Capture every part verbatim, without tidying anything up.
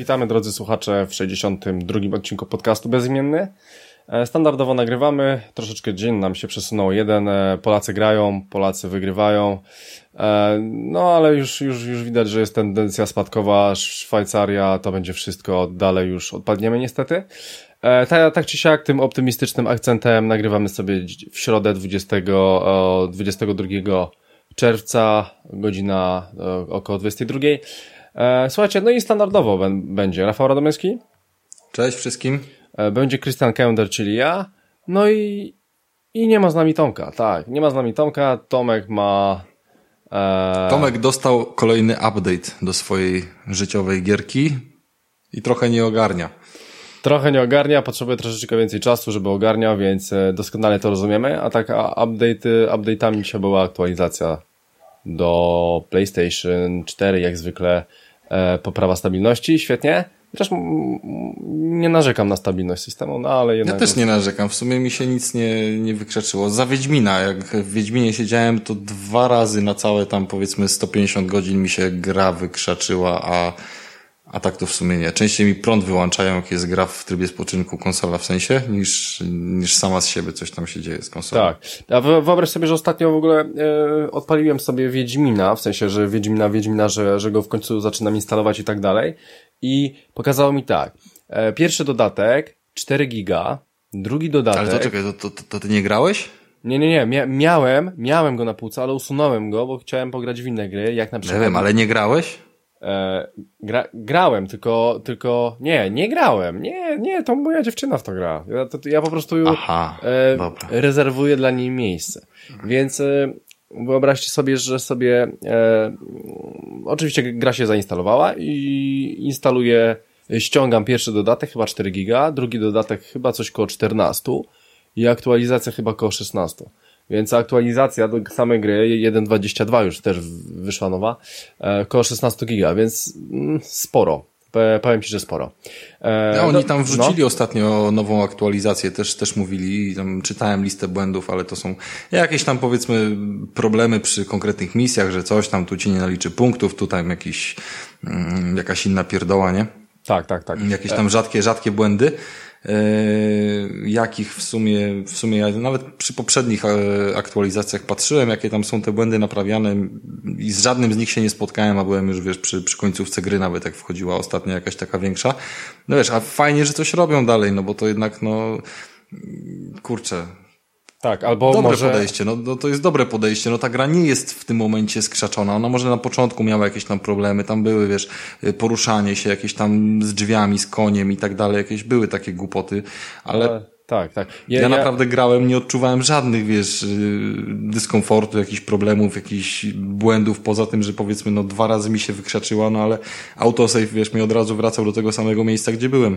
Witamy drodzy słuchacze w sześćdziesiątym drugim odcinku podcastu Bezimienny. Standardowo nagrywamy, troszeczkę dzień nam się przesunął jeden, Polacy grają, Polacy wygrywają, no ale już, już, już widać, że jest tendencja spadkowa, Szwajcaria to będzie wszystko, dalej już odpadniemy niestety. Tak, tak czy siak, tym optymistycznym akcentem nagrywamy sobie w środę dwudziestego drugiego czerwca, godzina około dwudziestej drugiej. Słuchajcie, no i standardowo będzie Rafał Radomyski. Cześć wszystkim. Będzie Christian Kender, czyli ja. No i, i nie ma z nami Tomka, tak. Nie ma z nami Tomka. Tomek ma... E... Tomek dostał kolejny update do swojej życiowej gierki i trochę nie ogarnia. Trochę nie ogarnia, potrzebuje troszeczkę więcej czasu, żeby ogarniał, więc doskonale to rozumiemy. A tak update, update'ami dzisiaj była aktualizacja do PlayStation cztery, jak zwykle e, poprawa stabilności, świetnie. Chociaż nie narzekam na stabilność systemu, no ale jednak... Ja też nie narzekam, w sumie mi się nic nie, nie wykrzeczyło. Za Wiedźmina, jak w Wiedźminie siedziałem, to dwa razy na całe tam powiedzmy sto pięćdziesiąt godzin mi się gra wykrzaczyła, a, a tak to w sumie nie. Częściej mi prąd wyłączają, jak jest gra w trybie spoczynku konsola w sensie, niż, niż sama z siebie coś tam się dzieje z konsolą. Tak, a wyobraź sobie, że ostatnio w ogóle e, odpaliłem sobie Wiedźmina, w sensie, że Wiedźmina, Wiedźmina, że, że go w końcu zaczynam instalować i tak dalej. I pokazało mi tak, e, pierwszy dodatek cztery giga, drugi dodatek... Ale to czekaj, to, to, to ty nie grałeś? Nie, nie, nie, Mia- miałem, miałem go na półce, ale usunąłem go, bo chciałem pograć w inne gry, jak na przykład... Nie wiem, ale nie grałeś? E, gra, grałem, tylko, tylko, nie, nie grałem, nie, nie, to moja dziewczyna w to gra. Ja, to, ja po prostu Aha, e, dobra. rezerwuję dla niej miejsce. Więc e, wyobraźcie sobie, że sobie e, oczywiście gra się zainstalowała i instaluję, ściągam pierwszy dodatek, chyba cztery giga, drugi dodatek chyba coś koło czternaście i aktualizacja chyba koło szesnaście. Więc aktualizacja do samej gry jeden dwadzieścia dwa już też wyszła nowa, e, koło szesnaście giga, więc mm, sporo. P- powiem Ci, że sporo. E, no, oni tam wrzucili no. ostatnio nową aktualizację, też, też mówili, tam czytałem listę błędów, ale to są jakieś tam powiedzmy problemy przy konkretnych misjach, że coś tam tu Ci nie naliczy punktów, tu tam jakiś, mm, jakaś inna pierdoła, nie? Tak, tak, tak. Jakieś tam rzadkie, rzadkie błędy. Jakich w sumie, w sumie ja nawet przy poprzednich aktualizacjach patrzyłem, jakie tam są te błędy naprawiane i z żadnym z nich się nie spotkałem, a byłem już, wiesz, przy, przy końcówce gry nawet, jak wchodziła ostatnia jakaś taka większa. No wiesz, a fajnie, że coś robią dalej, no bo to jednak, no, kurczę. Tak, albo dobre może... podejście, no, no to jest dobre podejście, no ta gra nie jest w tym momencie skrzaczona, ona może na początku miała jakieś tam problemy, tam były, wiesz, poruszanie się, jakieś tam z drzwiami, z koniem i tak dalej, jakieś były takie głupoty, ale... ale... Tak, tak. Ja, ja naprawdę grałem, nie odczuwałem żadnych, wiesz, dyskomfortu, jakichś problemów, jakichś błędów, poza tym, że powiedzmy, no dwa razy mi się wykrzaczyła, no ale autosave, wiesz, mi od razu wracał do tego samego miejsca, gdzie byłem.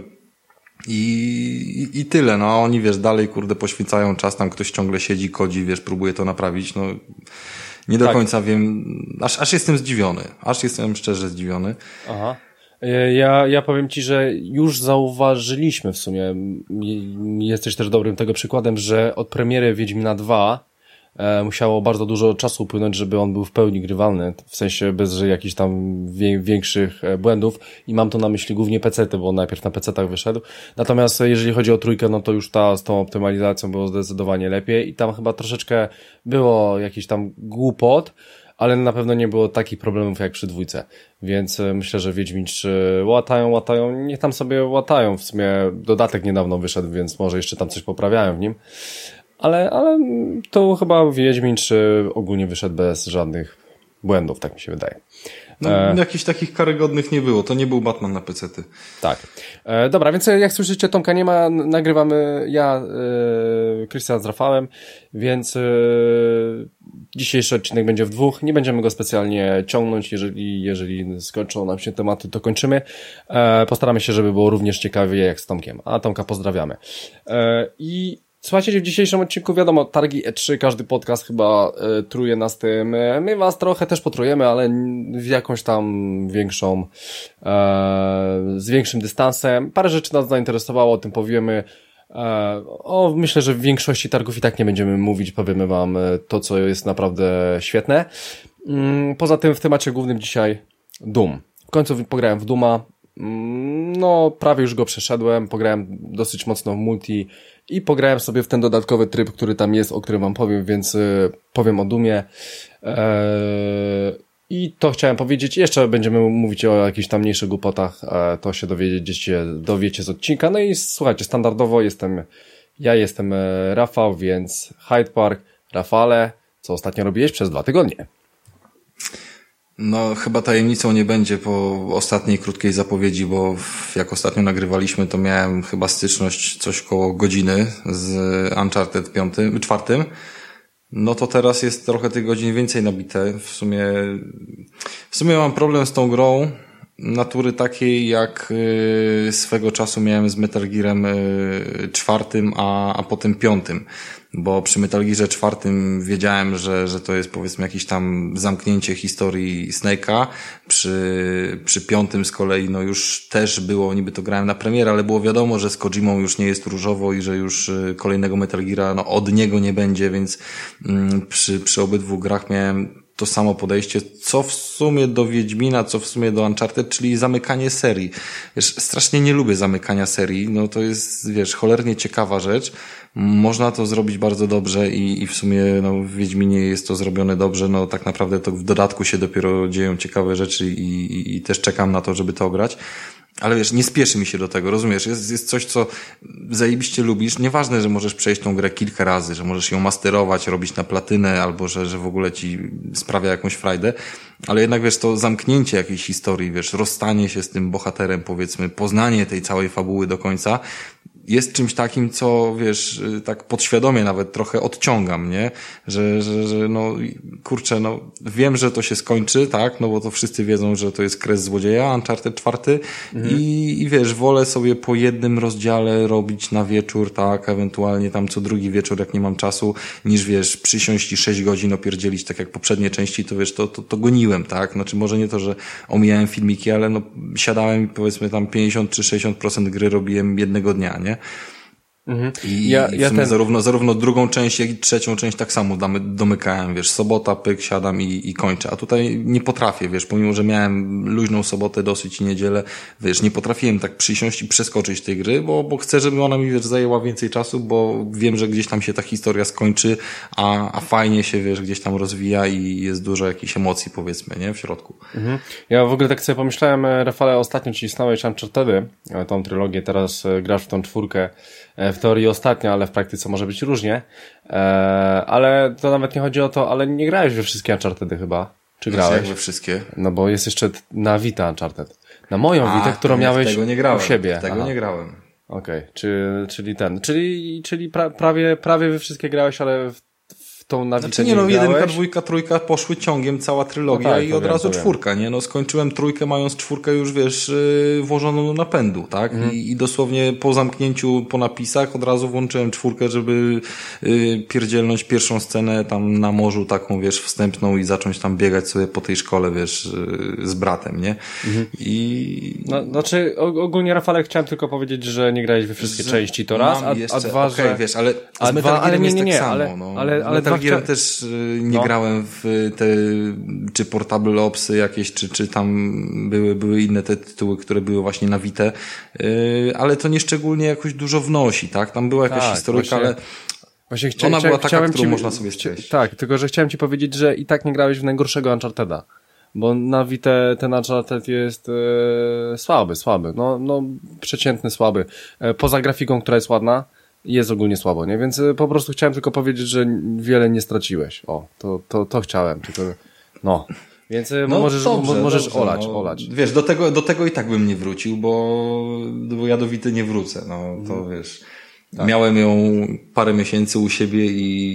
I, i, i tyle, no a oni, wiesz, dalej, kurde, poświęcają czas, tam ktoś ciągle siedzi, kodzi, wiesz, próbuje to naprawić, no nie do tak. końca wiem, aż, aż jestem zdziwiony, aż jestem szczerze zdziwiony. Aha. Ja, ja powiem Ci, że już zauważyliśmy w sumie, jesteś też dobrym tego przykładem, że od premiery Wiedźmina dwa e, musiało bardzo dużo czasu upłynąć, żeby on był w pełni grywalny, w sensie bez jakichś tam wie, większych błędów i mam to na myśli głównie pecety, bo on najpierw na pecetach wyszedł. Natomiast jeżeli chodzi o trójkę, no to już ta z tą optymalizacją było zdecydowanie lepiej i tam chyba troszeczkę było jakiś tam głupot, ale na pewno nie było takich problemów jak przy dwójce, więc myślę, że Wiedźmin trzy łatają, łatają, niech tam sobie łatają, w sumie dodatek niedawno wyszedł, więc może jeszcze tam coś poprawiają w nim, ale, ale to chyba Wiedźmin trzy ogólnie wyszedł bez żadnych błędów, tak mi się wydaje. No, e... jakichś takich karygodnych nie było, to nie był Batman na pecety. Tak. E, dobra, więc jak słyszycie, Tomka nie ma, nagrywamy ja, e, Krystian z Rafałem, więc e, dzisiejszy odcinek będzie w dwóch, nie będziemy go specjalnie ciągnąć, jeżeli, jeżeli skończą nam się tematy, to kończymy. E, postaramy się, żeby było również ciekawie jak z Tomkiem, a Tomka pozdrawiamy. E, I słuchajcie, w dzisiejszym odcinku wiadomo, targi E trzy, każdy podcast chyba e, truje nas tym. My was trochę też potrujemy, ale w jakąś tam większą, e, z większym dystansem. Parę rzeczy nas zainteresowało, o tym powiemy. E, o, myślę, że w większości targów i tak nie będziemy mówić, powiemy wam to, co jest naprawdę świetne. Mm, poza tym w temacie głównym dzisiaj Doom. W końcu pograłem w Dooma. No, prawie już go przeszedłem, pograłem dosyć mocno w multi i pograłem sobie w ten dodatkowy tryb, który tam jest, o którym wam powiem, więc y, powiem o Doomie. Eee, I to chciałem powiedzieć. Jeszcze będziemy mówić o jakichś tam mniejszych głupotach, e, to się dowiedziecie, dowiecie z odcinka. No i słuchajcie, standardowo jestem, ja jestem e, Rafał, więc Hyde Park. Rafale, co ostatnio robiłeś przez dwa tygodnie? No, chyba tajemnicą nie będzie po ostatniej krótkiej zapowiedzi, bo jak ostatnio nagrywaliśmy, to miałem chyba styczność coś koło godziny z Uncharted piątym, czwartym. No to teraz jest trochę tych godzin więcej nabite. W sumie, w sumie mam problem z tą grą natury takiej, jak y, swego czasu miałem z Metal Gearem y, czwartym, a, a potem piątym. Bo przy Metal Gearze czwartym wiedziałem, że, że to jest powiedzmy jakieś tam zamknięcie historii Snake'a. Przy, przy piątym z kolei no już też było, niby to grałem na premierę, ale było wiadomo, że z Kojimą już nie jest różowo i że już kolejnego Metal Geara no od niego nie będzie, więc mm, przy, przy obydwu grach miałem to samo podejście, co w sumie do Wiedźmina, co w sumie do Uncharted, czyli zamykanie serii. Wiesz, strasznie nie lubię zamykania serii, no to jest, wiesz, cholernie ciekawa rzecz. Można to zrobić bardzo dobrze i, i w sumie no, w Wiedźminie jest to zrobione dobrze, no tak naprawdę to w dodatku się dopiero dzieją ciekawe rzeczy i, i, i też czekam na to, żeby to grać. Ale wiesz, nie spieszy mi się do tego, rozumiesz? Jest, jest coś, co zajebiście lubisz. Nieważne, że możesz przejść tą grę kilka razy, że możesz ją masterować, robić na platynę, albo że, że w ogóle ci sprawia jakąś frajdę. Ale jednak wiesz, to zamknięcie jakiejś historii, wiesz, rozstanie się z tym bohaterem, powiedzmy, poznanie tej całej fabuły do końca, jest czymś takim, co, wiesz, tak podświadomie nawet trochę odciągam, nie? Że, że, że no, kurczę, no, wiem, że to się skończy, tak? No bo to wszyscy wiedzą, że to jest kres złodzieja, Uncharted czwarty mhm. i, i wiesz, wolę sobie po jednym rozdziale robić na wieczór, tak? Ewentualnie tam co drugi wieczór, jak nie mam czasu, niż, wiesz, przysiąść i sześć godzin opierdzielić, tak jak poprzednie części, to wiesz, to, to, to goniłem, tak? Znaczy może nie to, że omijałem filmiki, ale no, siadałem i powiedzmy tam pięćdziesiąt czy sześćdziesiąt procent gry robiłem jednego dnia, nie? Mhm. I, ja, i w ja sumie ten... zarówno, zarówno drugą część, jak i trzecią część tak samo damy, domykałem, wiesz, sobota, pyk, siadam i, i kończę. A tutaj nie potrafię, wiesz, pomimo, że miałem luźną sobotę dosyć i niedzielę, wiesz, nie potrafiłem tak przysiąść i przeskoczyć tej gry, bo, bo chcę, żeby ona mi, wiesz, zajęła więcej czasu, bo wiem, że gdzieś tam się ta historia skończy, a, a fajnie się, wiesz, gdzieś tam rozwija i jest dużo jakichś emocji, powiedzmy, nie, w środku. Mhm. Ja w ogóle tak sobie pomyślałem, Rafale, ostatnio ci cisnąłeś Unchartedy, tą trylogię, teraz grasz w tą czwórkę, w teorii ostatnio, ale w praktyce może być różnie. Eee, ale to nawet nie chodzi o to, ale nie grałeś we wszystkie Unchartedy chyba. Czy grałeś? Jak we wszystkie? No bo jest jeszcze na Vita Uncharted. Na moją Vitę, którą miałeś tego nie grałem, u siebie. Tego Aha. nie grałem. Okej, okay. Czy, czyli ten, czyli, czyli pra, prawie, prawie we wszystkie grałeś, ale w tą na Znaczy nie no, jedynka, dwójka, trójka poszły ciągiem, cała trylogia no tak, i od wiem, razu czwórka, nie? No skończyłem trójkę, mając czwórkę już, wiesz, yy, włożoną do napędu, tak? Mhm. I, I dosłownie po zamknięciu, po napisach od razu włączyłem czwórkę, żeby yy, pierdzielnąć pierwszą scenę tam na morzu, taką, wiesz, wstępną i zacząć tam biegać sobie po tej szkole, wiesz, yy, z bratem, nie? Mhm. I... No, znaczy ogólnie, Rafale, chciałem tylko powiedzieć, że nie grałeś we wszystkie że części, to raz, a, jeszcze, a dwa, okay, że... wiesz, ale a z Metal Gearem jest nie, nie, nie, tak ale, samo, no. ale, ale Metal Gearem też y, nie no. grałem w te, czy Portable Opsy jakieś, czy, czy tam były, były inne te tytuły, które były właśnie na Vitę, y, ale to nie szczególnie jakoś dużo wnosi, tak? Tam była jakaś tak, historyjka, ale właśnie chcia, ona chcia, była taka, którą ci, można sobie streścić. Tak, tylko że chciałem ci powiedzieć, że i tak nie grałeś w najgorszego Uncharteda. Bo na Vitę ten Uncharted jest e, słaby, słaby. No, no, przeciętny, słaby. E, poza grafiką, która jest ładna, jest ogólnie słabo, nie? Więc po prostu chciałem tylko powiedzieć, że wiele nie straciłeś. O, to, to, to chciałem, tylko, no. Więc no, możesz, dobrze, możesz dobrze, olać, no, olać. Wiesz, do tego, do tego i tak bym nie wrócił, bo, bo ja do Vity nie wrócę, no, to hmm. wiesz. Tak. Miałem ją parę miesięcy u siebie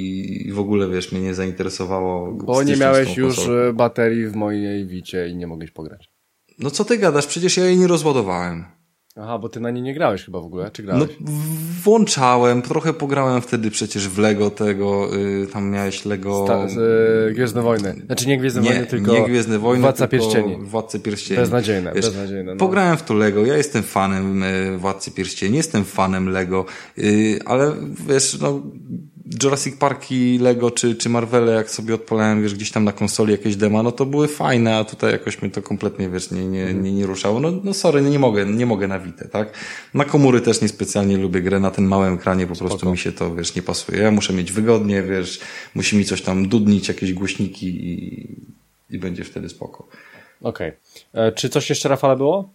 i w ogóle, wiesz, mnie nie zainteresowało. Bo nie miałeś już baterii w mojej Vicie i nie mogłeś pograć. No co ty gadasz? Przecież ja jej nie rozładowałem. Aha, bo ty na niej nie grałeś chyba w ogóle, czy grałeś? No włączałem, trochę pograłem wtedy przecież w Lego tego, y, tam miałeś Lego... Sta- z, y, Gwiezdne Wojny. Znaczy nie Gwiezdne nie, Wojny, tylko nie Gwiezdne Wojny, Władca Pierścieni. Władcy Pierścieni. Beznadziejne, Wiesz, beznadziejne. No. Pograłem w to Lego, ja jestem fanem y, Władcy Pierścieni, jestem fanem Lego, y, ale wiesz, no Jurassic Parki, Lego czy, czy Marvele, jak sobie odpalałem, wiesz, gdzieś tam na konsoli jakieś dema, no to były fajne, a tutaj jakoś mnie to kompletnie, wiesz, nie, nie, nie, nie ruszało. No, no sorry, nie mogę, nie mogę na Vita, tak? Na komóry też niespecjalnie lubię grę, na tym małym ekranie po prostu Spoko. mi się to, wiesz, nie pasuje. Ja muszę mieć wygodnie, wiesz, musi mi coś tam dudnić, jakieś głośniki i, i będzie wtedy spoko. Okej. Okay. Czy coś jeszcze, Rafale, było?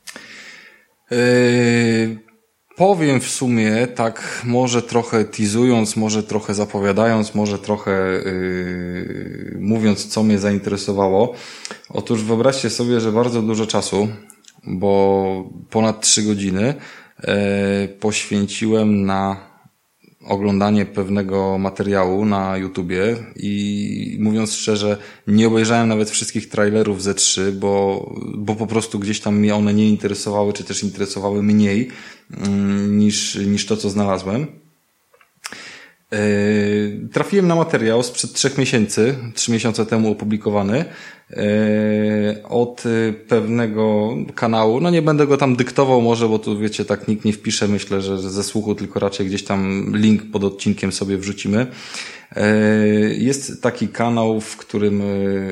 Yy... Powiem w sumie, tak może trochę teasując, może trochę zapowiadając, może trochę yy, mówiąc, co mnie zainteresowało. Otóż wyobraźcie sobie, że bardzo dużo czasu, bo ponad trzy godziny yy, poświęciłem na oglądanie pewnego materiału na YouTubie i mówiąc szczerze, nie obejrzałem nawet wszystkich trailerów Z trzy, bo, bo po prostu gdzieś tam mnie one nie interesowały, czy też interesowały mniej niż, niż to, co znalazłem. Yy, trafiłem na materiał sprzed trzech miesięcy, trzy miesiące temu opublikowany, yy, od pewnego kanału. No nie będę go tam dyktował może, bo tu wiecie, tak nikt nie wpisze, myślę, że ze słuchu, tylko raczej gdzieś tam link pod odcinkiem sobie wrzucimy. Yy, jest taki kanał, w którym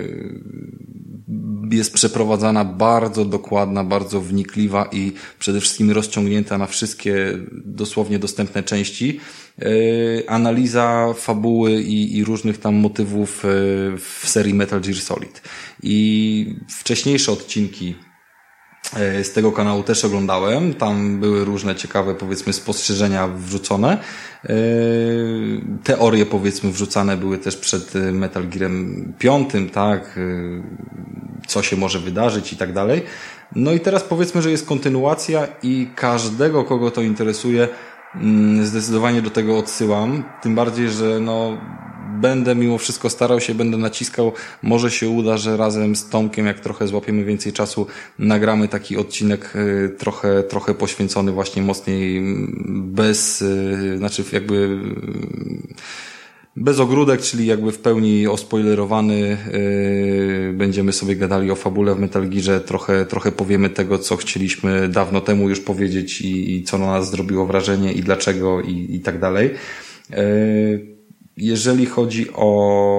yy, jest przeprowadzana bardzo dokładna, bardzo wnikliwa i przede wszystkim rozciągnięta na wszystkie dosłownie dostępne części analiza fabuły i, i różnych tam motywów w serii Metal Gear Solid. I wcześniejsze odcinki z tego kanału też oglądałem. Tam były różne ciekawe, powiedzmy, spostrzeżenia wrzucone. Teorie, powiedzmy, wrzucane były też przed Metal Gearem piątym, tak? Co się może wydarzyć i tak dalej. No i teraz powiedzmy, że jest kontynuacja i każdego, kogo to interesuje, zdecydowanie do tego odsyłam. Tym bardziej, że no będę mimo wszystko starał się, będę naciskał. Może się uda, że razem z Tomkiem, jak trochę złapiemy więcej czasu, nagramy taki odcinek trochę, trochę poświęcony właśnie mocniej bez, znaczy jakby bez ogródek, czyli jakby w pełni ospoilerowany. Yy, będziemy sobie gadali o fabule w Metal Gearze, trochę, trochę powiemy tego, co chcieliśmy dawno temu już powiedzieć i, i co na nas zrobiło wrażenie i dlaczego i, i tak dalej. Yy, jeżeli chodzi o,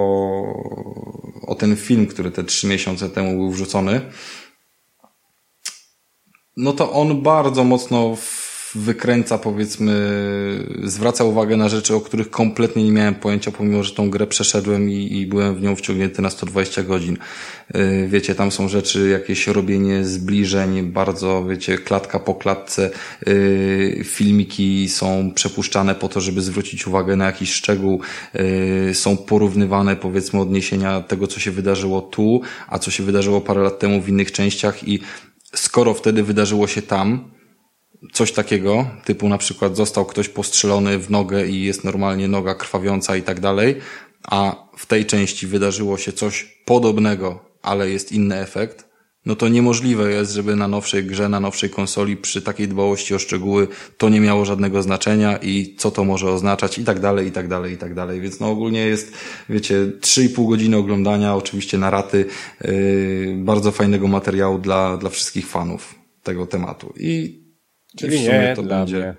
o ten film, który te trzy miesiące temu był wrzucony, no to on bardzo mocno wykręca, powiedzmy, zwraca uwagę na rzeczy, o których kompletnie nie miałem pojęcia, pomimo że tą grę przeszedłem i, i byłem w nią wciągnięty na sto dwadzieścia godzin. Yy, wiecie, tam są rzeczy, jakieś robienie zbliżeń, bardzo, wiecie, klatka po klatce, yy, filmiki są przepuszczane po to, żeby zwrócić uwagę na jakiś szczegół, yy, są porównywane, powiedzmy, odniesienia tego, co się wydarzyło tu, a co się wydarzyło parę lat temu w innych częściach i skoro wtedy wydarzyło się tam coś takiego, typu na przykład został ktoś postrzelony w nogę i jest normalnie noga krwawiąca i tak dalej, a w tej części wydarzyło się coś podobnego, ale jest inny efekt, no to niemożliwe jest, żeby na nowszej grze, na nowszej konsoli przy takiej dbałości o szczegóły to nie miało żadnego znaczenia i co to może oznaczać i tak dalej, i tak dalej, i tak dalej. Więc no ogólnie jest, wiecie, trzy i pół godziny oglądania, oczywiście na raty, yy, bardzo fajnego materiału dla, dla wszystkich fanów tego tematu. I Czyli w sumie nie to dla będzie. mnie.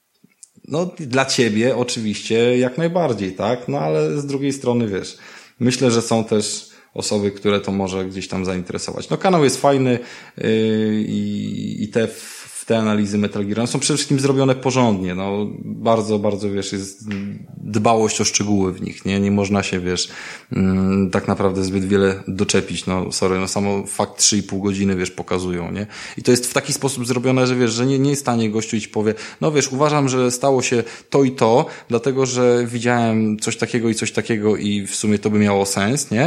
No, dla ciebie oczywiście jak najbardziej, tak? No, ale z drugiej strony, wiesz, myślę, że są też osoby, które to może gdzieś tam zainteresować. No, kanał jest fajny yy, i, i te w te analizy Metal Gear są przede wszystkim zrobione porządnie, no, bardzo, bardzo, wiesz, jest dbałość o szczegóły w nich, nie, nie można się, wiesz, mm, tak naprawdę zbyt wiele doczepić, no, sorry, no, samo fakt trzy i pół godziny, wiesz, pokazują, nie, i to jest w taki sposób zrobione, że, wiesz, że nie, nie jest w stanie gościu i ci powie, no, wiesz, uważam, że stało się to i to, dlatego, że widziałem coś takiego i coś takiego i w sumie to by miało sens, nie.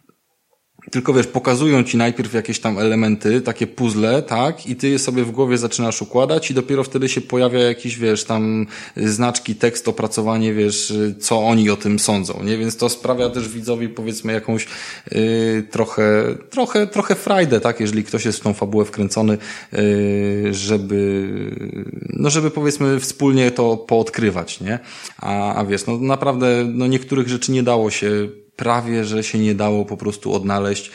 Tylko wiesz, pokazują ci najpierw jakieś tam elementy, takie puzzle, tak? I ty je sobie w głowie zaczynasz układać i dopiero wtedy się pojawia jakiś, wiesz, tam znaczki, tekst, opracowanie, wiesz, co oni o tym sądzą, nie? Więc to sprawia też widzowi, powiedzmy, jakąś yy, trochę, trochę, trochę frajdę, tak? Jeżeli ktoś jest w tą fabułę wkręcony, yy, żeby, no żeby, powiedzmy, wspólnie to poodkrywać, nie? A, a wiesz, no naprawdę, no niektórych rzeczy nie dało się prawie, że się nie dało po prostu odnaleźć.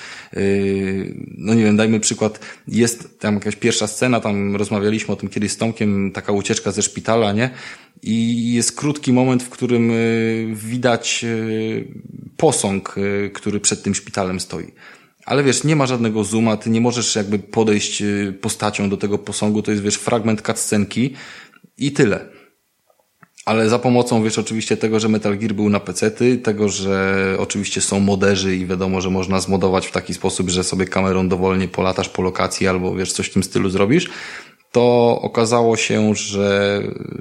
No nie wiem, dajmy przykład, jest tam jakaś pierwsza scena, tam rozmawialiśmy o tym kiedyś z Tomkiem, taka ucieczka ze szpitala, nie? I jest krótki moment, w którym widać posąg, który przed tym szpitalem stoi. Ale wiesz, nie ma żadnego zooma, ty nie możesz jakby podejść postacią do tego posągu, to jest wiesz fragment cutscenki i tyle. Ale za pomocą, wiesz, oczywiście tego, że Metal Gear był na pecety, tego, że oczywiście są moderzy i wiadomo, że można zmodować w taki sposób, że sobie kamerą dowolnie polatasz po lokacji albo, wiesz, coś w tym stylu zrobisz, to okazało się, że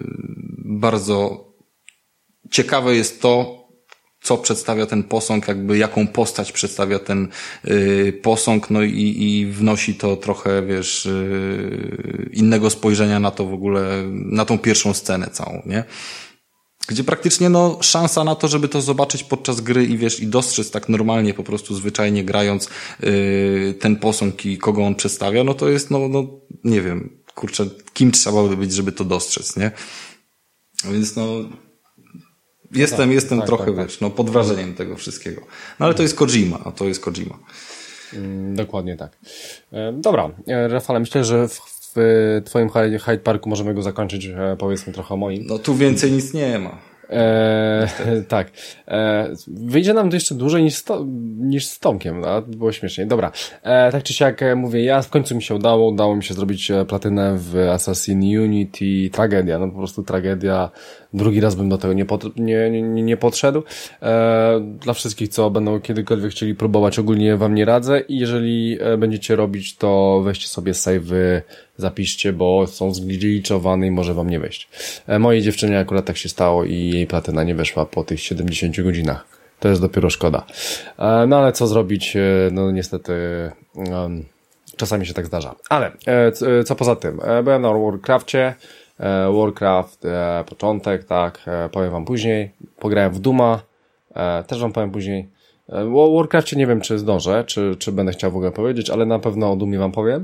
bardzo ciekawe jest to, co przedstawia ten posąg, jakby jaką postać przedstawia ten y, posąg, no i, i wnosi to trochę, wiesz, y, innego spojrzenia na to w ogóle, na tą pierwszą scenę całą, nie? Gdzie praktycznie, no, szansa na to, żeby to zobaczyć podczas gry i wiesz, i dostrzec tak normalnie, po prostu zwyczajnie grając y, ten posąg i kogo on przedstawia, no to jest, no, no, nie wiem, kurczę, kim trzeba by być, żeby to dostrzec, nie? Więc no, Jestem, tak, jestem tak, trochę, tak, wiesz, tak. no pod wrażeniem tego wszystkiego. No ale to jest Kojima, a to jest Kojima. Mm, dokładnie tak. E, dobra, e, Rafale, myślę, że w, w twoim Hyde Parku możemy go zakończyć, e, powiedzmy trochę o moim. No tu więcej nic nie ma. E, tak. E, wyjdzie nam to jeszcze dłużej niż, sto, niż z Tomkiem, a było śmiesznie. Dobra. E, tak czy siak mówię, ja w końcu mi się udało, udało mi się zrobić platynę w Assassin's Unity. Tragedia, no po prostu tragedia. Drugi raz bym do tego nie, pod, nie, nie, nie podszedł. E, dla wszystkich, co będą kiedykolwiek chcieli próbować, ogólnie wam nie radzę i jeżeli będziecie robić, to weźcie sobie save'y, zapiszcie, bo są zgliczowane i może wam nie wejść. E, mojej dziewczynie akurat tak się stało i jej platyna nie weszła po tych siedemdziesięciu godzinach. To jest dopiero szkoda. E, no ale co zrobić? E, no niestety um, czasami się tak zdarza. Ale e, co poza tym? E, byłem na Warcrafcie. E, Warcraft, e, początek, tak, e, powiem wam później. Pograłem w Duma, e, też wam powiem później. E, o Warcrafcie nie wiem, czy zdążę, czy, czy będę chciał w ogóle powiedzieć, ale na pewno o Dumie wam powiem.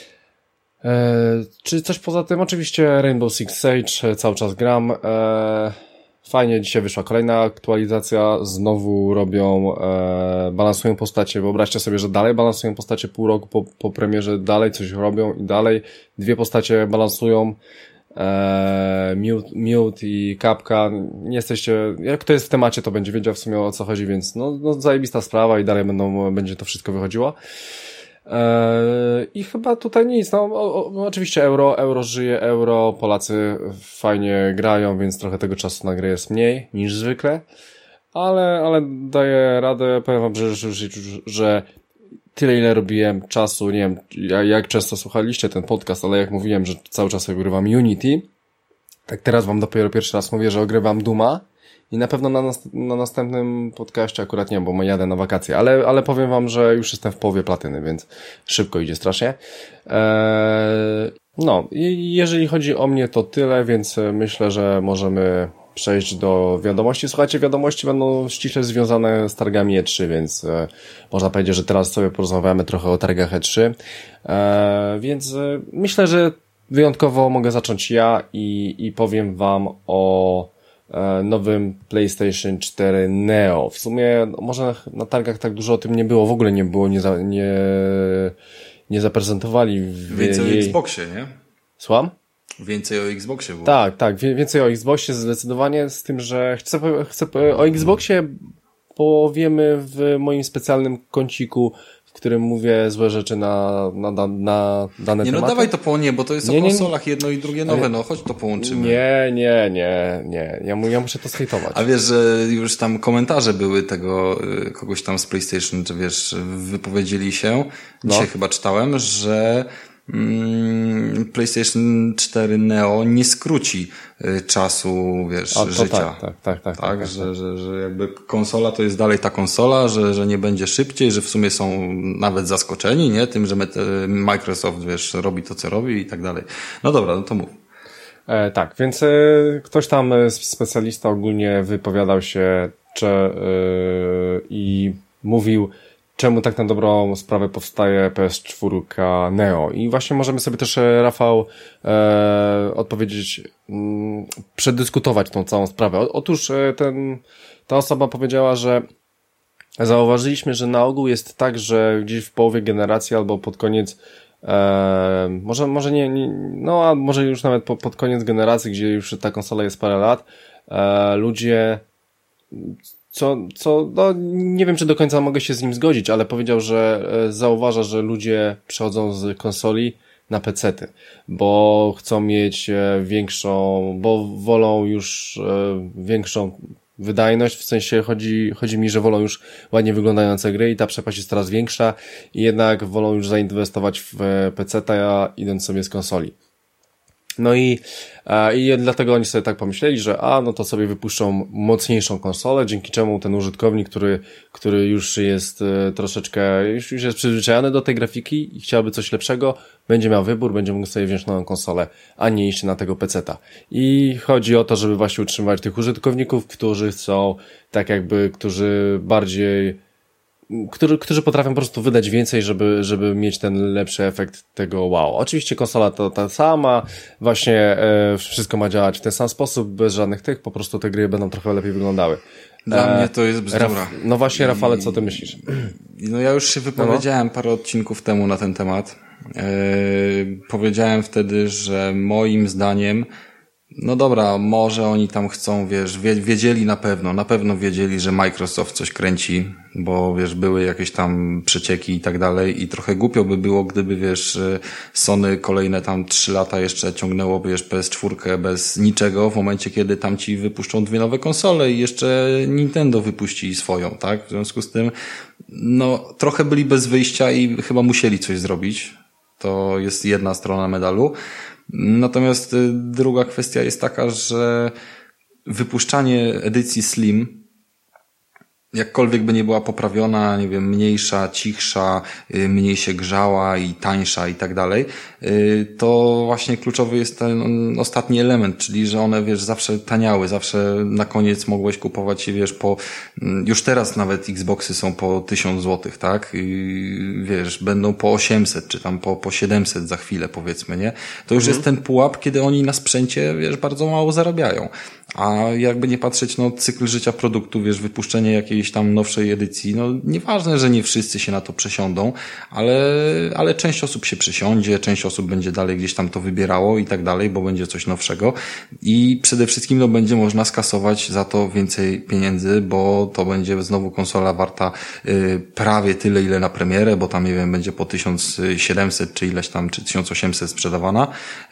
E, czy coś poza tym? Oczywiście Rainbow Six Siege, cały czas gram. E, fajnie, dzisiaj wyszła kolejna aktualizacja, znowu robią, e, balansują postacie. Wyobraźcie sobie, że dalej balansują postacie pół roku po, po premierze, dalej coś robią i dalej dwie postacie balansują. Eee, Mute, Mute i Kapka, nie jesteście, jak kto jest w temacie, to będzie wiedział w sumie o co chodzi, więc no, no zajebista sprawa i dalej będą, będzie to wszystko wychodziło. Eee, I chyba tutaj nic, no o, o, oczywiście euro, euro żyje, euro, Polacy fajnie grają, więc trochę tego czasu na grę jest mniej niż zwykle, ale, ale daję radę, powiem wam, że, że, że, że tyle, ile robiłem czasu, nie wiem, jak często słuchaliście ten podcast, ale jak mówiłem, że cały czas ogrywam Unity, tak teraz wam dopiero pierwszy raz mówię, że ogrywam Duma i na pewno na, nas, na następnym podcaście akurat nie, bo jadę na wakacje, ale, ale powiem wam, że już jestem w połowie platyny, więc szybko idzie strasznie. Eee, no, i jeżeli chodzi o mnie, to tyle, więc myślę, że możemy przejść do wiadomości. Słuchajcie, wiadomości będą ściśle związane z targami E trzy, więc e, można powiedzieć, że teraz sobie porozmawiamy trochę o targach E trzy. E, więc e, myślę, że wyjątkowo mogę zacząć ja i, i powiem wam o e, nowym PlayStation cztery Neo. W sumie no, może na targach tak dużo o tym nie było, w ogóle nie było, nie, za, nie, nie zaprezentowali. W Więcej jej... o Xboxie, nie? Słucham? Więcej o Xboxie było. Tak, tak, więcej o Xboxie zdecydowanie, z tym, że chcę, chcę o Xboxie powiemy w moim specjalnym kąciku, w którym mówię złe rzeczy na, na, na, na dane nie, tematy. No dawaj to po nie, bo to jest nie, o nie, konsolach jedno i drugie nowe, no chodź to połączymy. Nie, nie, nie, nie, ja, mu, ja muszę to zhejtować. A wiesz, że już tam komentarze były tego kogoś tam z PlayStation, że wiesz, wypowiedzieli się, dzisiaj no. chyba czytałem, że PlayStation cztery Neo nie skróci czasu, wiesz, A, życia. Tak, tak, tak, tak. tak, tak, tak że, że, że jakby konsola to jest dalej ta konsola, że, że nie będzie szybciej, że w sumie są nawet zaskoczeni, nie? Tym, że Microsoft, wiesz, robi to, co robi i tak dalej. No dobra, no to mów. E, tak, więc e, ktoś tam, e, specjalista ogólnie wypowiadał się czy, e, i mówił, czemu tak na dobrą sprawę powstaje P S cztery Neo. I właśnie możemy sobie też, Rafał, e, odpowiedzieć, m, przedyskutować tą całą sprawę. O, otóż ten, ta osoba powiedziała, że Zauważyliśmy, że na ogół jest tak, że gdzieś w połowie generacji albo pod koniec e, może, może nie, nie, no a może już nawet po, pod koniec generacji, gdzie już ta konsola jest parę lat, e, ludzie co, co, no nie wiem, czy do końca mogę się z nim zgodzić, ale powiedział, że e, zauważa, że ludzie przechodzą z konsoli na pecety, bo chcą mieć e, większą, bo wolą już e, większą wydajność, w sensie chodzi, chodzi mi, że wolą już ładnie wyglądające gry i ta przepaść jest coraz większa i jednak wolą już zainwestować w peceta, idąc sobie z konsoli. No i, e, i dlatego oni sobie tak pomyśleli, że a, no to sobie wypuszczą mocniejszą konsolę, dzięki czemu ten użytkownik, który, który już jest e, troszeczkę, już, już jest przyzwyczajony do tej grafiki i chciałby coś lepszego, będzie miał wybór, będzie mógł sobie wziąć nową konsolę, a nie iść na tego peceta. I chodzi o to, żeby właśnie utrzymywać tych użytkowników, którzy chcą, tak jakby, którzy bardziej Którzy, którzy potrafią po prostu wydać więcej, żeby, żeby mieć ten lepszy efekt tego wow. Oczywiście konsola to ta sama, właśnie e, wszystko ma działać w ten sam sposób, bez żadnych tych, po prostu te gry będą trochę lepiej wyglądały. Dla e, mnie to jest bzdura. Raf, no właśnie, Rafale, co ty myślisz? No ja już się wypowiedziałem no. parę odcinków temu na ten temat. E, powiedziałem wtedy, że moim zdaniem no dobra, może oni tam chcą, wiesz, wiedzieli na pewno, na pewno wiedzieli, że Microsoft coś kręci, bo wiesz, były jakieś tam przecieki i tak dalej i trochę głupio by było, gdyby wiesz, Sony kolejne tam trzy lata jeszcze ciągnęło, wiesz, P S cztery bez niczego w momencie, kiedy tam ci wypuszczą dwie nowe konsole i jeszcze Nintendo wypuści swoją, tak? W związku z tym, no trochę byli bez wyjścia i chyba musieli coś zrobić. To jest jedna strona medalu. Natomiast druga kwestia jest taka, że wypuszczanie edycji Slim, jakkolwiek by nie była poprawiona, nie wiem, mniejsza, cichsza, mniej się grzała i tańsza i tak dalej, to właśnie kluczowy jest ten ostatni element, czyli że one, wiesz, zawsze taniały, zawsze na koniec mogłeś kupować je, wiesz, po, już teraz nawet Xboxy są po tysiąc złotych, tak? I, wiesz, będą po osiemset, czy tam po, po siedemset za chwilę, powiedzmy, nie? To już mhm. jest ten pułap, kiedy oni na sprzęcie, wiesz, bardzo mało zarabiają. A jakby nie patrzeć, no, cykl życia produktu, wiesz, wypuszczenie jakiejś tam nowszej edycji, no, nieważne, że nie wszyscy się na to przesiądą, ale, ale część osób się przesiądzie, część osób będzie dalej gdzieś tam to wybierało i tak dalej, bo będzie coś nowszego i przede wszystkim, no, będzie można skasować za to więcej pieniędzy, bo to będzie znowu konsola warta y, prawie tyle, ile na premierę, bo tam, nie wiem, będzie po tysiąc siedemset czy ileś tam, czy tysiąc osiemset sprzedawana.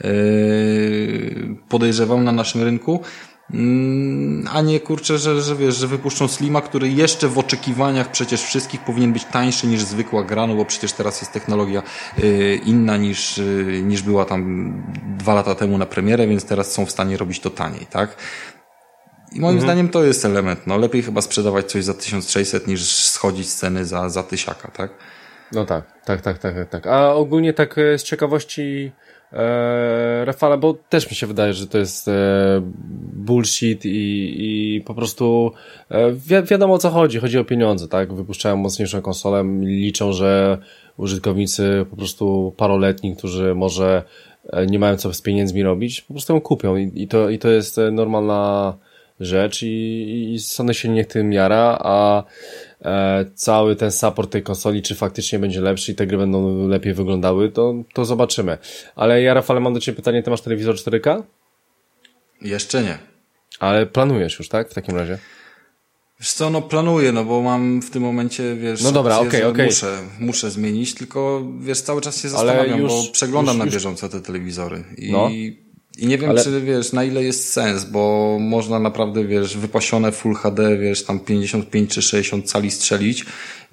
Y, podejrzewam na naszym rynku. A nie, kurczę, że, że wiesz, że wypuszczą Slima, który jeszcze w oczekiwaniach przecież wszystkich powinien być tańszy niż zwykła gra, no bo przecież teraz jest technologia y, inna niż, y, niż była tam dwa lata temu na premierę, więc teraz są w stanie robić to taniej, tak? I moim mhm. zdaniem to jest element, no lepiej chyba sprzedawać coś za tysiąc sześćset niż schodzić z ceny za, za tysiaka, tak? No tak, tak, tak, tak, tak. A ogólnie tak z ciekawości Eee, Rafale, bo też mi się wydaje, że to jest e, bullshit i, i po prostu e, wi- wiadomo o co chodzi, chodzi o pieniądze, tak? Wypuszczają mocniejszą konsolę, liczą, że użytkownicy po prostu paroletni, którzy może e, nie mają co z pieniędzmi robić, po prostu ją kupią i, i, to, i to jest normalna rzecz i, i Sony się niech tym jara, a e, cały ten support tej konsoli, czy faktycznie będzie lepszy i te gry będą lepiej wyglądały, to, to zobaczymy. Ale ja, Rafale, mam do Ciebie pytanie, Ty masz telewizor cztery K? Jeszcze nie. Ale planujesz już, tak? W takim razie? Wiesz co, no planuję, no bo mam w tym momencie, wiesz, no dobra, opcję, okay, że okay. muszę, muszę zmienić, tylko wiesz, cały czas się zastanawiam, już, bo przeglądam już, na bieżąco te telewizory i no. I nie wiem, ale... czy, wiesz, na ile jest sens, bo można naprawdę, wiesz, wypasione Full H D, wiesz, tam pięćdziesiąt pięć czy sześćdziesiąt cali strzelić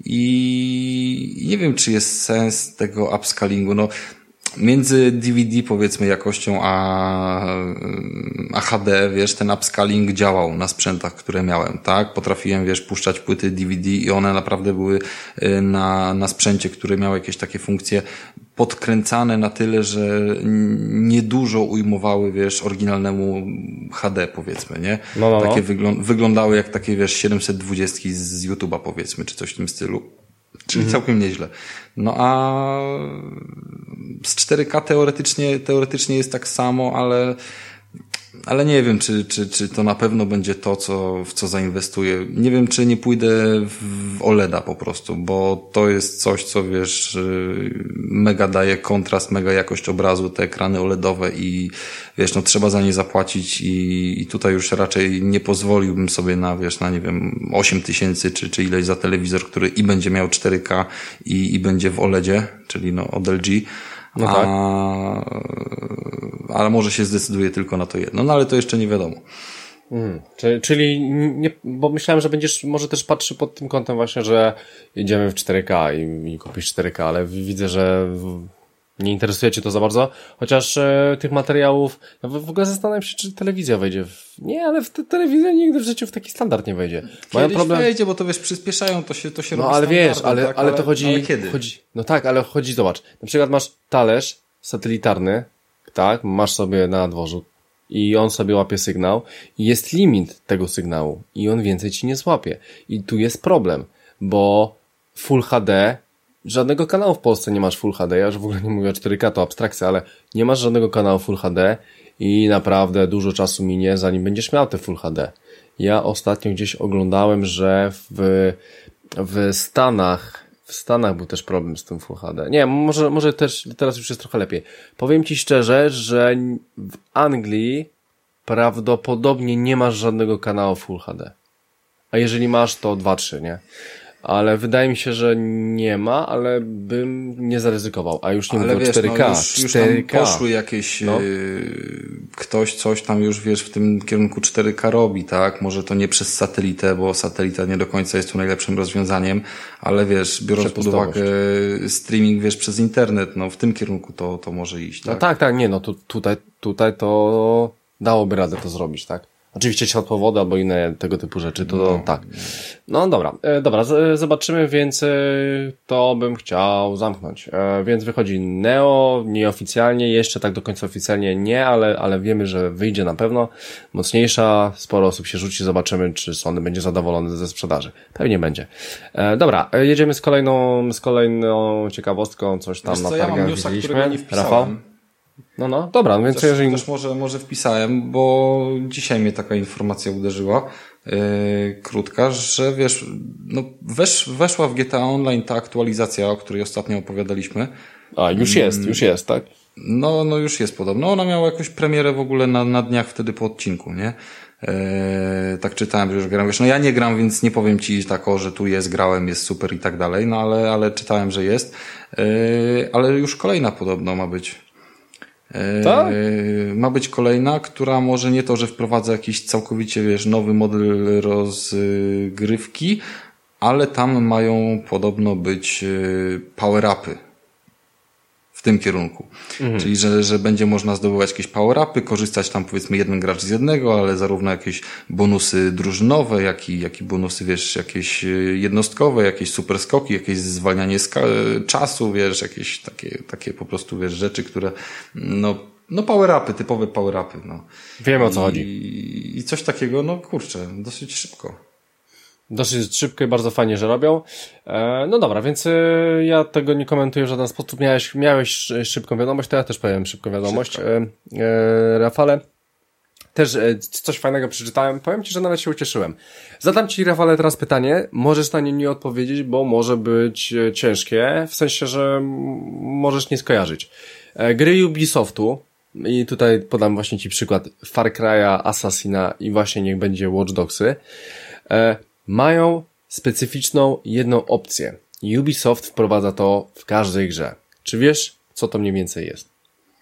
i nie wiem, czy jest sens tego upscalingu, no, między D V D, powiedzmy, jakością a, a H D, wiesz, ten upscaling działał na sprzętach, które miałem, tak? Potrafiłem, wiesz, puszczać płyty D V D i one naprawdę były na, na sprzęcie, który miał jakieś takie funkcje podkręcane na tyle, że niedużo ujmowały, wiesz, oryginalnemu H D, powiedzmy, nie? No, no, no. Takie wyglą- wyglądały jak takie, wiesz, siedemset dwadzieścia z YouTube'a, powiedzmy, czy coś w tym stylu. Czyli mhm. całkiem nieźle. No a z cztery K teoretycznie, teoretycznie jest tak samo, ale ale nie wiem, czy, czy, czy to na pewno będzie to, co, w co zainwestuję. Nie wiem, czy nie pójdę w O L E D a po prostu, bo to jest coś, co wiesz, mega daje kontrast, mega jakość obrazu, te ekrany OLEDowe i wiesz, no trzeba za nie zapłacić i, i tutaj już raczej nie pozwoliłbym sobie na, wiesz, na nie wiem, osiem tysięcy czy, czy ileś za telewizor, który i będzie miał cztery K i, i będzie w O L E D zie, czyli no od L G. No tak. A, ale może się zdecyduje tylko na to jedno. No ale to jeszcze nie wiadomo. Hmm. Czyli, czyli nie, bo myślałem, że będziesz może też patrzy pod tym kątem właśnie, że jedziemy w cztery K i, i kupisz cztery K, ale widzę, że nie interesuje cię to za bardzo, chociaż e, tych materiałów, ja w, w ogóle zastanawiam się, czy telewizja wejdzie w... Nie, ale w te, telewizja nigdy w życiu w taki standard nie wejdzie. Kiedyś problem... wejdzie, bo to wiesz, przyspieszają, to się, to się no, robi ale wiesz, ale, tak? ale to chodzi, ale kiedy? chodzi... No tak, ale chodzi, zobacz, na przykład masz talerz satelitarny, tak, masz sobie na dworzu i on sobie łapie sygnał i jest limit tego sygnału i on więcej ci nie złapie. I tu jest problem, bo Full H D, żadnego kanału w Polsce nie masz Full H D, ja już w ogóle nie mówię o cztery K, to abstrakcja, ale nie masz żadnego kanału Full H D i naprawdę dużo czasu minie, zanim będziesz miał te Full H D. Ja ostatnio gdzieś oglądałem, że w, w Stanach w Stanach był też problem z tym Full H D. Nie, może, może też teraz już jest trochę lepiej. Powiem ci szczerze, że w Anglii prawdopodobnie nie masz żadnego kanału Full H D. A jeżeli masz, to dwa trzy, nie? Ale wydaje mi się, że nie ma, ale bym nie zaryzykował. A już nie mówię o cztery K. No już, już cztery K. tam poszły jakieś... No. Yy, ktoś coś tam już, wiesz, w tym kierunku cztery K robi, tak? Może to nie przez satelitę, bo satelita nie do końca jest tu najlepszym rozwiązaniem, ale wiesz, biorąc pod uwagę streaming, wiesz, przez internet, no w tym kierunku to, to może iść, tak? No tak, tak, nie, no tu, tutaj, tutaj to dałoby radę to zrobić, tak? Oczywiście światłowody albo inne tego typu rzeczy, to no. tak. No dobra, e, dobra, z, zobaczymy, więc e, to bym chciał zamknąć. E, więc wychodzi Neo, nieoficjalnie, jeszcze tak do końca oficjalnie nie, ale, ale wiemy, że wyjdzie na pewno. Mocniejsza, sporo osób się rzuci, zobaczymy, czy Sony będzie zadowolony ze sprzedaży. Pewnie będzie. E, dobra, e, jedziemy z kolejną, z kolejną ciekawostką, coś tam Wiesz na co, ja targach mam newsa, widzieliśmy. którego nie wpisałem. Rafał? No, no, dobra, no więc też, jeżeli... też może, może wpisałem, bo dzisiaj mnie taka informacja uderzyła, yy, krótka, że wiesz, no wesz, weszła w G T A Online ta aktualizacja, o której ostatnio opowiadaliśmy. A, już jest, już jest, tak? No, no już jest podobno. Ona miała jakąś premierę w ogóle na, na dniach wtedy po odcinku, nie? Eee, tak czytałem, że już gram. Wiesz, no ja nie gram, więc nie powiem ci tak, o, że tu jest, grałem, jest super i tak dalej, no ale, ale czytałem, że jest. Eee, ale już kolejna podobno ma być. Tak? Ma być kolejna, która może nie to, że wprowadza jakiś całkowicie, wiesz, nowy model rozgrywki, ale tam mają podobno być power-upy w tym kierunku. Mhm. Czyli, że, że będzie można zdobywać jakieś power-upy, korzystać tam powiedzmy jeden gracz z jednego, ale zarówno jakieś bonusy drużynowe, jak i, jak i bonusy, wiesz, jakieś jednostkowe, jakieś super skoki, jakieś zwalnianie ska- czasu, wiesz, jakieś takie, takie po prostu, wiesz, rzeczy, które, no, no power-upy, typowe power-upy, no. Wiemy, o co I, chodzi. I coś takiego, no kurczę, dosyć szybko. Dosyć szybko i bardzo fajnie, że robią. E, no dobra, więc e, ja tego nie komentuję w żaden sposób. Miałeś, miałeś szybką wiadomość, to ja też powiem szybką wiadomość. Szybko. E, e, Rafale, też e, coś fajnego przeczytałem. Powiem ci, że nawet się ucieszyłem. Zadam ci, Rafale, teraz pytanie. Możesz na nie nie odpowiedzieć, bo może być ciężkie. W sensie, że m- możesz nie skojarzyć. E, gry Ubisoftu, i tutaj podam właśnie ci przykład Far Cry'a, Assassina i właśnie niech będzie Watch Dogsy, e, mają specyficzną jedną opcję. Ubisoft wprowadza to w każdej grze. Czy wiesz, co to mniej więcej jest?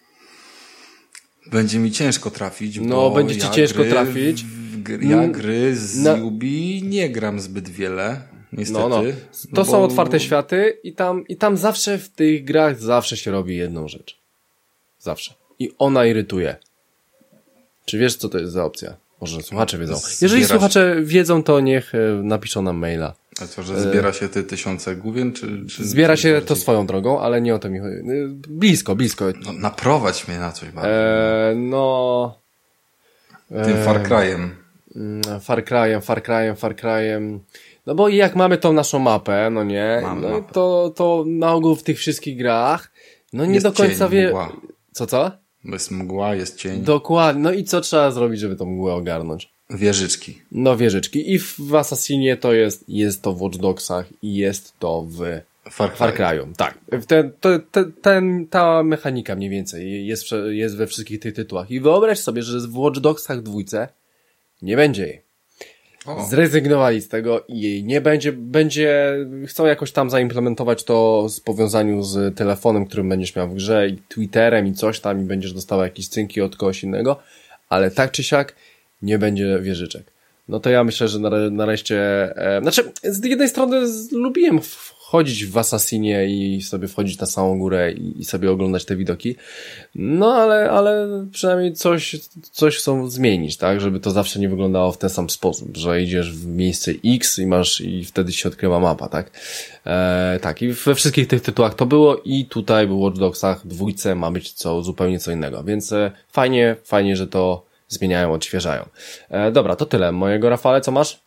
Będzie mi ciężko trafić, no, bo będzie ci ja ciężko gry, trafić. W, ja gry z no. Ubi nie gram zbyt wiele, niestety. No, no. To bo... są otwarte światy i tam, i tam zawsze w tych grach zawsze się robi jedną rzecz. Zawsze. I ona irytuje. Czy wiesz, co to jest za opcja? Może słuchacze wiedzą. Jeżeli zbiera słuchacze się... wiedzą, to niech napiszą nam maila. A co, że zbiera się te tysiące główien? Czy, czy, zbiera czy się bardziej... to swoją drogą, ale nie o to mi chodzi. Blisko, blisko. No, naprowadź mnie na coś bardziej. Eee, no... Tym Far Cry'em. Far Cry'em, Far Cry'em, Far Cry'em. No bo jak mamy tą naszą mapę, no nie, Mamy no mapę. to, to na ogół w tych wszystkich grach, no nie jest do końca cień, wie... mgła. Co, co? Jest mgła, jest cień. Dokładnie. No i co trzeba zrobić, żeby tą mgłę ogarnąć? Wieżyczki. No wieżyczki. I w, w Assassinie to jest, jest to w Watch Dogsach i jest to w Far Cry. Far Cry'u. Tak. Ten, to, te, ten, ta mechanika mniej więcej jest, jest we wszystkich tych tytułach. I wyobraź sobie, że w Watch Dogsach dwójce nie będzie jej. O. Zrezygnowali z tego i jej nie będzie, będzie, chcą jakoś tam zaimplementować to w powiązaniu z telefonem, którym będziesz miał w grze i Twitterem i coś tam i będziesz dostał jakieś cynki od kogoś innego, ale tak czy siak nie będzie wieżyczek. No to ja myślę, że nareszcie, e, znaczy z jednej strony z, lubiłem wchodzić w Assassinie i sobie wchodzić na samą górę i, i sobie oglądać te widoki, no ale, ale przynajmniej coś, coś chcą zmienić, tak, żeby to zawsze nie wyglądało w ten sam sposób, że idziesz w miejsce X i masz, i wtedy się odkrywa mapa, tak, e, tak, i we wszystkich tych tytułach to było i tutaj w Watch Dogsach dwójce ma być co, zupełnie co innego, więc e, fajnie, fajnie, że to zmieniają, odświeżają. E, dobra, to tyle mojego. Rafale, co masz?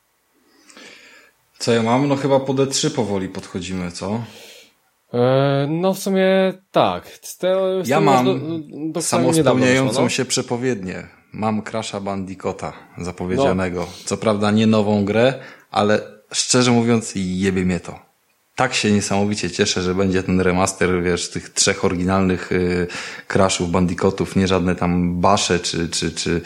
Co ja mam? No chyba po D trzy powoli podchodzimy, co? E, no w sumie tak. Z te, z ja mam do, do samospełniającą no? się przepowiednię. Mam Crasha Bandicoota zapowiedzianego. No. Co prawda nie nową grę, ale szczerze mówiąc jebie mnie to. Tak się niesamowicie cieszę, że będzie ten remaster, wiesz, tych trzech oryginalnych y, Crashów, Bandicootów, nie żadne tam basze, czy, czy, czy,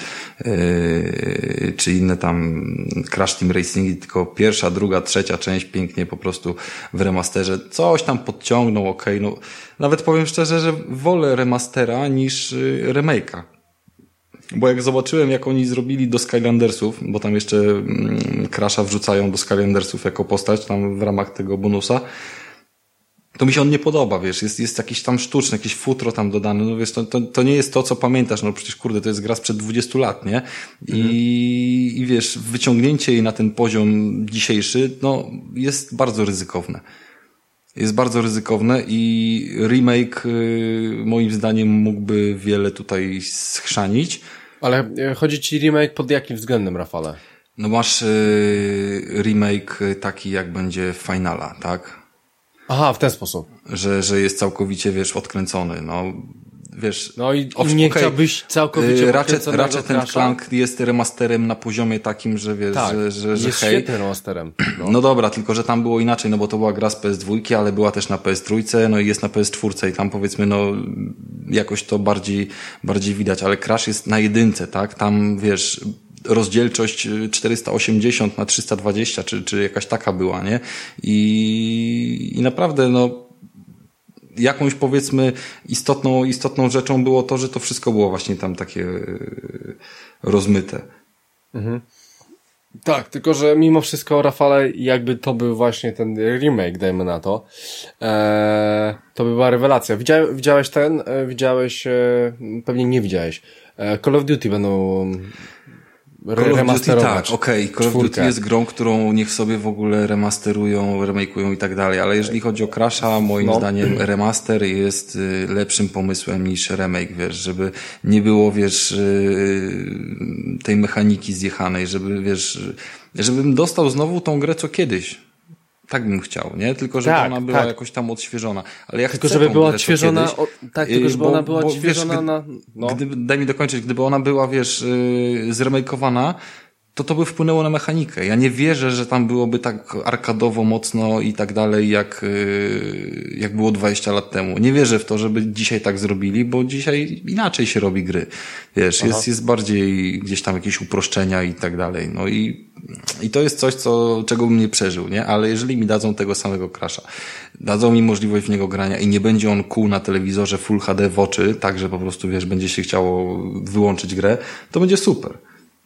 y, czy inne tam Crash Team Racingi, tylko pierwsza, druga, trzecia część pięknie po prostu w remasterze. Coś tam podciągnął, okej, okay, no. Nawet powiem szczerze, że wolę remastera niż y, remake'a. Bo jak zobaczyłem, jak oni zrobili do Skylandersów, bo tam jeszcze mm, Crasha wrzucają do Skylandersów jako postać tam w ramach tego bonusa, to mi się on nie podoba, wiesz, jest, jest jakiś tam sztuczny, jakieś futro tam dodane, no wiesz, to, to, to nie jest to, co pamiętasz, no przecież kurde, to jest gra sprzed dwudziestu lat, nie? I, mhm. i wiesz, wyciągnięcie jej na ten poziom dzisiejszy, no jest bardzo ryzykowne. Jest bardzo ryzykowne i remake y, moim zdaniem mógłby wiele tutaj schrzanić. Ale chodzi ci remake pod jakim względem, Rafale? No masz y, remake taki jak będzie Finala, tak? Aha, w ten sposób. Że, że jest całkowicie, wiesz, odkręcony, no. Wiesz, no i, i nie okay. chciałbyś całkowicie Ratchet, Ratchet and Clank jest remasterem na poziomie takim, że wiesz, tak, że, że, że jest hej. świetnym remasterem. No. no dobra, tylko że tam było inaczej, no bo to była gra z P S dwa, ale była też na P S trzy, no i jest na P S cztery i tam powiedzmy, no jakoś to bardziej, bardziej widać, ale Crash jest na jedynce, tak? Tam wiesz, rozdzielczość czterysta osiemdziesiąt na trzysta dwadzieścia, czy, czy jakaś taka była, nie? I, i naprawdę, no jakąś powiedzmy istotną, istotną rzeczą było to, że to wszystko było właśnie tam takie rozmyte. Mhm. Tak, tylko że mimo wszystko, Rafale, jakby to był właśnie ten remake, dajmy na to, eee, to by była rewelacja. Widziałeś, widziałeś ten? E, widziałeś, e, pewnie nie widziałeś. E, Call of Duty będą Call of Duty, tak, okej. Okay. Call of Duty jest grą, którą niech sobie w ogóle remasterują, remake'ują i tak dalej, ale jeżeli chodzi o Crasha, moim no. zdaniem remaster jest lepszym pomysłem niż remake, wiesz, żeby nie było, wiesz, tej mechaniki zjechanej, żeby, wiesz, żebym dostał znowu tą grę co kiedyś. Tak bym chciał, nie? Tylko żeby tak, ona była tak. jakoś tam odświeżona. Ale ja tylko chcę żeby była grę, odświeżona, kiedyś, o, tak, tylko żeby bo, ona była bo, odświeżona wiesz, na... No. Gdyby, daj mi dokończyć, gdyby ona była, wiesz, yy, zremejkowana, to to by wpłynęło na mechanikę. Ja nie wierzę, że tam byłoby tak arkadowo mocno i tak dalej, jak, yy, jak było dwadzieścia lat temu. Nie wierzę w to, żeby dzisiaj tak zrobili, bo dzisiaj inaczej się robi gry. Wiesz, jest, jest bardziej gdzieś tam jakieś uproszczenia i tak dalej. No i, i to jest coś, co, czego bym nie przeżył, nie? Ale jeżeli mi dadzą tego samego Crasha, dadzą mi możliwość w niego grania i nie będzie on kół na telewizorze Full H D w oczy, tak, że po prostu, wiesz, będzie się chciało wyłączyć grę, to będzie super.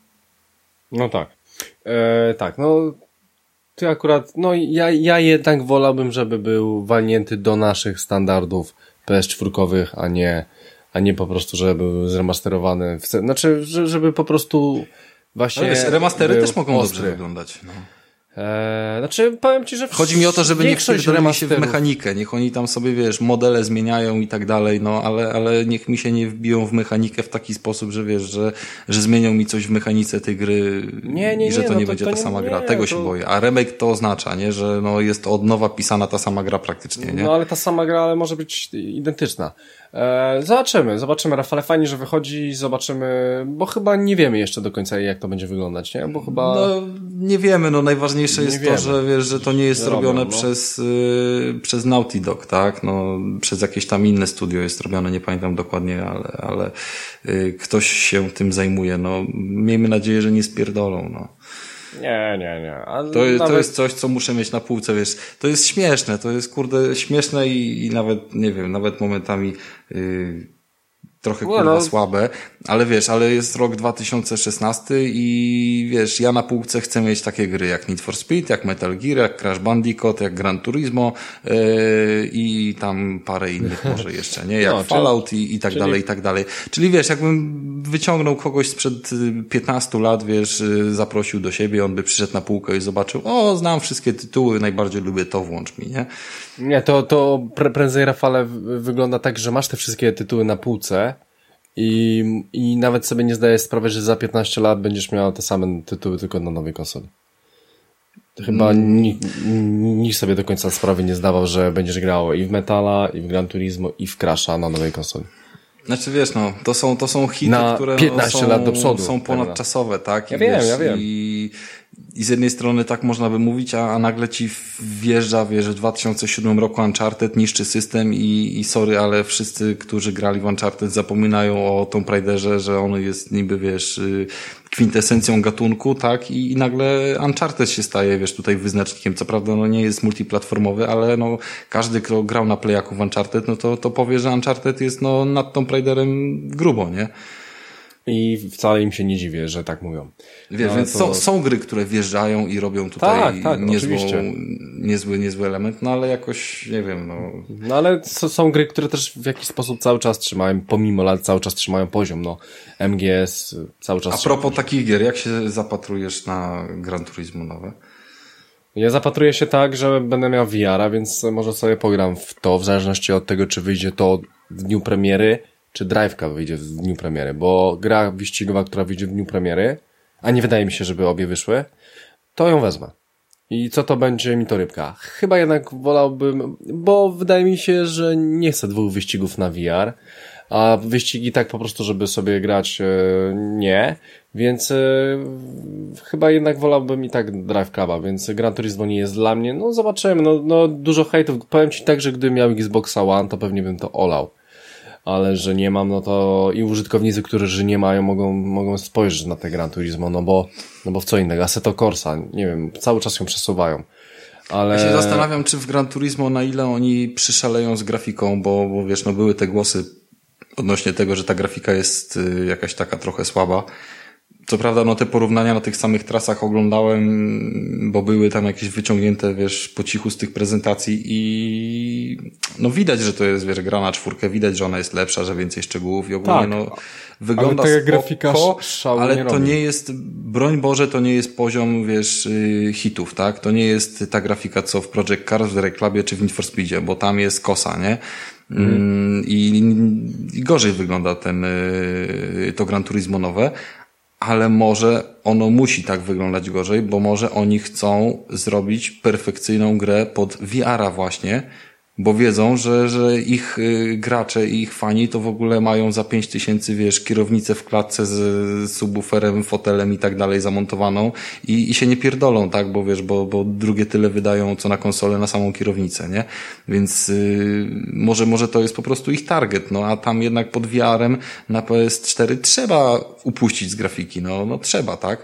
No tak. E, tak, no ty akurat, no ja, ja jednak wolałbym, żeby był walnięty do naszych standardów P S cztery, a nie, a nie po prostu, żeby był zremasterowany. W, znaczy, żeby po prostu właśnie... Ale wiesz, remastery też mogą ostry. Dobrze wyglądać. No. Eee, znaczy powiem ci, że chodzi mi o to, żeby nie wpierdolili się w mechanikę, niech oni tam sobie, wiesz, modele zmieniają i tak dalej, no ale, ale niech mi się nie wbiją w mechanikę w taki sposób, że wiesz, że, że zmienią mi coś w mechanice tej gry nie, nie, i że to nie, nie no będzie to, ta to sama nie, gra. nie, Tego to... się boję. A remake to oznacza, nie, że no jest od nowa pisana ta sama gra praktycznie, nie? No ale ta sama gra, ale może być identyczna. E, zobaczymy, zobaczymy, Rafale, fajnie, że wychodzi, zobaczymy, bo chyba nie wiemy jeszcze do końca, jak to będzie wyglądać, nie? Bo chyba... No, nie wiemy, no najważniejsze jest wiemy. to, że wiesz, że to nie jest Robią, robione no. przez, y, przez Naughty Dog, tak? No, przez jakieś tam inne studio jest robione, nie pamiętam dokładnie, ale, ale y, ktoś się tym zajmuje, no. Miejmy nadzieję, że nie spierdolą, no. Nie, nie, nie. Ale To, nawet... to jest coś, co muszę mieć na półce, wiesz. To jest śmieszne, to jest kurde śmieszne i, i nawet, nie wiem, nawet momentami yy, trochę kurwa no. słabe, ale wiesz, ale jest rok dwa tysiące szesnasty i wiesz, ja na półce chcę mieć takie gry jak Need for Speed, jak Metal Gear, jak Crash Bandicoot, jak Gran Turismo yy, i tam parę innych może jeszcze, nie? Jak no, Fallout i, i tak czyli... dalej, i tak dalej. Czyli wiesz, jakbym wyciągnął kogoś sprzed piętnastu lat, wiesz, zaprosił do siebie, on by przyszedł na półkę i zobaczył, o, znam wszystkie tytuły, najbardziej lubię to, włącz mi, nie? Nie, to, to prędzej, Rafale, wygląda tak, że masz te wszystkie tytuły na półce i, i nawet sobie nie zdajesz sprawy, że za piętnaście lat będziesz miał te same tytuły tylko na nowej konsoli. Chyba mm. nikt, nikt sobie do końca sprawy nie zdawał, że będziesz grał i w Metala, i w Gran Turismo, i w Crasha na nowej konsoli. Znaczy wiesz, no, to są, to są hity, na które piętnaście no, są, lat do przodu, są ponadczasowe, tak? I ja wiem, wiesz, ja wiem. I, I z jednej strony tak można by mówić, a, a nagle ci wjeżdża, wiesz, że w dwa tysiące siódmym roku Uncharted niszczy system i, i sorry, ale wszyscy, którzy grali w Uncharted zapominają o Tomb Raiderze, że on jest niby, wiesz, kwintesencją gatunku, tak? I, i nagle Uncharted się staje, wiesz, tutaj wyznacznikiem. Co prawda, no nie jest multiplatformowy, ale no każdy, kto grał na Playaku w Uncharted, no to, to powie, że Uncharted jest no nad Tomb Raiderem grubo, nie? I wcale im się nie dziwię, że tak mówią. Wiesz, no, więc to... są, są gry, które wjeżdżają i robią tutaj tak, tak, niezłą, niezły, niezły element, no ale jakoś, nie wiem, no... No ale są gry, które też w jakiś sposób cały czas trzymają, pomimo lat cały czas trzymają poziom, no. M G S cały czas... A propos takich gier, jak się zapatrujesz na Gran Turismo nowe? Ja zapatruję się tak, że będę miał V R a, więc może sobie pogram w to, w zależności od tego, czy wyjdzie to w dniu premiery, czy Drive'ka wyjdzie w dniu premiery, bo gra wyścigowa, która wyjdzie w dniu premiery, a nie wydaje mi się, żeby obie wyszły, to ją wezmę. I co to będzie, mi to rybka. Chyba jednak wolałbym, bo wydaje mi się, że nie chcę dwóch wyścigów na V R, a wyścigi tak po prostu, żeby sobie grać, nie, więc chyba jednak wolałbym i tak Drive Cluba, więc Gran Turismo nie jest dla mnie, no zobaczymy, no, no dużo hejtów, powiem Ci tak, że gdybym miał Xboxa One, to pewnie bym to olał. Ale że nie mam, no to i użytkownicy, którzy nie mają, mogą, mogą spojrzeć na te Gran Turismo, no bo, no bo w co innego, Assetto Corsa, nie wiem, cały czas ją przesuwają. Ale... Ja się zastanawiam, czy w Gran Turismo, na ile oni przyszaleją z grafiką, bo, bo wiesz, no były te głosy odnośnie tego, że ta grafika jest jakaś taka trochę słaba. Co prawda, no te porównania na tych samych trasach oglądałem, bo były tam jakieś wyciągnięte, wiesz, po cichu z tych prezentacji i no widać, że to jest, wiesz, gra na czwórkę, widać, że ona jest lepsza, że więcej szczegółów i ogólnie, tak, no wygląda ale spoko, grafika ale nie to robi. nie jest, broń Boże, to nie jest poziom, wiesz, hitów, tak? To nie jest ta grafika, co w Project Cars, w Rally Clubie czy w Need for Speedzie, bo tam jest kosa, nie? Mm. I, I gorzej wygląda ten, to Gran Turismo nowe. Ale może ono musi tak wyglądać gorzej, bo może oni chcą zrobić perfekcyjną grę pod V R a właśnie, bo wiedzą, że, że ich y, gracze i ich fani to w ogóle mają za pięć tysięcy, wiesz, kierownicę w klatce z, z subwooferem, fotelem i tak dalej zamontowaną i, i się nie pierdolą, tak, bo wiesz, bo, bo drugie tyle wydają co na konsolę na samą kierownicę, nie? Więc y, może, może to jest po prostu ich target, no a tam jednak pod V R em na P S cztery trzeba upuścić z grafiki, no, no trzeba, tak?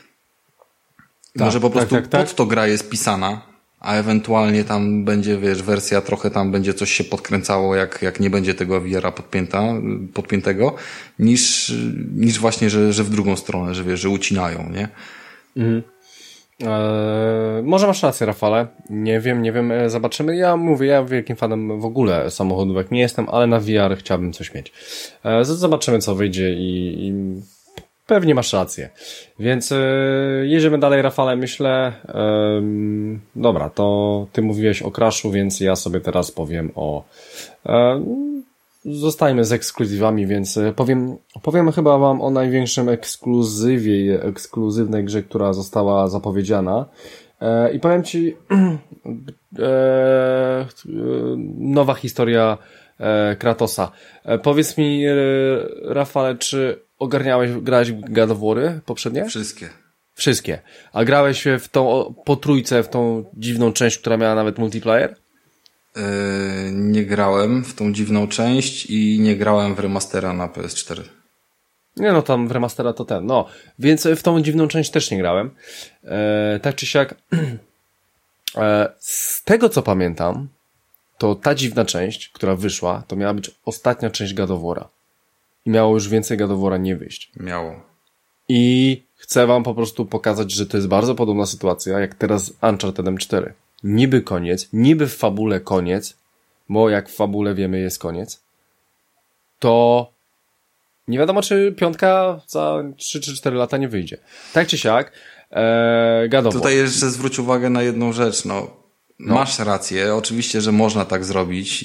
tak może po prostu tak, tak, tak. pod to gra jest pisana, a ewentualnie tam będzie, wiesz, wersja trochę tam będzie coś się podkręcało, jak, jak nie będzie tego V R a podpięta, podpiętego, niż, niż właśnie, że, że w drugą stronę, że wiesz, że ucinają, nie? Mhm. Eee, może masz rację, Rafale. Nie wiem, nie wiem, zobaczymy. Ja mówię, ja wielkim fanem w ogóle samochodówek nie jestem, ale na V R chciałbym coś mieć. Eee, zobaczymy, co wyjdzie i, i pewnie masz rację. Więc e, jedziemy dalej, Rafale, myślę. E, dobra, to ty mówiłeś o Crashu, więc ja sobie teraz powiem o... E, zostajmy z ekskluzywami, więc powiem, powiem chyba wam o największym ekskluzywie, ekskluzywnej grze, która została zapowiedziana. E, I powiem ci, e, nowa historia e, Kratosa. E, powiedz mi, e, Rafale, czy ogarniałeś, grałeś w God of War'y poprzednie? Wszystkie. Wszystkie. A grałeś w tą potrójce, w tą dziwną część, która miała nawet multiplayer? Yy, nie grałem w tą dziwną część i nie grałem w remastera na P S cztery. Nie no, tam w remastera to ten, no. Więc w tą dziwną część też nie grałem. E, tak czy siak, e, z tego co pamiętam, to ta dziwna część, która wyszła, to miała być ostatnia część God of War'a. I miało już więcej God of War'a nie wyjść. Miało. I chcę wam po prostu pokazać, że to jest bardzo podobna sytuacja, jak teraz z Unchartedem cztery. Niby koniec, niby w fabule koniec, bo jak w fabule wiemy jest koniec, to nie wiadomo, czy piątka za trzy czy cztery lata nie wyjdzie. Tak czy siak, ee, God of War. Tutaj jeszcze zwróć uwagę na jedną rzecz, no. No. Masz rację, oczywiście, że można tak zrobić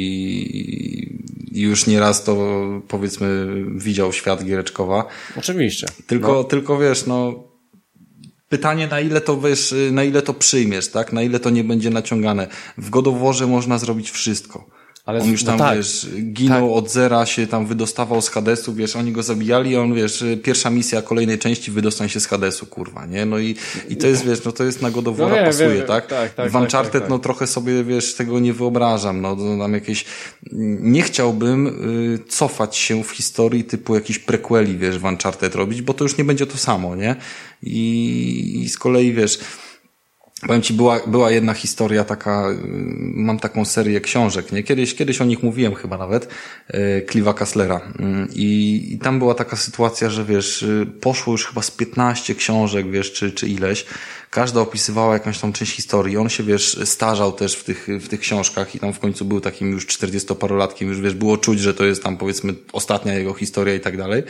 i i już nieraz to, powiedzmy, widział świat giereczkowa. Oczywiście. Tylko, no. tylko wiesz, no, pytanie, na ile to wiesz, na ile to przyjmiesz, tak? Na ile to nie będzie naciągane. W God of Warze można zrobić wszystko. Ale on już tam, no tak, wiesz, ginął tak. od zera, się tam wydostawał z Hadesu, wiesz, oni go zabijali, on, wiesz, pierwsza misja kolejnej części wydostań się z Hadesu, kurwa, nie? No i, i to jest, wiesz, no to jest na God of War'a, no nie, pasuje, wiem, tak? tak, tak w Uncharted, tak, tak, no tak. trochę sobie, wiesz, tego nie wyobrażam, no, no tam jakieś, nie chciałbym y, cofać się w historii typu jakiś prequeli, wiesz, w Uncharted robić, bo to już nie będzie to samo, nie? I, i z kolei, wiesz, powiem ci, była, była jedna historia taka, mam taką serię książek, nie? Kiedyś, kiedyś o nich mówiłem chyba nawet, Clive'a Casslera. I, i tam była taka sytuacja, że wiesz, poszło już chyba z piętnaście książek, wiesz, czy, czy ileś. Każda opisywała jakąś tam część historii. On się, wiesz, starzał też w tych, w tych książkach i tam w końcu był takim już czterdziestoparolatkiem, już, wiesz, było czuć, że to jest tam, powiedzmy, ostatnia jego historia i tak dalej.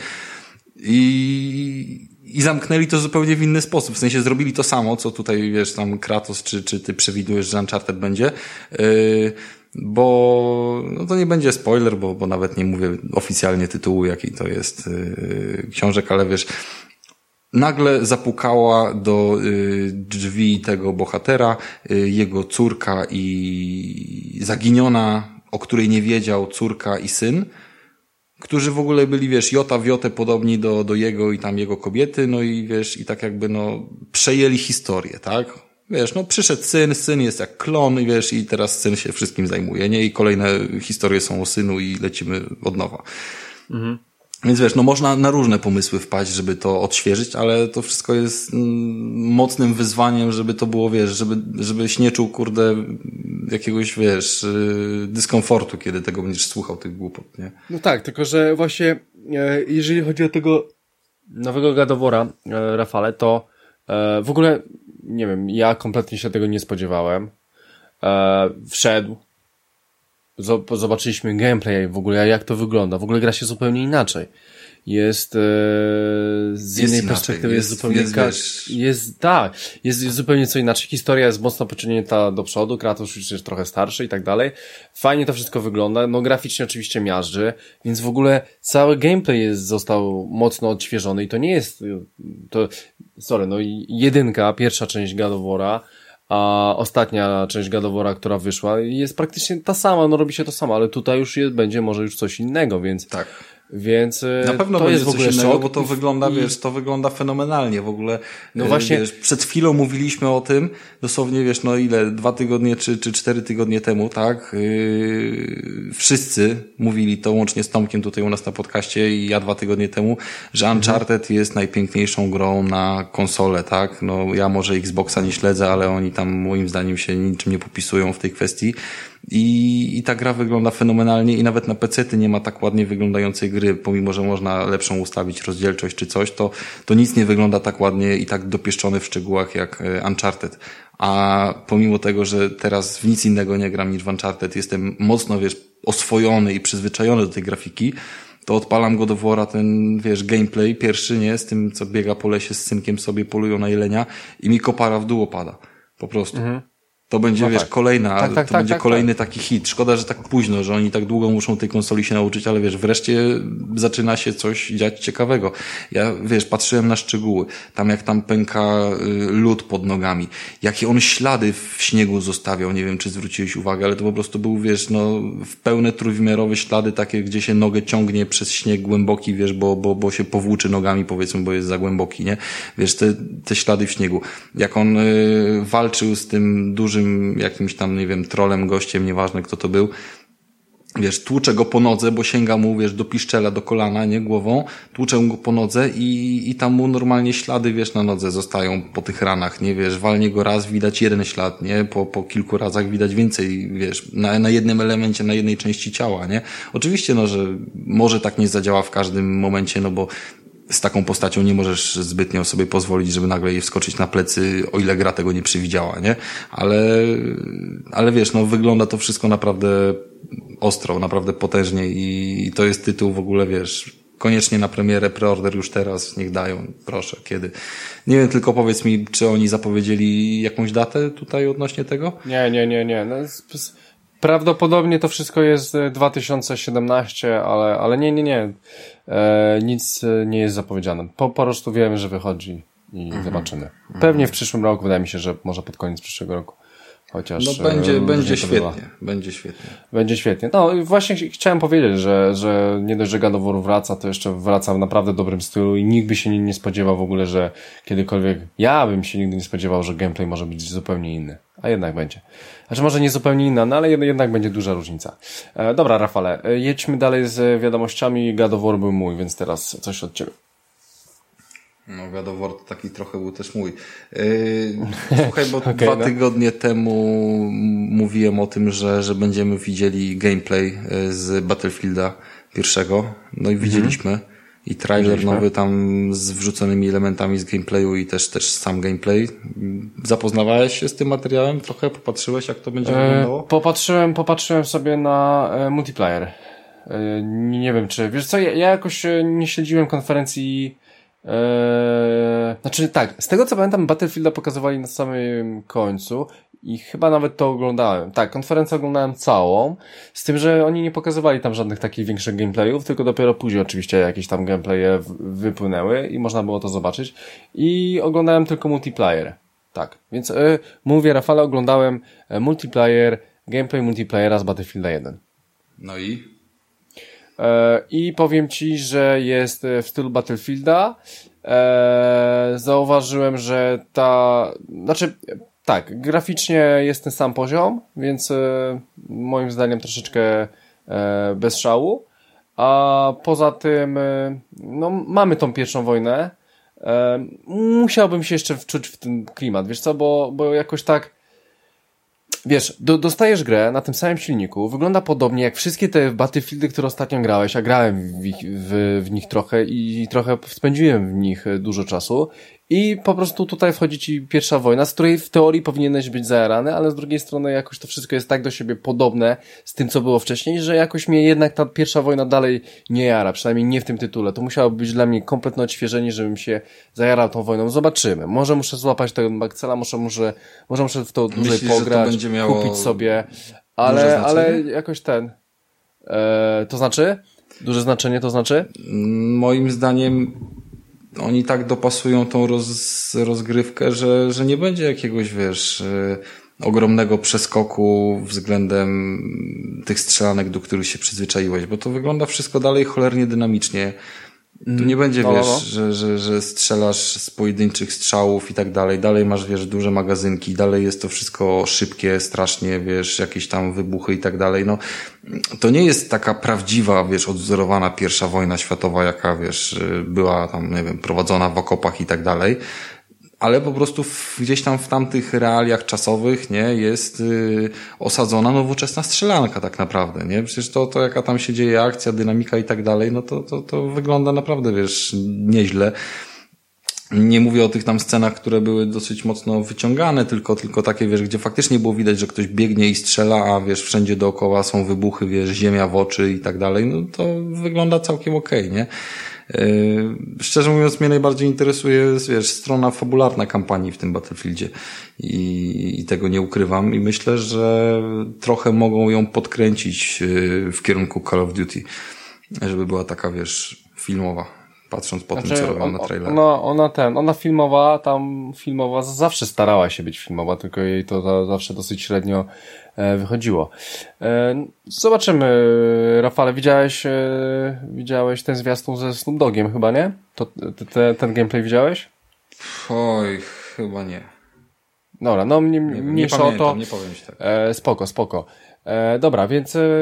I, I zamknęli to zupełnie w inny sposób. W sensie zrobili to samo, co tutaj, wiesz, tam Kratos, czy, czy ty przewidujesz, że Uncharted będzie. Yy, bo, no to nie będzie spoiler, bo, bo nawet nie mówię oficjalnie tytułu, jaki to jest yy, książek, ale wiesz, nagle zapukała do yy, drzwi tego bohatera yy, jego córka i zaginiona, o której nie wiedział, córka i syn, którzy w ogóle byli, wiesz, jota w jotę podobni do, do jego i tam jego kobiety, no i wiesz, i tak jakby, no, przejęli historię, tak? Wiesz, no, przyszedł syn, syn jest jak klon i wiesz, i teraz syn się wszystkim zajmuje, nie? I kolejne historie są o synu i lecimy od nowa. Mhm. Więc wiesz, no można na różne pomysły wpaść, żeby to odświeżyć, ale to wszystko jest mm, mocnym wyzwaniem, żeby to było, wiesz, żeby, żebyś nie czuł, kurde, jakiegoś, wiesz, yy, dyskomfortu, kiedy tego będziesz słuchał, tych głupot, nie? No tak, tylko że właśnie, e, jeżeli chodzi o tego nowego God of War'a, e, Rafale, to e, w ogóle, nie wiem, ja kompletnie się tego nie spodziewałem. E, wszedł, zobaczyliśmy gameplay w ogóle, jak to wygląda. W ogóle gra się zupełnie inaczej. Jest e, z jest innej perspektywy jest, jest zupełnie jest, ka- jest tak, jest, jest zupełnie co inaczej. Historia jest mocno pociągnięta do przodu, Kratos już jest trochę starszy i tak dalej. Fajnie to wszystko wygląda, no graficznie oczywiście miażdży, więc w ogóle cały gameplay jest, został mocno odświeżony i to nie jest to, sorry, no jedynka, pierwsza część God of War'a, a ostatnia część God of War'a, która wyszła, jest praktycznie ta sama, no robi się to samo, ale tutaj już jest, będzie może już coś innego, więc tak. Więc na pewno to będzie jest w ogóle coś innego, szok. bo to wygląda, I... wiesz, to wygląda fenomenalnie w ogóle. No właśnie. Wiesz, przed chwilą mówiliśmy o tym, dosłownie, wiesz, no ile, dwa tygodnie czy, czy cztery tygodnie temu, tak? Yy, wszyscy mówili to, łącznie z Tomkiem tutaj u nas na podcaście i ja dwa tygodnie temu, że Uncharted mhm. jest najpiękniejszą grą na konsolę, tak? No ja może Xboxa nie śledzę, ale oni tam moim zdaniem się niczym nie popisują w tej kwestii. I, i ta gra wygląda fenomenalnie i nawet na pecety nie ma tak ładnie wyglądającej gry, pomimo że można lepszą ustawić rozdzielczość czy coś, to, to nic nie wygląda tak ładnie i tak dopieszczone w szczegółach jak Uncharted. A pomimo tego, że teraz w nic innego nie gram niż w Uncharted, jestem mocno, wiesz, oswojony i przyzwyczajony do tej grafiki, to odpalam God of War'a, ten, wiesz, gameplay pierwszy, nie, z tym, co biega po lesie z synkiem sobie, polują na jelenia i mi kopara w dół opada. Po prostu. Mhm. To będzie, no wiesz, tak. kolejna, tak, tak, to tak, będzie tak, kolejny tak. taki hit. Szkoda, że tak późno, że oni tak długo muszą tej konsoli się nauczyć, ale wiesz, wreszcie zaczyna się coś dziać ciekawego. Ja, wiesz, patrzyłem na szczegóły. Tam jak tam pęka lód pod nogami. Jakie on ślady w śniegu zostawiał. Nie wiem, czy zwróciłeś uwagę, ale to po prostu był, wiesz, no, w pełne trójwymiarowe ślady takie, gdzie się nogę ciągnie przez śnieg głęboki, wiesz, bo, bo, bo się powłóczy nogami, powiedzmy, bo jest za głęboki, nie? Wiesz, te, te ślady w śniegu. Jak on y, walczył z tym dużym jakimś tam, nie wiem, trolem, gościem, nieważne kto to był, wiesz, tłuczę go po nodze, bo sięga mu, wiesz, do piszczela, do kolana, nie, głową, tłuczę go po nodze i, i tam mu normalnie ślady, wiesz, na nodze zostają po tych ranach, nie, wiesz, walnie go raz, widać jeden ślad, nie, po, po kilku razach widać więcej, wiesz, na, na jednym elemencie, na jednej części ciała, nie. Oczywiście, no, że może tak nie zadziała w każdym momencie, no bo z taką postacią nie możesz zbytnio sobie pozwolić, żeby nagle jej wskoczyć na plecy, o ile gra tego nie przewidziała, nie? Ale, ale wiesz, no wygląda to wszystko naprawdę ostro, naprawdę potężnie i to jest tytuł w ogóle, wiesz, koniecznie na premierę, preorder już teraz, niech dają, proszę, kiedy. Nie wiem, tylko powiedz mi, czy oni zapowiedzieli jakąś datę tutaj odnośnie tego? Nie, nie, nie, nie. No, prawdopodobnie to wszystko jest dwa tysiące siedemnaście, ale, ale nie, nie, nie. E, nic nie jest zapowiedziane. Po, po prostu wiemy, że wychodzi i mhm. zobaczymy. Pewnie w przyszłym roku, wydaje mi się, że może pod koniec przyszłego roku. Chociaż no będzie, e, będzie świetnie, będzie świetnie. Będzie świetnie. No i właśnie chciałem powiedzieć, że, że nie dość, że God of War wraca, to jeszcze wraca w naprawdę dobrym stylu i nikt by się nie, nie spodziewał w ogóle, że kiedykolwiek, ja bym się nigdy nie spodziewał, że gameplay może być zupełnie inny. A jednak będzie. Znaczy może nie zupełnie inna, no ale jednak będzie duża różnica. E, dobra, Rafale, jedźmy dalej z wiadomościami. God of War był mój, więc teraz coś od ciebie. No, God of War to taki trochę był też mój. Yy, słuchaj, bo okay, dwa no. tygodnie temu mówiłem o tym, że, że będziemy widzieli gameplay z Battlefielda pierwszego. No i widzieliśmy. Mm-hmm. I trailer widzieliśmy. Nowy tam z wrzuconymi elementami z gameplayu i też, też sam gameplay. Zapoznawałeś się z tym materiałem? Trochę popatrzyłeś, jak to będzie e, wyglądało? Popatrzyłem, popatrzyłem sobie na e, multiplayer. E, nie, nie wiem, czy... Wiesz co, ja, ja jakoś nie śledziłem konferencji. Eee, znaczy tak, z tego co pamiętam, Battlefielda pokazywali na samym końcu i chyba nawet to oglądałem. Tak, konferencję oglądałem całą, z tym, że oni nie pokazywali tam żadnych takich większych gameplayów, tylko dopiero później oczywiście jakieś tam gameplaye wypłynęły i można było to zobaczyć i oglądałem tylko multiplayer. Tak, więc yy, mówię, Rafale, oglądałem multiplayer, gameplay multiplayera z Battlefielda jeden. No i? I powiem ci, że jest w stylu Battlefielda. Eee, zauważyłem, że ta... Znaczy, tak, graficznie jest ten sam poziom, więc e, moim zdaniem troszeczkę e, bez szału. A poza tym, e, no, mamy tą pierwszą wojnę. E, musiałbym się jeszcze wczuć w ten klimat, wiesz co, bo, bo jakoś tak wiesz, do, dostajesz grę na tym samym silniku, wygląda podobnie jak wszystkie te Battlefieldy, które ostatnio grałeś, a grałem w, ich, w, w nich trochę i trochę spędziłem w nich dużo czasu i po prostu tutaj wchodzi ci pierwsza wojna, z której w teorii powinieneś być zajarany, ale z drugiej strony jakoś to wszystko jest tak do siebie podobne z tym, co było wcześniej, że jakoś mnie jednak ta pierwsza wojna dalej nie jara, przynajmniej nie w tym tytule. To musiało być dla mnie kompletne odświeżenie, żebym się zajarał tą wojną. Zobaczymy. Może muszę złapać tego bakcela, może muszę, może muszę w to dłużej Myślisz, pograć, kupić sobie, ale, ale jakoś ten... E, to znaczy? Duże znaczenie to znaczy? Moim zdaniem oni tak dopasują tą roz, rozgrywkę, że, że nie będzie jakiegoś, wiesz, y, ogromnego przeskoku względem tych strzelanek, do których się przyzwyczaiłeś, bo to wygląda wszystko dalej cholernie dynamicznie. Tu nie będzie, no, wiesz, no. Że, że, że strzelasz z pojedynczych strzałów i tak dalej. Dalej masz, wiesz, duże magazynki, dalej jest to wszystko szybkie, strasznie, wiesz, jakieś tam wybuchy i tak dalej. No, to nie jest taka prawdziwa, wiesz, odwzorowana pierwsza wojna światowa, jaka, wiesz, była tam, nie wiem, prowadzona w okopach i tak dalej. Ale po prostu w, gdzieś tam w tamtych realiach czasowych, nie, jest y, osadzona nowoczesna strzelanka tak naprawdę, nie? Przecież to, to jaka tam się dzieje akcja, dynamika i tak dalej, no to, to, to wygląda naprawdę, wiesz, nieźle. Nie mówię o tych tam scenach, które były dosyć mocno wyciągane, tylko, tylko takie, wiesz, gdzie faktycznie było widać, że ktoś biegnie i strzela, a wiesz, wszędzie dookoła są wybuchy, wiesz, ziemia w oczy i tak dalej, no to wygląda całkiem okej, nie? Yy, szczerze mówiąc, mnie najbardziej interesuje, wiesz, strona fabularna kampanii w tym Battlefieldzie i, i tego nie ukrywam i myślę, że trochę mogą ją podkręcić yy, w kierunku Call of Duty, żeby była taka, wiesz, filmowa. Patrząc po znaczy, tym, co robią on, na trailerze. Ona, ona ten, ona filmowa, tam filmowa zawsze starała się być filmowa, tylko jej to za, zawsze dosyć średnio e, wychodziło. E, zobaczymy, Rafale, widziałeś e, widziałeś ten zwiastun ze Snoop Doggiem chyba, nie? To, te, te, ten gameplay widziałeś? Oj, chyba nie. Dobra, no mnie, nie, mniejsza nie pamiętam, o to. Nie powiem ci tak. E, spoko, spoko. E, dobra, więc e,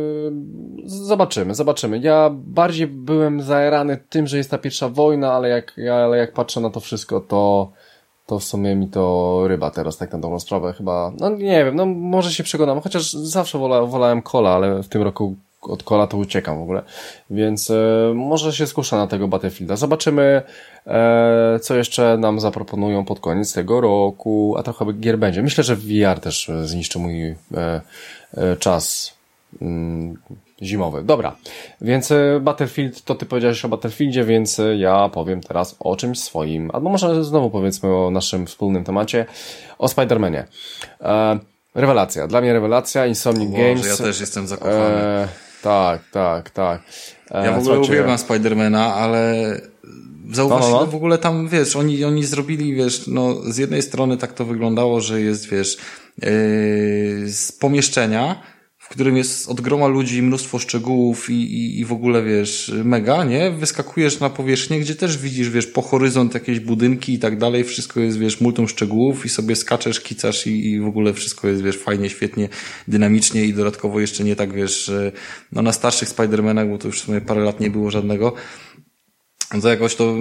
zobaczymy, zobaczymy. Ja bardziej byłem zajarany tym, że jest ta pierwsza wojna, ale jak, ale jak patrzę na to wszystko, to, to w sumie mi to ryba teraz, tak na dobrą sprawę chyba. No nie wiem, no może się przekonam, chociaż zawsze wola, wolałem Cola, ale w tym roku od Cola to uciekam w ogóle. Więc e, może się skuszę na tego Battlefielda. Zobaczymy, e, co jeszcze nam zaproponują pod koniec tego roku, a trochę gier będzie. Myślę, że V R też zniszczy mój e, e, czas mm, zimowy. Dobra, więc e, Battlefield, to ty powiedziałeś o Battlefieldzie, więc e, ja powiem teraz o czymś swoim. Albo może znowu powiedzmy o naszym wspólnym temacie, o Spider-Manie. E, rewelacja, dla mnie rewelacja, Insomniac Boże, Games. ja też jestem zakochany. E, tak, tak, tak. E, ja w ogóle słuchajcie, uwielbiam Spidermana, ale zauważ, no, no, no. w ogóle tam, wiesz, oni, oni zrobili, wiesz, no z jednej strony tak to wyglądało, że jest, wiesz, yy, z pomieszczenia, w którym jest od groma ludzi mnóstwo szczegółów i, i, i w ogóle, wiesz, mega, nie? Wyskakujesz na powierzchnię, gdzie też widzisz, wiesz, po horyzont jakieś budynki i tak dalej, wszystko jest, wiesz, multum szczegółów i sobie skaczesz, kicasz i, i w ogóle wszystko jest, wiesz, fajnie, świetnie, dynamicznie i dodatkowo jeszcze nie tak, wiesz, no na starszych Spider-Manach, bo to już w sumie parę lat nie było żadnego, to jakoś to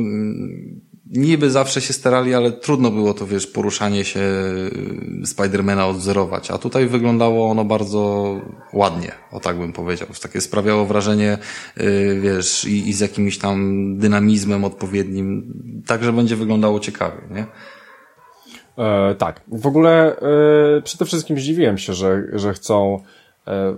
niby zawsze się starali, ale trudno było to, wiesz, poruszanie się Spidermana odwzorować. A tutaj wyglądało ono bardzo ładnie, o tak bym powiedział. Takie sprawiało wrażenie, yy, wiesz, i, i z jakimś tam dynamizmem odpowiednim, tak, że będzie wyglądało ciekawie, nie? E, tak. W ogóle e, przede wszystkim zdziwiłem się, że, że chcą e,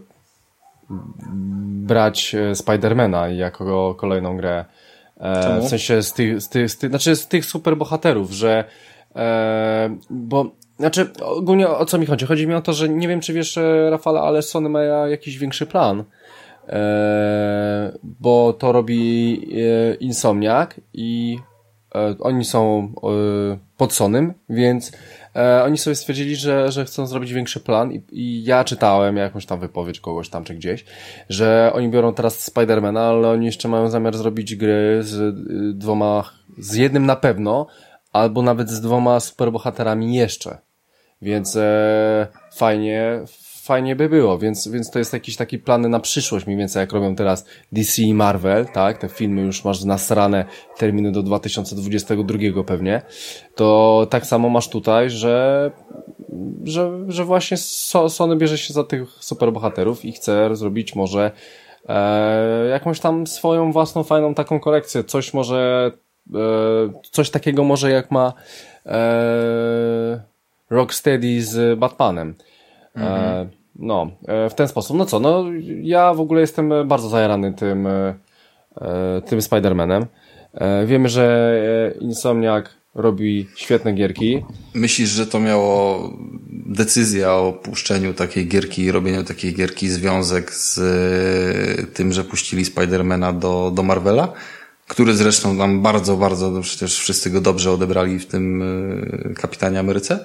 brać Spidermana jako kolejną grę. E, w sensie z tych, z tych, z tych, znaczy z tych superbohaterów, że e, bo, znaczy ogólnie o co mi chodzi? Chodzi mi o to, że nie wiem czy wiesz, Rafale, ale Sony ma jakiś większy plan, e, bo to robi e, Insomniac i e, oni są e, pod Sonym, więc e, oni sobie stwierdzili, że, że chcą zrobić większy plan i, i ja czytałem jakąś tam wypowiedź kogoś tam czy gdzieś, że oni biorą teraz Spidermana, ale oni jeszcze mają zamiar zrobić gry z y, dwoma, z jednym na pewno, albo nawet z dwoma superbohaterami jeszcze. Więc e, fajnie, fajnie by było, więc, więc to jest jakiś taki plany na przyszłość, mniej więcej jak robią teraz D C i Marvel, tak, te filmy już masz nasrane terminy do dwa tysiące dwudziestego drugiego pewnie, to tak samo masz tutaj, że że, że właśnie Sony bierze się za tych superbohaterów i chce zrobić może e, jakąś tam swoją własną fajną taką kolekcję, coś może e, coś takiego może jak ma e, Rocksteady z Batmanem. E, no, e, w ten sposób. No co, no ja w ogóle jestem bardzo zajarany tym e, tym Spider-Manem. E, wiemy, że Insomniac robi świetne gierki. Myślisz, że to miało decyzja o puszczeniu takiej gierki i robieniu takiej gierki związek z tym, że puścili Spidermana do, do Marvela? Który zresztą tam bardzo, bardzo, no przecież wszyscy go dobrze odebrali w tym Kapitanie Ameryce?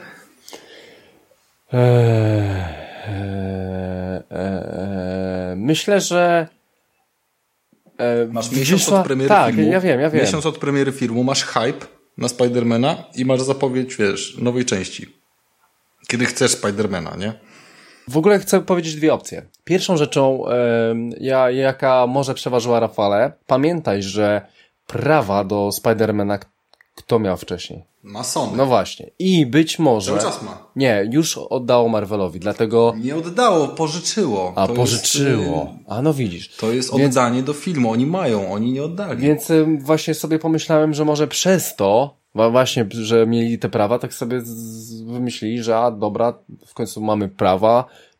Eee, eee, eee, myślę, że eee, masz miesiąc wyszła... od premiery tak, filmu. Ja wiem, ja wiem. Miesiąc od premiery filmu masz hype na Spidermana i masz zapowiedź, wiesz, nowej części. Kiedy chcesz Spidermana, nie? W ogóle chcę powiedzieć dwie opcje. Pierwszą rzeczą, e, ja, jaka może przeważyła Rafale, pamiętaj, że prawa do Spidermana kto miał wcześniej? Ma Sony. No właśnie. I być może... Cały czas ma. Nie, już oddało Marvelowi, dlatego... Nie oddało, pożyczyło. A, to pożyczyło. Jest, A, no widzisz. To jest Więc... oddanie do filmu. Oni mają, oni nie oddali. Więc właśnie sobie pomyślałem, że może przez to, właśnie, że mieli te prawa, tak sobie z... wymyślili, że a, dobra, w końcu mamy prawa,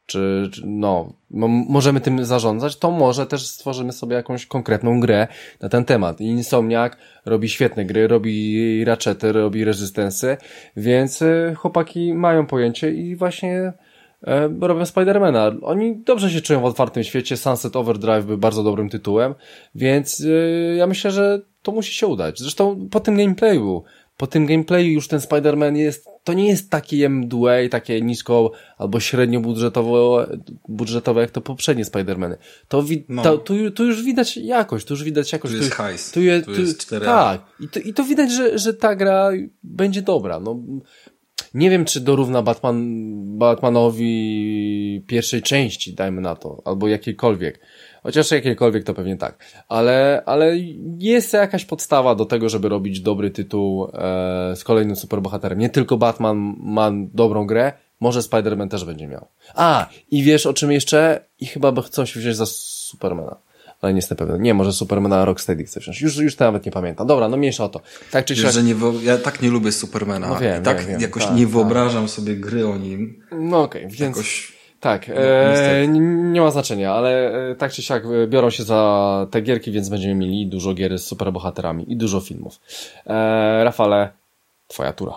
czy, czy no, no, możemy tym zarządzać, to może też stworzymy sobie jakąś konkretną grę na ten temat. Insomniac robi świetne gry, robi Ratchety, robi Resistance, więc y, chłopaki mają pojęcie i właśnie y, robią Spidermana. Oni dobrze się czują w otwartym świecie, Sunset Overdrive był bardzo dobrym tytułem, więc y, ja myślę, że to musi się udać. Zresztą po tym gameplayu, po tym gameplayu już ten Spider-Man jest, to nie jest taki M D A, takie nisko albo średnio budżetowo, budżetowe jak to poprzednie Spider-Many. To, wi- no. to tu, tu już widać jakość, tu już widać jakość. Tu jest hajs, tu, je, tu tu jest cztery A. Tak. I to, i to widać, że, że ta gra będzie dobra. No, nie wiem, czy dorówna Batman, Batmanowi pierwszej części, dajmy na to, albo jakiejkolwiek. Chociaż jakiejkolwiek to pewnie tak. Ale, ale jest jakaś podstawa do tego, żeby robić dobry tytuł e, z kolejnym superbohaterem. Nie tylko Batman ma dobrą grę, może Spider-Man też będzie miał. A, i wiesz o czym jeszcze? I chyba by coś wziąć za Supermana. Ale nie jestem pewien. Nie, może Supermana Rocksteady chce wziąć. Już, już to nawet nie pamiętam. Dobra, no mniejsza o to. Tak czy siak... że nie wyo... Ja tak nie lubię Supermana. No wiem, I tak wiem, wiem. jakoś tak, nie tak. wyobrażam sobie gry o nim. No okej, okay, więc... Jakoś... Tak, No, e, nie ma znaczenia, ale e, tak czy siak biorą się za te gierki, więc będziemy mieli dużo gier z superbohaterami i dużo filmów. E, Rafale, twoja tura.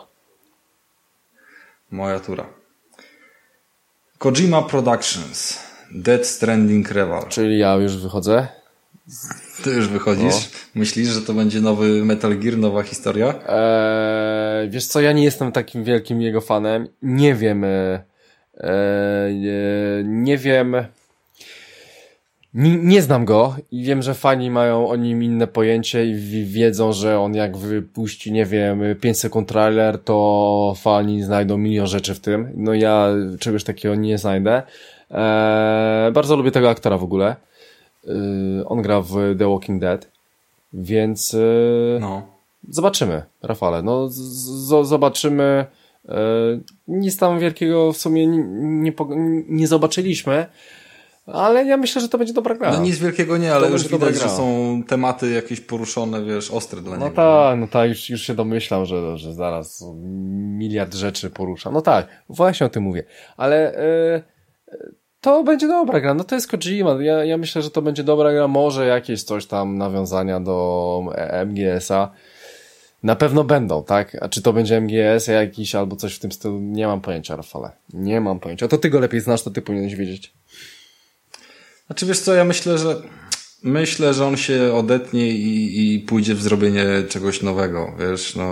Moja tura. Kojima Productions. Death Stranding Reval. Czyli ja już wychodzę. Ty już wychodzisz? No. Myślisz, że to będzie nowy Metal Gear, nowa historia? E, wiesz co, ja nie jestem takim wielkim jego fanem. Nie wiem... E, E, nie, nie wiem, nie, nie znam go i wiem, że fani mają o nim inne pojęcie i w, wiedzą, że on jak wypuści, nie wiem, pięć sekund trailer, to fani znajdą milion rzeczy w tym. No ja czegoś takiego nie znajdę. E, bardzo lubię tego aktora w ogóle. E, on gra w The Walking Dead, więc e, no. zobaczymy, Rafale. No z, z, zobaczymy. Nic tam wielkiego w sumie nie, nie, nie zobaczyliśmy, ale ja myślę, że to będzie dobra gra. No nic wielkiego nie, ale to już widać, że są tematy jakieś poruszone, wiesz, ostre dla no niego. Tak, no tak, już, już się domyślam, że, że zaraz miliard rzeczy porusza. No tak, właśnie o tym mówię. Ale e, to będzie dobra gra. No to jest Kojima. Ja, ja myślę, że to będzie dobra gra. Może jakieś coś tam nawiązania do M G S-a. Na pewno będą, tak? A czy to będzie M G S jakiś albo coś w tym stylu? Nie mam pojęcia, Rafale. Nie mam pojęcia. To ty go lepiej znasz, to ty powinieneś wiedzieć. Znaczy wiesz co, ja myślę, że myślę, że on się odetnie i, i pójdzie w zrobienie czegoś nowego, wiesz, no.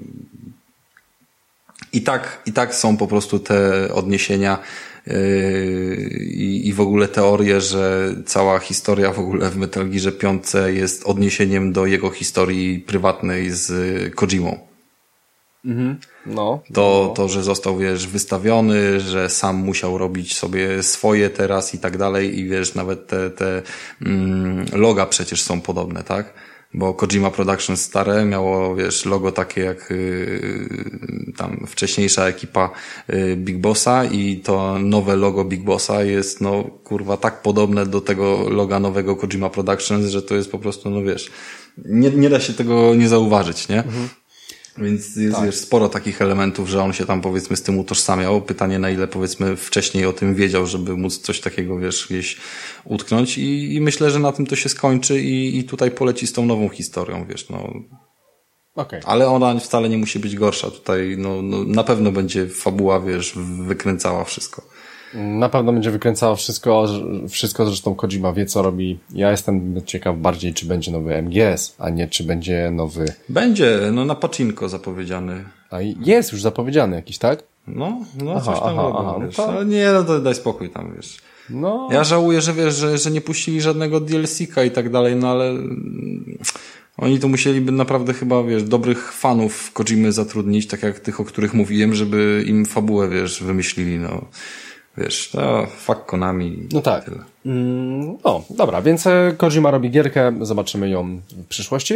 I tak, i tak są po prostu te odniesienia i, i w ogóle teorie, że cała historia w ogóle w Metal Gearze piątce jest odniesieniem do jego historii prywatnej z Kojimą. Mhm. No. To, no. to, że został, wiesz, wystawiony, że sam musiał robić sobie swoje teraz i tak dalej i wiesz, nawet te, te mm, loga przecież są podobne, tak? Bo Kojima Productions stare miało, wiesz, logo takie jak yy, tam wcześniejsza ekipa yy, Big Bossa i to nowe logo Big Bossa jest, no, kurwa, tak podobne do tego loga nowego Kojima Productions, że to jest po prostu, no wiesz, nie, nie da się tego nie zauważyć, nie? Mhm. Więc jest, tak. Wiesz, sporo takich elementów, że on się tam, powiedzmy, z tym utożsamiał. Pytanie, na ile, powiedzmy, wcześniej o tym wiedział, żeby móc coś takiego, wiesz, gdzieś utknąć i, i myślę, że na tym to się skończy i, i tutaj poleci z tą nową historią, wiesz, no. Okay. Ale ona wcale nie musi być gorsza. Tutaj, no, no na pewno będzie fabuła, wiesz, wykręcała wszystko. Na pewno będzie wykręcała wszystko, wszystko zresztą Kojima wie, co robi. Ja jestem ciekaw bardziej, czy będzie nowy M G S, a nie czy będzie nowy... Będzie, no na Pachinko zapowiedziany. A jest już zapowiedziany jakiś, tak? No, no aha, coś tam aha, robią, aha, wiesz. no to... Ale nie, no to daj spokój tam, wiesz. No. Ja żałuję, że wiesz, że, że nie puścili żadnego D L C-ka i tak dalej, no ale oni to musieliby naprawdę chyba, wiesz, dobrych fanów Kojimy zatrudnić, tak jak tych, o których mówiłem, żeby im fabułę, wiesz, wymyślili, no. Wiesz, to fuck Konami. No tak. Tyle. Mm, no, dobra, więc Kojima robi gierkę, zobaczymy ją w przyszłości.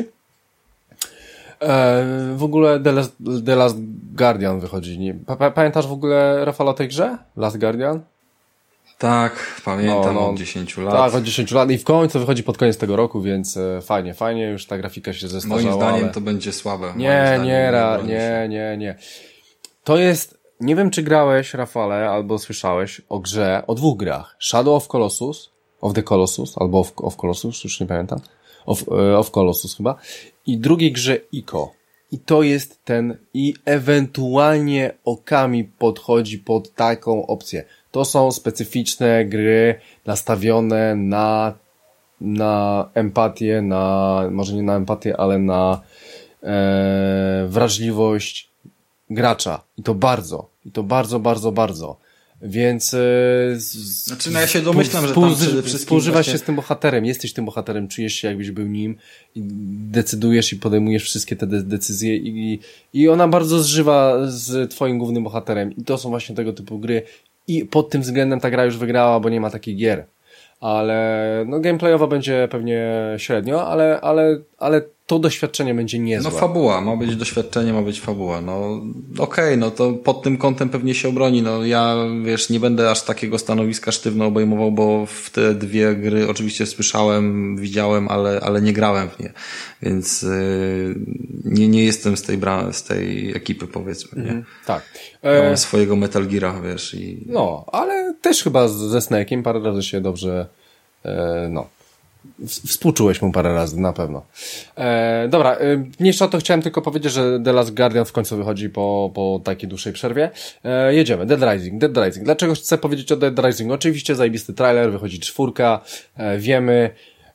E, w ogóle The Last, The Last Guardian wychodzi. Nie, pa, pamiętasz w ogóle, Rafał, o tej grze? Last Guardian? Tak, pamiętam no, no, od dziesięciu lat. Tak, od dziesięciu lat i w końcu wychodzi pod koniec tego roku, więc e, fajnie, fajnie, już ta grafika się zestarzała. Moim zdaniem ale... to będzie słabe. Nie, nie, ra, nie, nie, nie. To jest nie wiem, czy grałeś, Rafale, albo słyszałeś o grze, o dwóch grach. Shadow of Colossus, of the Colossus, albo of, of Colossus, już nie pamiętam. Of, of Colossus chyba. I drugiej grze Ico. I to jest ten, i ewentualnie Okami podchodzi pod taką opcję. To są specyficzne gry nastawione na, na empatię, na, może nie na empatię, ale na e, wrażliwość gracza. I to bardzo. I to bardzo, bardzo, bardzo. Więc... E, znaczy, no ja się domyślam, że tam przede wszystkim współżywasz właśnie... się z tym bohaterem, jesteś tym bohaterem, czujesz się jakbyś był nim i decydujesz i podejmujesz wszystkie te de- decyzje i, i ona bardzo zżywa z twoim głównym bohaterem. I to są właśnie tego typu gry. I pod tym względem ta gra już wygrała, bo nie ma takich gier. Ale no gameplayowo będzie pewnie średnio, ale, ale, ale to doświadczenie będzie niezłe. No fabuła, ma być doświadczenie, ma być fabuła. No okej, okay, no to pod tym kątem pewnie się obroni. No ja, wiesz, nie będę aż takiego stanowiska sztywno obejmował, bo w te dwie gry oczywiście słyszałem, widziałem, ale, ale nie grałem w nie. Więc yy, nie, nie jestem z tej bra- z tej ekipy, powiedzmy, nie? Mm, tak. Ja mam swojego Metal Geara, wiesz, i... No, ale też chyba ze Snake'iem parę razy się dobrze, e, no, współczułeś mu parę razy, na pewno. E, dobra, e, mniejsza o to, chciałem tylko powiedzieć, że The Last Guardian w końcu wychodzi po, po takiej dłuższej przerwie. E, jedziemy, Dead Rising, Dead Rising. Dlaczego chcę powiedzieć o Dead Rising? Oczywiście zajebisty trailer, wychodzi czwórka, e, wiemy,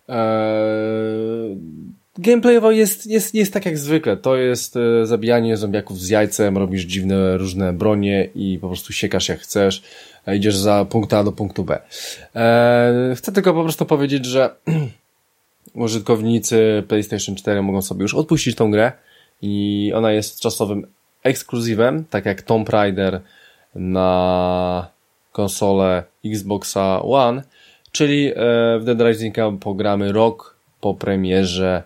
e, gameplayowo jest, jest, jest tak jak zwykle. To jest e, zabijanie zombiaków z jajcem, robisz dziwne różne bronie i po prostu siekasz jak chcesz, a idziesz za punktu A do punktu B. E, chcę tylko po prostu powiedzieć, że użytkownicy PlayStation cztery mogą sobie już odpuścić tą grę i ona jest czasowym ekskluzywem, tak jak Tomb Raider na konsolę Xboxa One, czyli e, w Dead Risinga pogramy rok po premierze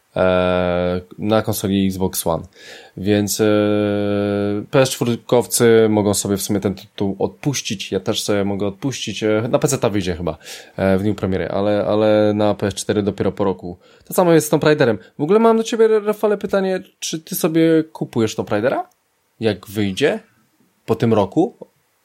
na konsoli Xbox One. Więc P S cztery-kowcy mogą sobie w sumie ten tytuł odpuścić. Ja też sobie mogę odpuścić. Na P C ta wyjdzie chyba w dniu premiery, ale, ale na P S cztery dopiero po roku. To samo jest z Tomb Raiderem. W ogóle mam do ciebie, Rafale, pytanie, czy ty sobie kupujesz Tomb Raidera? Jak wyjdzie? Po tym roku?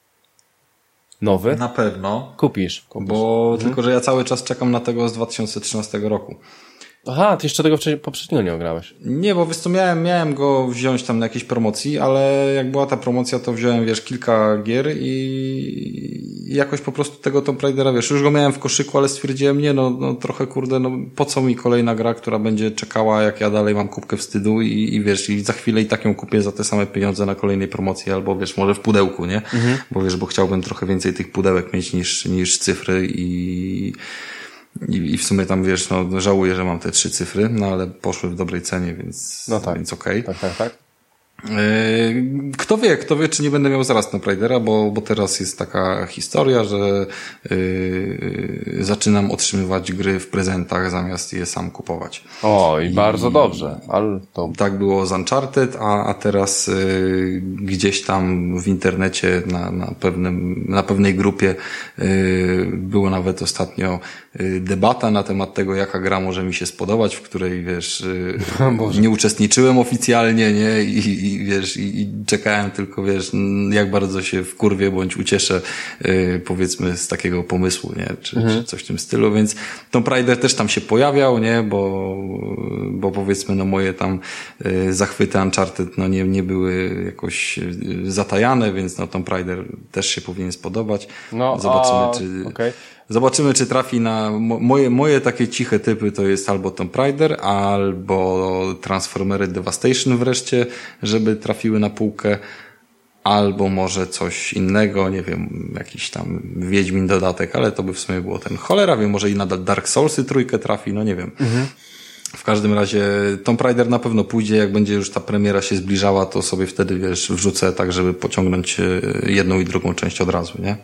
Nowy? Na pewno. Kupisz. kupisz. Bo mhm. tylko, że ja cały czas czekam na tego z dwa tysiące trzynastego roku. Aha, ty jeszcze tego poprzedniego nie ograłeś. Nie, bo wiesz co, miałem, miałem go wziąć tam na jakiejś promocji, ale jak była ta promocja, to wziąłem, wiesz, kilka gier i jakoś po prostu tego Tomb Raidera, wiesz, już go miałem w koszyku, ale stwierdziłem, nie, no, no trochę kurde, no po co mi kolejna gra, która będzie czekała, jak ja dalej mam kubkę wstydu i, i wiesz, i za chwilę i tak ją kupię za te same pieniądze na kolejnej promocji, albo wiesz, może w pudełku, nie? Mhm. Bo wiesz, bo chciałbym trochę więcej tych pudełek mieć niż, niż cyfry i I, I w sumie tam, wiesz, no żałuję, że mam te trzy cyfry, no ale poszły w dobrej cenie, więc, no tak. więc okej. Okay. Tak, tak, tak. Kto wie, kto wie, czy nie będę miał zaraz Tomb Raidera, bo, bo teraz jest taka historia, że yy, zaczynam otrzymywać gry w prezentach zamiast je sam kupować. O, i, I bardzo dobrze. Ale to... Tak było z Uncharted, a, a teraz yy, gdzieś tam w internecie na, na pewnym, na pewnej grupie yy, było nawet ostatnio yy, debata na temat tego, jaka gra może mi się spodobać, w której, wiesz, yy, nie uczestniczyłem oficjalnie, nie, i I wiesz, i, i czekałem tylko, wiesz, jak bardzo się wkurwię bądź ucieszę, yy, powiedzmy, z takiego pomysłu, nie, czy, mhm. czy coś w tym stylu, więc Tomb Raider też tam się pojawiał, nie, bo, bo powiedzmy, no moje tam yy, zachwyty Uncharted, no nie, nie były jakoś yy, zatajane, więc no Tomb Raider też się powinien spodobać. No, zobaczymy, a, czy... Okay. Zobaczymy, czy trafi na moje, moje takie ciche typy, to jest albo Tomb Raider, albo Transformery Devastation wreszcie, żeby trafiły na półkę, albo może coś innego, nie wiem, jakiś tam Wiedźmin dodatek, ale to by w sumie było ten cholera, wiem, może i nadal Dark Soulsy trójkę trafi, no nie wiem. Mhm. W każdym razie Tomb Raider na pewno pójdzie, jak będzie już ta premiera się zbliżała, to sobie wtedy, wiesz, wrzucę tak, żeby pociągnąć jedną i drugą część od razu, nie?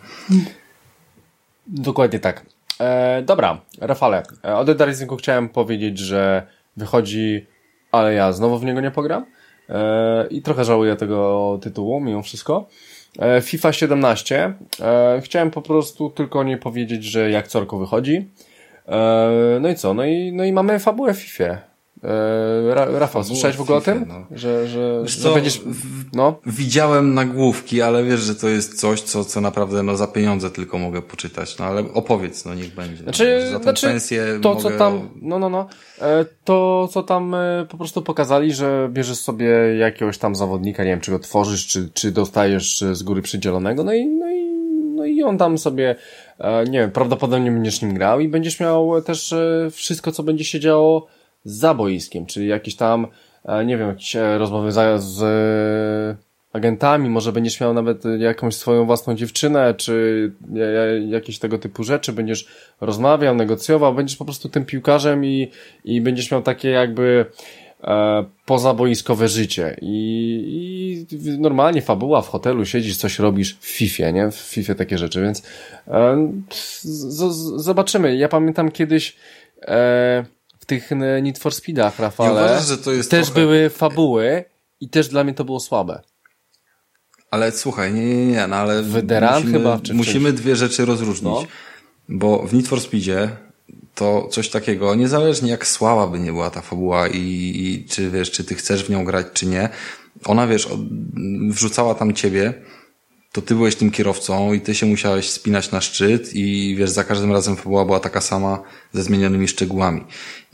Dokładnie tak. E, dobra, Rafale, o Dead Risingu chciałem powiedzieć, że wychodzi, ale ja znowu w niego nie pogram e, i trochę żałuję tego tytułu mimo wszystko. E, FIFA siedemnaście. E, chciałem po prostu tylko o niej powiedzieć, że jak co roku wychodzi. E, no i co? No i, no i mamy fabułę w Fifie. E, Ra, Rafał, słyszałeś w ogóle o tym? No. Że, że, Wiesz że co, będziesz... No? Widziałem nagłówki, ale wiesz, że to jest coś, co, co naprawdę no, za pieniądze tylko mogę poczytać. No ale opowiedz, no niech będzie. Znaczy, no, za tą znaczy pensję to, mogę... co tam, no, no, no, e, to, co tam e, po prostu pokazali, że bierzesz sobie jakiegoś tam zawodnika, nie wiem, czy go tworzysz, czy, czy dostajesz z góry przydzielonego, no i, no i, no i on tam sobie, e, nie wiem, prawdopodobnie będziesz nim grał i będziesz miał też e, wszystko, co będzie się działo za boiskiem, czyli jakieś tam, e, nie wiem, jakieś e, rozmowy za, z e, agentami, może będziesz miał nawet jakąś swoją własną dziewczynę, czy jakieś tego typu rzeczy, będziesz rozmawiał, negocjował, będziesz po prostu tym piłkarzem i, i będziesz miał takie jakby e, pozaboiskowe życie i, i normalnie fabuła w hotelu, siedzisz, coś robisz w Fifie, nie? W Fifie takie rzeczy, więc e, z, z, zobaczymy. Ja pamiętam kiedyś e, w tych Need for Speedach, Rafale, ja uważam, że to jest też trochę... były fabuły i też dla mnie to było słabe. Ale słuchaj, nie, nie, nie, no ale Weteran musimy, chyba, czy musimy dwie rzeczy rozróżnić. No. Bo w Need for Speedzie to coś takiego, niezależnie jak słaba by nie była ta fabuła i, i czy wiesz, czy ty chcesz w nią grać, czy nie, ona wiesz, od, wrzucała tam ciebie, to ty byłeś tym kierowcą i ty się musiałeś spinać na szczyt i wiesz, za każdym razem fabuła była taka sama ze zmienionymi szczegółami.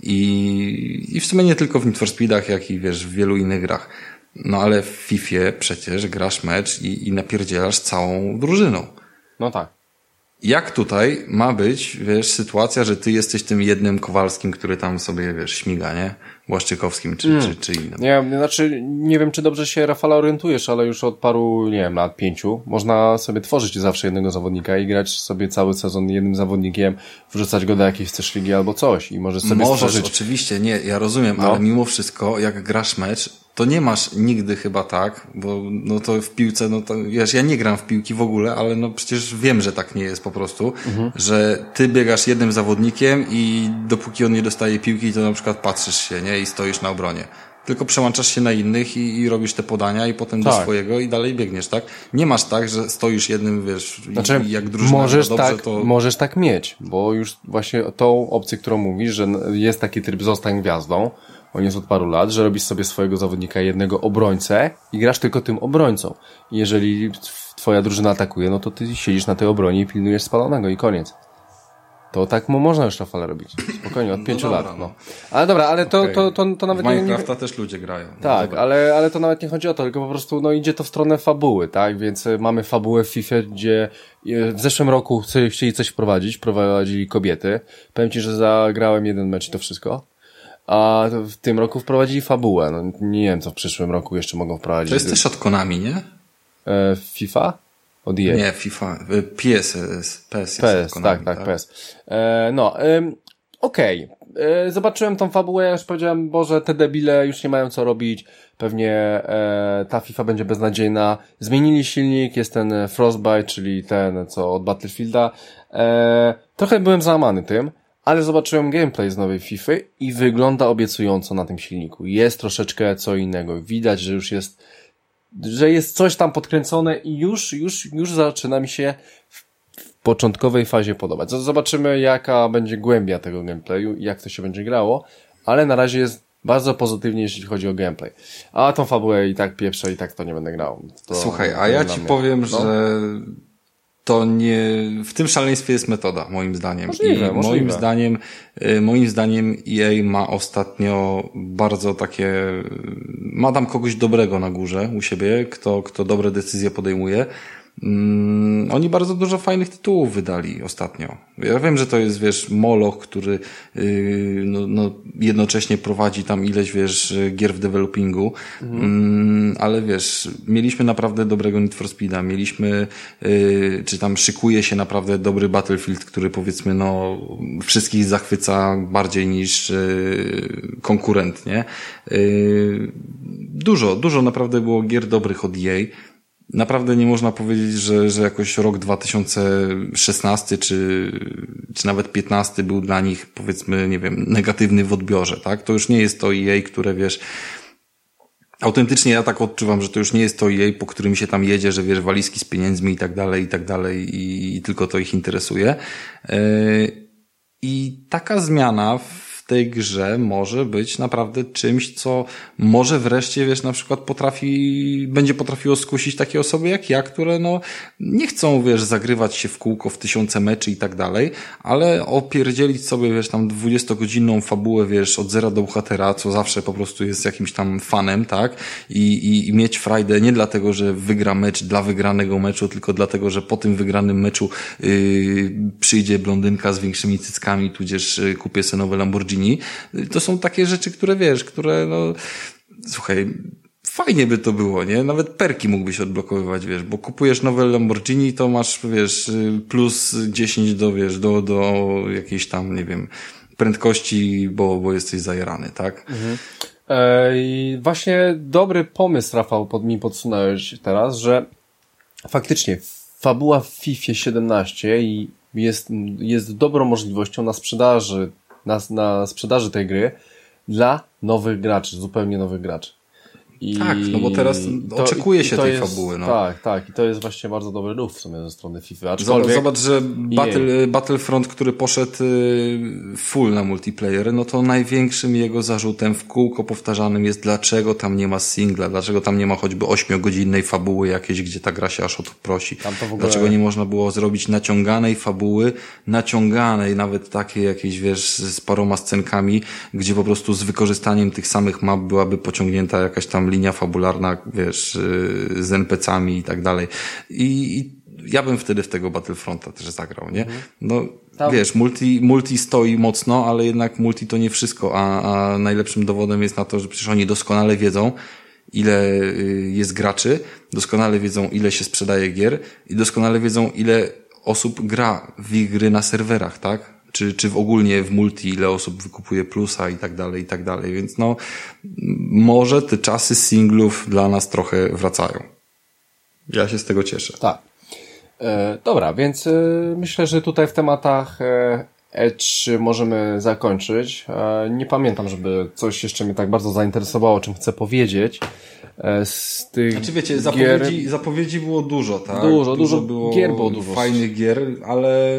I, i w sumie nie tylko w Need for Speedach, jak i wiesz, w wielu innych grach. No ale w Fifie przecież grasz mecz i, i napierdzielasz całą drużyną. No tak. Jak tutaj ma być, wiesz, sytuacja, że ty jesteś tym jednym Kowalskim, który tam sobie, wiesz, śmiga, nie? Błaszczykowskim czy, mm. czy, czy innym. Nie, znaczy, nie wiem, czy dobrze się, Rafale, orientujesz, ale już od paru, nie wiem, lat pięciu można sobie tworzyć zawsze jednego zawodnika i grać sobie cały sezon jednym zawodnikiem, wrzucać go do jakiejś chcesz ligi albo coś i możesz sobie Możesz, stworzyć... oczywiście, nie, ja rozumiem, no. Ale mimo wszystko, jak grasz mecz, to nie masz nigdy chyba tak, bo no to w piłce, no to wiesz, ja nie gram w piłki w ogóle, ale no przecież wiem, że tak nie jest po prostu, mhm. że ty biegasz jednym zawodnikiem i dopóki on nie dostaje piłki, to na przykład patrzysz się, nie, i stoisz na obronie. Tylko przełączasz się na innych i, i robisz te podania i potem tak. do swojego i dalej biegniesz, tak? Nie masz tak, że stoisz jednym, wiesz, znaczy, i jak drużyna możesz dobrze, tak, to... Możesz tak mieć, bo już właśnie tą opcję, którą mówisz, że jest taki tryb zostań gwiazdą, on jest od paru lat, że robisz sobie swojego zawodnika jednego obrońcę i grasz tylko tym obrońcą. I jeżeli twoja drużyna atakuje, no to ty siedzisz na tej obronie i pilnujesz spalonego i koniec. To tak można już, Rafale, robić. Spokojnie, od pięciu no dobra, lat. No. Ale dobra, ale to, okay. to, to, to, to nawet w Minecrafta nie... też ludzie grają. No tak, ale, ale to nawet nie chodzi o to, tylko po prostu no, idzie to w stronę fabuły, tak? Więc mamy fabułę w FIFA, gdzie w zeszłym roku chcieli coś wprowadzić, wprowadzili kobiety. Powiem ci, że zagrałem jeden mecz i to wszystko. A w tym roku wprowadzili fabułę. No, nie wiem, co w przyszłym roku jeszcze mogą wprowadzić. To jest też od Konami, nie? E, FIFA? Od E A. Nie, FIFA. P S jest. P S jest P S, Konami, tak, tak, tak, P S. E, no, e, okej. Okay. E, zobaczyłem tą fabułę, ja już powiedziałem, Boże, te debile już nie mają co robić. Pewnie e, ta FIFA będzie beznadziejna. Zmienili silnik, jest ten Frostbite, czyli ten, co od Battlefielda. E, trochę byłem załamany tym. Ale zobaczyłem gameplay z nowej FIFA i wygląda obiecująco na tym silniku. Jest troszeczkę co innego. Widać, że już jest, że jest coś tam podkręcone i już, już, już zaczyna mi się w, w początkowej fazie podobać. Zobaczymy, jaka będzie głębia tego gameplayu i jak to się będzie grało, ale na razie jest bardzo pozytywnie, jeśli chodzi o gameplay. A tą fabułę i tak pieprzę i tak to nie będę grał. To Słuchaj, a ja ci mnie. powiem, no? że to nie, w tym szaleństwie jest metoda, moim zdaniem. Możliwe, I możliwe. moim zdaniem, moim zdaniem E A ma ostatnio bardzo takie, ma tam kogoś dobrego na górze u siebie, kto, kto dobre decyzje podejmuje. Mm, oni bardzo dużo fajnych tytułów wydali ostatnio. Ja wiem, że to jest, wiesz, moloch, który yy, no, no, jednocześnie prowadzi tam ileś, wiesz, gier w developingu, mhm. mm, ale wiesz, mieliśmy naprawdę dobrego Need for Speeda, mieliśmy, yy, czy tam szykuje się naprawdę dobry Battlefield, który powiedzmy, no, wszystkich zachwyca bardziej niż yy, konkurent, nie? Yy, dużo, dużo naprawdę było gier dobrych od E A. Naprawdę nie można powiedzieć, że, że jakoś rok dwa tysiące szesnasty czy, czy nawet piętnasty był dla nich, powiedzmy, nie wiem, negatywny w odbiorze, tak? To już nie jest to E A, które, wiesz, autentycznie ja tak odczuwam, że to już nie jest to E A, po którym się tam jedzie, że wiesz, walizki z pieniędzmi i tak dalej, i tak dalej i, i tylko to ich interesuje. Yy, I taka zmiana w tej grze może być naprawdę czymś, co może wreszcie, wiesz, na przykład potrafi, będzie potrafiło skusić takie osoby jak ja, które no nie chcą, wiesz, zagrywać się w kółko w tysiące meczy i tak dalej, ale opierdzielić sobie, wiesz, tam dwudziestogodzinną fabułę, wiesz, od zera do bohatera, co zawsze po prostu jest jakimś tam fanem, tak? I, i, i mieć frajdę nie dlatego, że wygra mecz dla wygranego meczu, tylko dlatego, że po tym wygranym meczu yy, przyjdzie blondynka z większymi cyckami, tudzież yy, kupię sobie nowe Lamborghini. To są takie rzeczy, które wiesz, które no, słuchaj, fajnie by to było, nie? Nawet perki mógłbyś odblokowywać, wiesz, bo kupujesz nowe Lamborghini, to masz, wiesz, plus dziesięć do, wiesz, do, do jakiejś tam, nie wiem, prędkości, bo, bo jesteś zajarany, tak? Mhm. I właśnie dobry pomysł, Rafał, pod mi podsunąłeś teraz, że faktycznie fabuła w FIFA siedemnaście i jest, jest dobrą możliwością na sprzedaży, na, na sprzedaży tej gry dla nowych graczy, zupełnie nowych graczy. I tak, no bo teraz to, oczekuje się tej jest, fabuły. No. Tak, tak. I to jest właśnie bardzo dobry ruch w sumie ze strony FIFA. Aczkolwiek... Zobacz, że Battle, Battlefront, który poszedł full na multiplayer, no to największym jego zarzutem w kółko powtarzanym jest, dlaczego tam nie ma singla, dlaczego tam nie ma choćby ośmiogodzinnej fabuły jakiejś, gdzie ta gra się aż o to prosi. Ogóle... Dlaczego nie można było zrobić naciąganej fabuły, naciąganej, nawet takiej jakiejś, wiesz, z paroma scenkami, gdzie po prostu z wykorzystaniem tych samych map byłaby pociągnięta jakaś tam linia fabularna, wiesz, z en pe ce ami i tak dalej. I, i ja bym wtedy w tego Battlefronta też zagrał, nie? No, tam. Wiesz, multi, multi stoi mocno, ale jednak multi to nie wszystko, a, a najlepszym dowodem jest na to, że przecież oni doskonale wiedzą, ile jest graczy, doskonale wiedzą, ile się sprzedaje gier i doskonale wiedzą, ile osób gra w ich gry na serwerach, tak? Czy, czy w ogólnie w multi, ile osób wykupuje plusa i tak dalej, i tak dalej. Więc no, może te czasy singlów dla nas trochę wracają. Ja się z tego cieszę. Tak. E, dobra, więc e, myślę, że tutaj w tematach e, E trzy możemy zakończyć. E, nie pamiętam, żeby coś jeszcze mnie tak bardzo zainteresowało, o czym chcę powiedzieć. E, z tych znaczy wiecie, zapowiedzi, gier... zapowiedzi było dużo, tak? Dużo, dużo, dużo było gier było dużo. Fajnych gier, ale...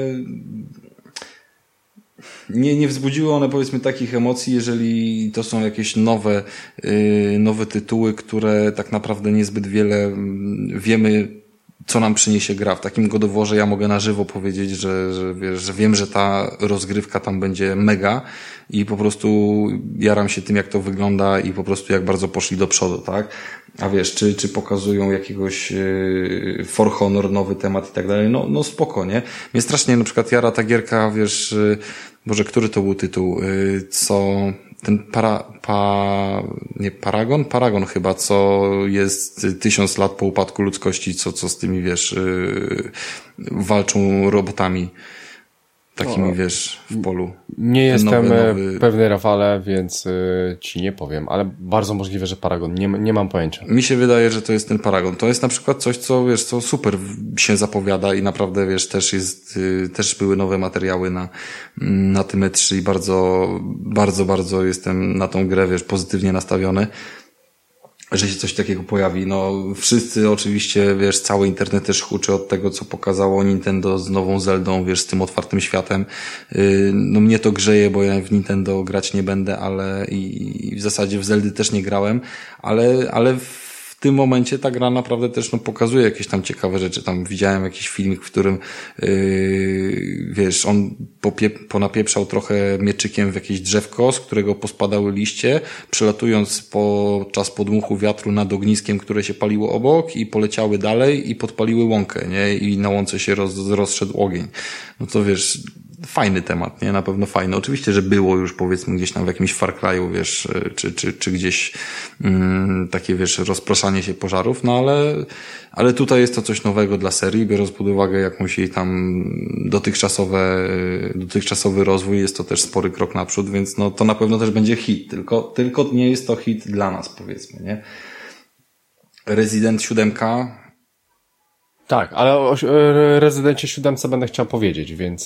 Nie, nie wzbudziły one, powiedzmy, takich emocji, jeżeli to są jakieś nowe, yy, nowe tytuły, które tak naprawdę niezbyt wiele wiemy, co nam przyniesie gra. W takim God of Warze ja mogę na żywo powiedzieć, że, że, wiesz, że wiem, że ta rozgrywka tam będzie mega i po prostu jaram się tym, jak to wygląda i po prostu jak bardzo poszli do przodu, tak? A wiesz, czy, czy pokazują jakiegoś yy, For Honor, nowy temat i tak dalej, no, no spoko, nie? Mnie strasznie na przykład jara ta gierka, wiesz, yy, Boże, który to był tytuł, yy, co ten para, pa, nie, Paragon? Paragon chyba, co jest tysiąc lat po upadku ludzkości, co, co z tymi, wiesz, yy, walczą robotami. Takimi, o, wiesz, w polu. Nie jestem nowy, nowy... pewny, Rafale, więc y, ci nie powiem, ale bardzo możliwe, że Paragon. Nie, nie mam pojęcia. Mi się wydaje, że to jest ten Paragon. To jest na przykład coś, co, wiesz, co super się zapowiada i naprawdę, wiesz, też jest, y, też były nowe materiały na, na tym E trzy i bardzo, bardzo, bardzo jestem na tą grę, wiesz, pozytywnie nastawiony, że się coś takiego pojawi. No, wszyscy oczywiście, wiesz, cały internet też huczy od tego, co pokazało Nintendo z nową Zeldą, wiesz, z tym otwartym światem. No, mnie to grzeje, bo ja w Nintendo grać nie będę, ale i, i w zasadzie w Zeldy też nie grałem, ale, ale w tym momencie ta gra naprawdę też, no, pokazuje jakieś tam ciekawe rzeczy. Tam widziałem jakiś filmik, w którym, yy, wiesz, on popie, ponapieprzał trochę mieczykiem w jakieś drzewko, z którego pospadały liście, przelatując podczas podmuchu wiatru nad ogniskiem, które się paliło obok i poleciały dalej i podpaliły łąkę, nie? I na łące się roz, rozszedł ogień. No to wiesz, fajny temat, nie? Na pewno fajny. Oczywiście, że było już, powiedzmy, gdzieś tam w jakimś Far Cry'u, wiesz, czy, czy, czy gdzieś mm, takie, wiesz, rozpraszanie się pożarów, no ale, ale tutaj jest to coś nowego dla serii, biorąc pod uwagę jakąś jej tam dotychczasowe, dotychczasowy rozwój, jest to też spory krok naprzód, więc no to na pewno też będzie hit, tylko, tylko nie jest to hit dla nas, powiedzmy, nie? Resident siedem. Tak, ale o Rezydencie siedem będę chciał powiedzieć, więc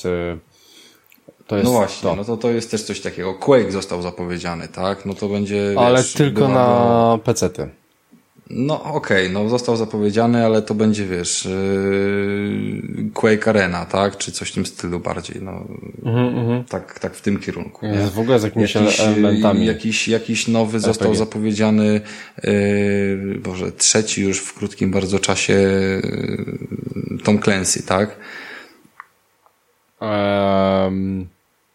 to jest no właśnie, to. No to to jest też coś takiego. Quake został zapowiedziany, tak? No to będzie, ale wiesz, tylko na pecety. No okej, okay, no został zapowiedziany, ale to będzie, wiesz, yy, Quake Arena, tak? Czy coś w tym stylu bardziej, no. Mm-hmm. Tak, tak w tym kierunku. Nie? W ogóle z jakimiś jakiś, elementami. Jakiś, jakiś nowy został R P G. Zapowiedziany, yy, Boże, trzeci już w krótkim bardzo czasie yy, Tom Clancy, tak? Um,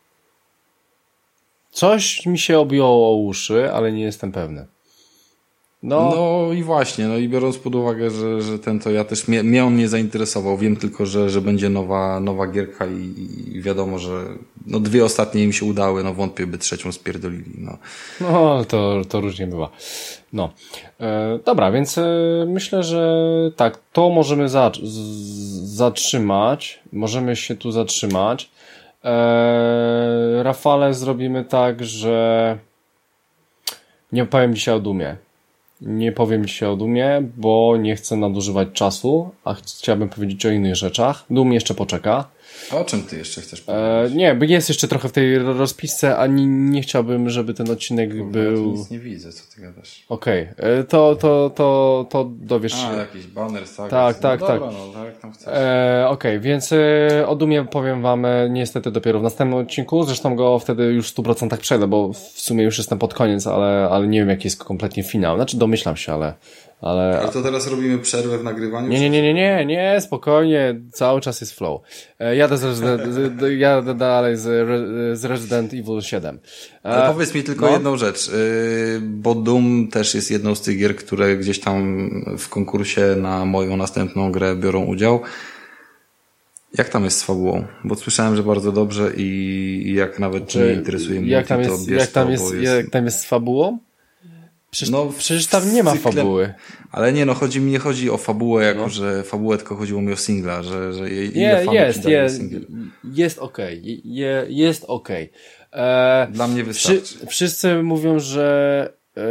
coś mi się obiło o uszy, ale nie jestem pewny. No, no i właśnie, no i biorąc pod uwagę, że, że ten to ja też, mnie, mnie on nie zainteresował, wiem tylko, że, że będzie nowa, nowa gierka i, i wiadomo, że no dwie ostatnie im się udały, no wątpię, by trzecią spierdolili, no. No, to, to różnie bywa. No, e, dobra, więc e, myślę, że tak, to możemy za, z, zatrzymać, możemy się tu zatrzymać. E, Rafale, zrobimy tak, że nie powiem dzisiaj o Dumie. Nie powiem dzisiaj o Dumie, bo nie chcę nadużywać czasu, a chciałbym powiedzieć o innych rzeczach. Doom jeszcze poczeka. A o czym ty jeszcze chcesz powiedzieć? E, nie, bo jest jeszcze trochę w tej rozpisce, ani nie chciałbym, żeby ten odcinek Kurwa, był... Ja nic nie widzę, co ty gadasz. Okej, okay. to, to, to, to dowiesz się. A, jakiś banner, tak? Tak, no tak, dobra, tak. No, tak jak tam chcesz. E, Okej, okay, więc e, o Dumie powiem wam e, niestety dopiero w następnym odcinku, zresztą go wtedy już w stu procentach przejdę, bo w sumie już jestem pod koniec, ale, ale nie wiem jaki jest kompletnie finał. Znaczy domyślam się, ale... Ale... Ale to teraz robimy przerwę w nagrywaniu? Nie, nie, nie, nie, nie, nie, spokojnie, cały czas jest flow. E, jadę, z Resident, z, jadę dalej z, z Resident Evil siedem. E, Ale powiedz mi tylko no? jedną rzecz, yy, bo Doom też jest jedną z tych gier, które gdzieś tam w konkursie na moją następną grę biorą udział. Jak tam jest z fabułą? Bo słyszałem, że bardzo dobrze i, i jak nawet Czy, nie interesuje mnie, jak tam to jest, bierz jak tam to, jest, jest... jak tam jest z fabułą? Przecież, no, przecież tam nie ma cykle... fabuły. Ale nie, no chodzi mi nie chodzi o fabułę, jako no. że fabułę, tylko chodziło mi o singla, że, że je, nie, jest, jest, jest okej, okay. je, jest okej. Okay. Dla mnie wystarczy. Wszy, wszyscy mówią, że e,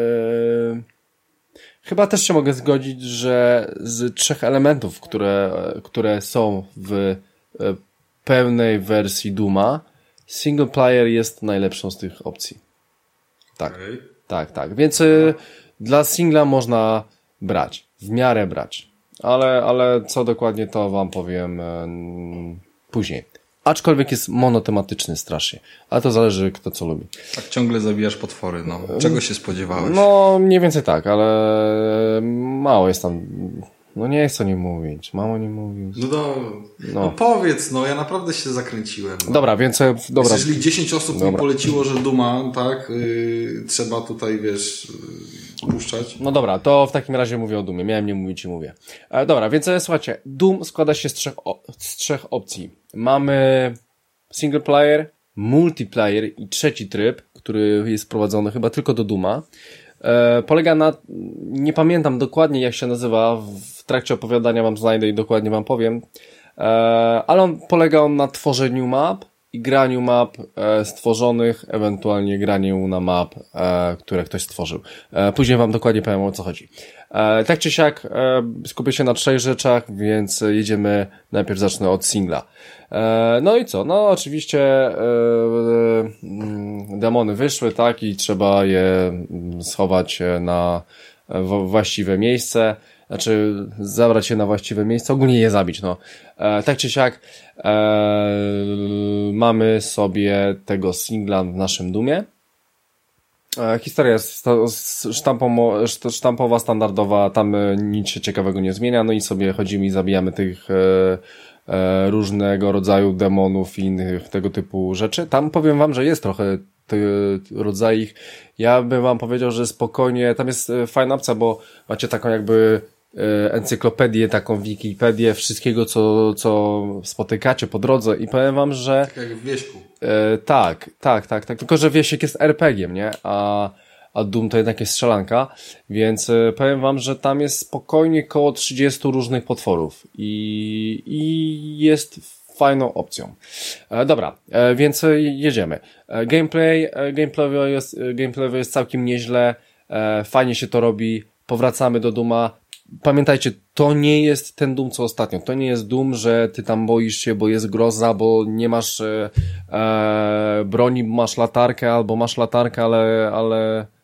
chyba też się mogę zgodzić, że z trzech elementów, które, które są w pełnej wersji Dooma, single player jest najlepszą z tych opcji. Tak. Okay. Tak, tak. Więc y, dla singla można brać. W miarę brać. Ale, ale co dokładnie to wam powiem y, później. Aczkolwiek jest monotematyczny strasznie. Ale to zależy kto co lubi. Tak ciągle zabijasz potwory, no. Czego się spodziewałeś? No, mniej więcej tak, ale mało jest tam... No nie chcę nie mówić. Mało nie mówić. No, do, no. no powiedz, no ja naprawdę się zakręciłem. No. Dobra, więc... Dobra. Jeżeli dziesięć osób dobra. mi poleciło, że Duma, tak, yy, trzeba tutaj, wiesz, yy, puszczać. No dobra, to w takim razie mówię o Dumie. Miałem nie mówić i mówię. E, dobra, więc słuchajcie, Doom składa się z trzech, o, z trzech opcji. Mamy single player, multiplayer i trzeci tryb, który jest wprowadzony chyba tylko do Dooma. E, polega na... Nie pamiętam dokładnie jak się nazywa, w trakcie opowiadania wam znajdę i dokładnie wam powiem, e, ale on polega on na tworzeniu map i graniu map e, stworzonych, ewentualnie graniu na map, e, które ktoś stworzył. E, później wam dokładnie powiem o co chodzi. E, tak czy siak e, skupię się na trzech rzeczach, więc jedziemy, najpierw zacznę od singla. E, no i co? No oczywiście e, e, demony wyszły, tak, i trzeba je schować na w, właściwe miejsce. Znaczy zabrać je na właściwe miejsce, ogólnie je zabić, no. E, tak czy siak e, mamy sobie tego singla w naszym Doomie. E, historia jest sztampowo, sztampowa, standardowa, tam nic się ciekawego nie zmienia, no i sobie chodzimy i zabijamy tych e, e, różnego rodzaju demonów i innych tego typu rzeczy. Tam powiem wam, że jest trochę rodzaju ich. Ja bym wam powiedział, że spokojnie, tam jest fajna opcja, bo macie taką jakby encyklopedię, taką Wikipedię wszystkiego, co, co spotykacie po drodze i powiem wam, że... Tak jak w Wieśku. E, tak, tak, tak, tak. Tylko, że Wiesiek jest er pe gie em, nie? A, a Doom to jednak jest strzelanka, więc e, powiem wam, że tam jest spokojnie koło trzydziestu różnych potworów i, i jest fajną opcją. E, dobra, e, więc jedziemy. E, gameplay, e, gameplayowo jest, e, gameplayowo jest całkiem nieźle, e, fajnie się to robi, powracamy do Dooma. Pamiętajcie, to nie jest ten Doom co ostatnio. To nie jest Doom, że ty tam boisz się, bo jest groza, bo nie masz e, broni, masz latarkę, albo masz latarkę, ale, ale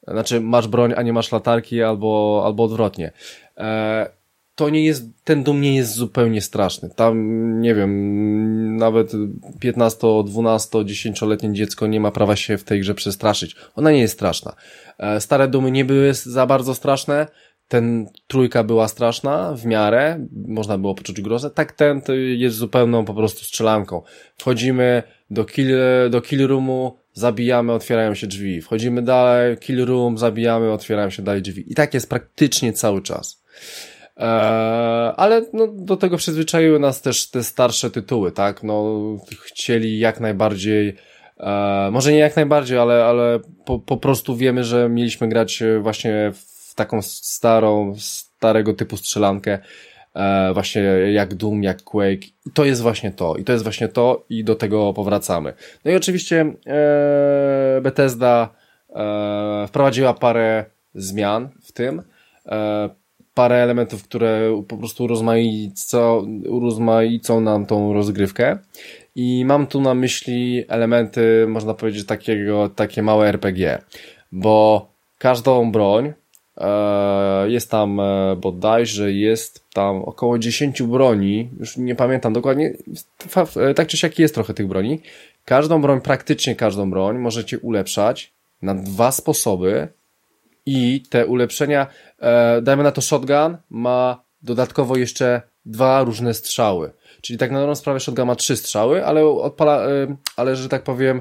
Znaczy, masz broń, a nie masz latarki, albo, albo odwrotnie. E, to nie jest, ten Doom nie jest zupełnie straszny. Tam, nie wiem, nawet piętnasto, dwanaście, dziesięcioletnie dziecko nie ma prawa się w tej grze przestraszyć. Ona nie jest straszna. E, stare Doomy nie były za bardzo straszne. Ten trójka była straszna, w miarę, można było poczuć grozę. Tak ten to jest zupełną po prostu strzelanką. Wchodzimy do kill, do kill roomu, zabijamy, otwierają się drzwi. Wchodzimy dalej, kill room, zabijamy, otwierają się dalej drzwi. I tak jest praktycznie cały czas. Eee, ale no, do tego przyzwyczaiły nas też te starsze tytuły, tak? No, chcieli jak najbardziej, eee, może nie jak najbardziej, ale, ale po, po prostu wiemy, że mieliśmy grać właśnie w taką starą, starego typu strzelankę, e, właśnie jak Doom, jak Quake. I to jest właśnie to. I to jest właśnie to i do tego powracamy. No i oczywiście e, Bethesda e, wprowadziła parę zmian w tym. E, parę elementów, które po prostu urozmaicą, urozmaicą nam tą rozgrywkę. I mam tu na myśli elementy, można powiedzieć, takiego, takie małe er pe gie. Bo każdą broń, jest tam bodajże, jest tam około dziesięć broni, już nie pamiętam dokładnie, tak czy siak jest trochę tych broni. Każdą broń, praktycznie każdą broń możecie ulepszać na dwa sposoby i te ulepszenia, dajmy na to shotgun, ma dodatkowo jeszcze dwa różne strzały. Czyli tak na dobrą sprawę shotgun ma trzy strzały, ale odpala, ale że tak powiem,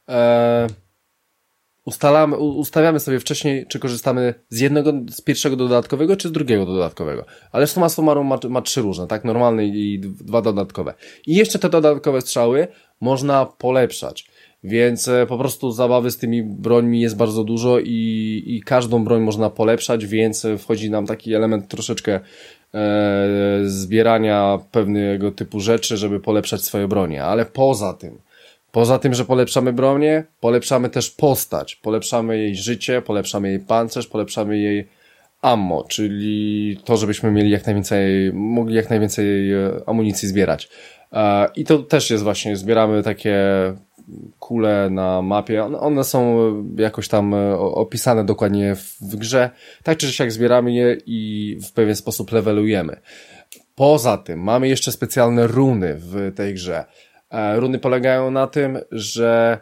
Ustalamy, ustawiamy sobie wcześniej, czy korzystamy z jednego, z pierwszego dodatkowego, czy z drugiego dodatkowego. Ale summa summarum ma, ma trzy różne, tak? Normalny i dwa dodatkowe. I jeszcze te dodatkowe strzały można polepszać. Więc e, po prostu zabawy z tymi brońmi jest bardzo dużo i, i każdą broń można polepszać, więc wchodzi nam taki element troszeczkę e, zbierania pewnego typu rzeczy, żeby polepszać swoje bronie. Ale poza tym, Poza tym, że polepszamy bronię, polepszamy też postać, polepszamy jej życie, polepszamy jej pancerz, polepszamy jej ammo, czyli to, żebyśmy mieli jak najwięcej, mogli jak najwięcej amunicji zbierać. I to też jest właśnie, zbieramy takie kule na mapie, one są jakoś tam opisane dokładnie w grze, tak czy siak zbieramy je i w pewien sposób levelujemy. Poza tym mamy jeszcze specjalne runy w tej grze. Runy polegają na tym, że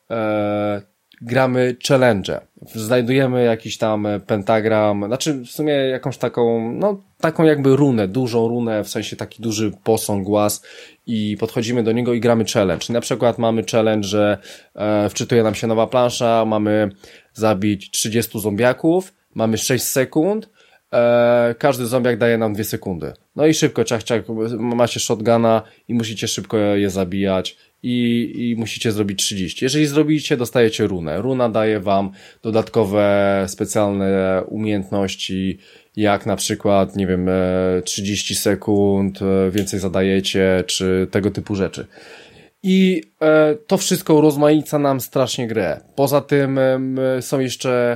e, gramy challenge. Znajdujemy jakiś tam pentagram, znaczy w sumie jakąś taką, no taką jakby runę, dużą runę, w sensie taki duży posąg, głaz i podchodzimy do niego i gramy challenge. Na przykład mamy challenge, że e, wczytuje nam się nowa plansza, mamy zabić trzydziestu zombiaków, mamy sześć sekund, E, każdy zombiak daje nam dwie sekundy. No i szybko, ciach, ciach, macie shotguna i musicie szybko je zabijać i, i musicie zrobić trzydzieści. Jeżeli zrobicie, dostajecie runę. Runa daje wam dodatkowe, specjalne umiejętności, jak na przykład, nie wiem, trzydzieści sekund, więcej zadajecie, czy tego typu rzeczy. I e, to wszystko urozmaica nam strasznie grę. Poza tym e, są jeszcze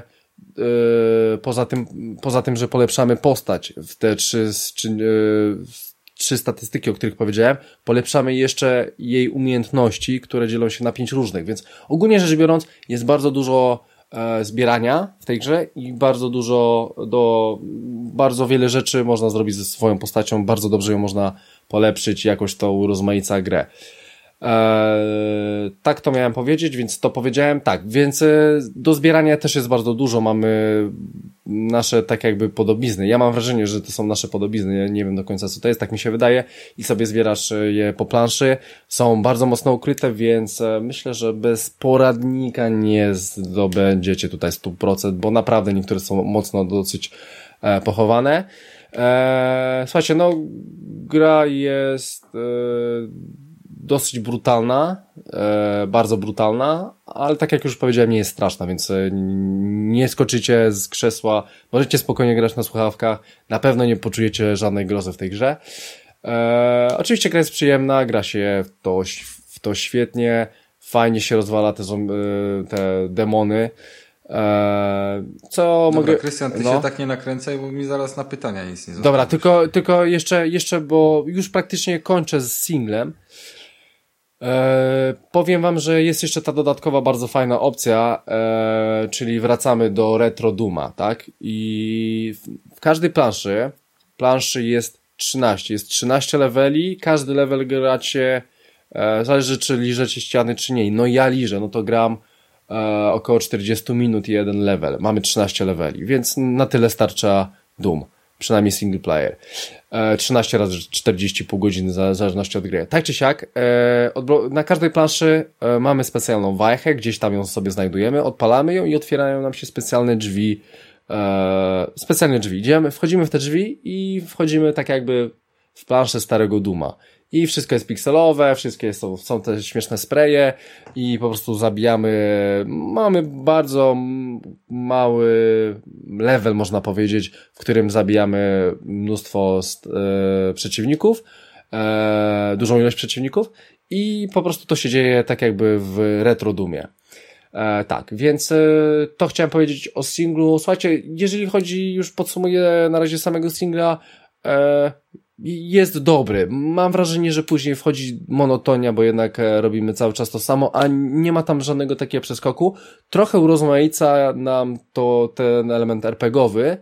Yy, poza tym, poza tym, że polepszamy postać w te trzy, trzy, yy, trzy statystyki, o których powiedziałem, polepszamy jeszcze jej umiejętności, które dzielą się na pięć różnych, więc ogólnie rzecz biorąc jest bardzo dużo e, zbierania w tej grze i bardzo dużo do, bardzo wiele rzeczy można zrobić ze swoją postacią, bardzo dobrze ją można polepszyć, jakoś to urozmaica grę. Eee, tak to miałem powiedzieć, więc to powiedziałem tak, więc e, do zbierania też jest bardzo dużo, mamy nasze tak jakby podobizny, ja mam wrażenie, że to są nasze podobizny, ja nie wiem do końca co to jest, tak mi się wydaje i sobie zbierasz je po planszy, są bardzo mocno ukryte, więc e, myślę, że bez poradnika nie zdobędziecie tutaj sto procent, bo naprawdę niektóre są mocno dosyć e, pochowane. E, słuchajcie, no gra jest e, dosyć brutalna, e, bardzo brutalna, ale tak jak już powiedziałem, nie jest straszna, więc e, nie skoczycie z krzesła, możecie spokojnie grać na słuchawkach, na pewno nie poczujecie żadnej grozy w tej grze. E, oczywiście gra jest przyjemna, gra się w to, w to świetnie, fajnie się rozwala te, te demony. Eee, co Dobra, mogę... Krystian, ty no. się tak nie nakręcaj, bo mi zaraz na pytania nic nie zostanie. Dobra, tylko, tylko jeszcze, jeszcze, bo już praktycznie kończę z singlem. E, powiem wam, że jest jeszcze ta dodatkowa bardzo fajna opcja, e, czyli wracamy do Retro Dooma, tak? I w, w każdej planszy, planszy jest trzynaście, jest trzynaście leveli, każdy level gracie, e, zależy czy liżecie ściany czy nie. No ja liżę, no to gram e, około czterdzieści minut i jeden level. Mamy trzynaście leveli, więc na tyle starcza Doom. Przynajmniej single player. E, trzynaście razy czterdzieści pół godziny w zależności od gry. Tak czy siak, e, odblo- na każdej planszy e, mamy specjalną wajchę, gdzieś tam ją sobie znajdujemy, odpalamy ją i otwierają nam się specjalne drzwi, e, specjalne drzwi. Idziemy, wchodzimy w te drzwi i wchodzimy tak jakby w planszę starego Dooma. I wszystko jest pikselowe, wszystkie są, są te śmieszne spreje i po prostu zabijamy, mamy bardzo mały level, można powiedzieć, w którym zabijamy mnóstwo e, przeciwników, e, dużą ilość przeciwników i po prostu to się dzieje tak jakby w Retro Doomie. E, tak, więc e, to chciałem powiedzieć o singlu. Słuchajcie, jeżeli chodzi, już podsumuję na razie samego singla, e, jest dobry. Mam wrażenie, że później wchodzi monotonia, bo jednak robimy cały czas to samo, a nie ma tam żadnego takiego przeskoku. Trochę urozmaica nam to ten element er pe gie owy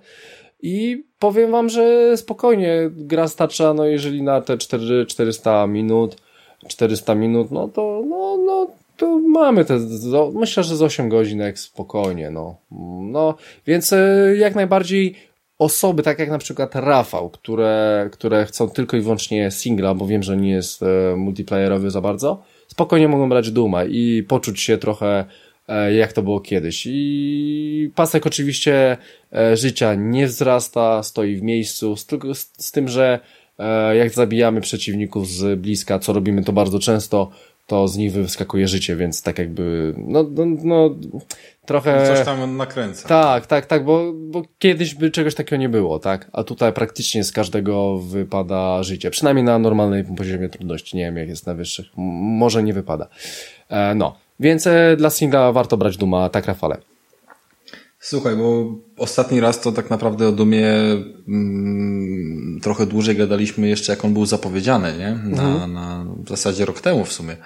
i powiem wam, że spokojnie gra starcza, no jeżeli na te czterysta minut, czterysta minut, no to, no, no, to mamy te, myślę, że z osiem godzinek spokojnie, no. No, więc jak najbardziej osoby, tak jak na przykład Rafał, które, które chcą tylko i wyłącznie singla, bo wiem, że nie jest e, multiplayerowy za bardzo, spokojnie mogą brać Dooma i poczuć się trochę e, jak to było kiedyś. I pasek oczywiście e, życia nie wzrasta, stoi w miejscu, z, tylko z, z tym, że e, jak zabijamy przeciwników z bliska, co robimy to bardzo często, to z nich wyskakuje życie, więc tak jakby, no, no, no trochę... Coś tam nakręca. Tak, tak, tak, bo, bo kiedyś by czegoś takiego nie było, tak? A tutaj praktycznie z każdego wypada życie. Przynajmniej na normalnej poziomie trudności. Nie wiem, jak jest na wyższych. M- może nie wypada. E, no. Więc e, dla singla warto brać Dooma, tak, Rafale? Słuchaj, bo ostatni raz to tak naprawdę o Doomie mm, trochę dłużej gadaliśmy jeszcze, jak on był zapowiedziany, nie? Na, mhm. na w zasadzie rok temu w sumie.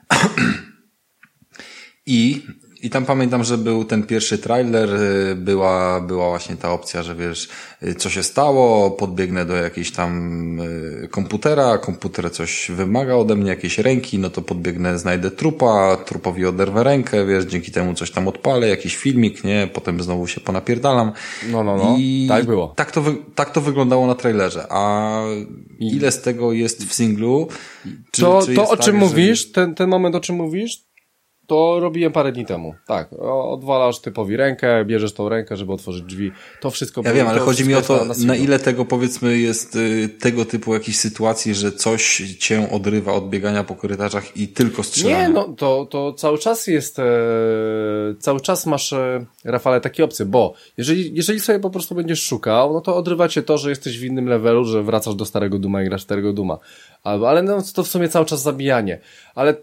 I I tam pamiętam, że był ten pierwszy trailer, była, była właśnie ta opcja, że wiesz, co się stało, podbiegnę do jakiejś tam komputera, komputer coś wymaga ode mnie, jakieś ręki, no to podbiegnę, znajdę trupa, trupowi oderwę rękę, wiesz, dzięki temu coś tam odpalę, jakiś filmik, nie, potem znowu się ponapierdalam. No, no, no, I tak było. Tak to, wy, tak to wyglądało na trailerze, a ile z tego jest w singlu? Czy, to, czy to o tak, czym że... mówisz, ten, ten moment o czym mówisz, to robiłem parę dni temu. Tak, odwalasz typowi rękę, bierzesz tą rękę, żeby otworzyć drzwi. To wszystko... Ja wiem, ale chodzi mi o to, na, na ile tego, powiedzmy, jest y, tego typu jakiejś sytuacji, że coś cię odrywa od biegania po korytarzach i tylko strzelania. Nie, no to, to cały czas jest... E, cały czas masz, e, Rafale, takie opcje, bo jeżeli, jeżeli sobie po prostu będziesz szukał, no to odrywa cię to, że jesteś w innym levelu, że wracasz do starego Dooma i grasz starego Dooma. Albo, ale no, to w sumie cały czas zabijanie. Ale...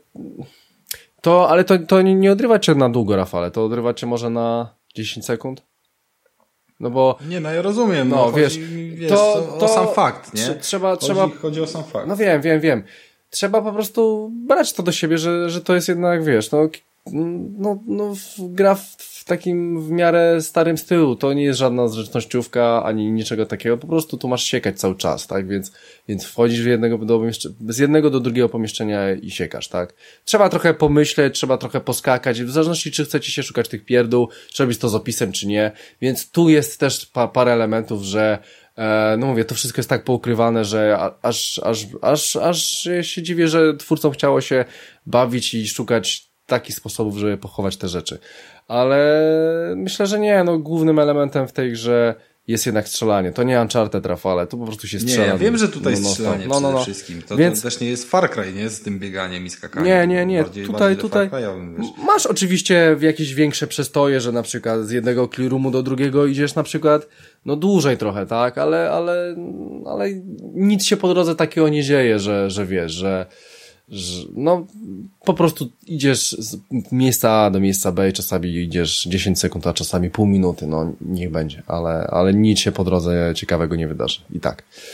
To, ale to, to nie odrywa cię na długo, Rafale, to odrywa cię może na dziesięć sekund? No bo... Nie, no ja rozumiem, no, no wiesz, chodzi, wiesz to, to, to o sam fakt, nie? Trzeba, chodzi, trzeba... chodzi o sam fakt. No wiem, wiem, wiem. Trzeba po prostu brać to do siebie, że, że to jest jednak, wiesz, no, no, no gra w, w takim w miarę starym stylu, to nie jest żadna zręcznościówka, ani niczego takiego, po prostu tu masz siekać cały czas, tak, więc, więc wchodzisz w jednego do pomieszczenia, z jednego do drugiego pomieszczenia i siekasz, tak. Trzeba trochę pomyśleć, trzeba trochę poskakać, w zależności czy chcecie się szukać tych pierdół, czy robić to z opisem, czy nie, więc tu jest też pa, parę elementów, że e, no mówię, to wszystko jest tak poukrywane, że aż, aż, aż, aż się dziwię, że twórcom chciało się bawić i szukać takich sposobów, żeby pochować te rzeczy. Ale myślę, że nie, no głównym elementem w tej grze jest jednak strzelanie. To nie Uncharted, Rafale, to po prostu się strzela. Nie, ja wiem, że tutaj no, no, strzelanie no, no, no. przede wszystkim. To, Więc... to też nie jest Far Cry, nie? Z tym bieganiem i skakaniem. Nie, nie, nie. Bardziej, tutaj, bardziej tutaj masz oczywiście jakieś większe przestoje, że na przykład z jednego clearroomu do drugiego idziesz na przykład no dłużej trochę, tak? Ale, ale, ale nic się po drodze takiego nie dzieje, że, że wiesz, że że no po prostu idziesz z miejsca A do miejsca B i czasami idziesz dziesięć sekund, a czasami pół minuty, no niech będzie, ale, ale nic się po drodze ciekawego nie wydarzy. I tak.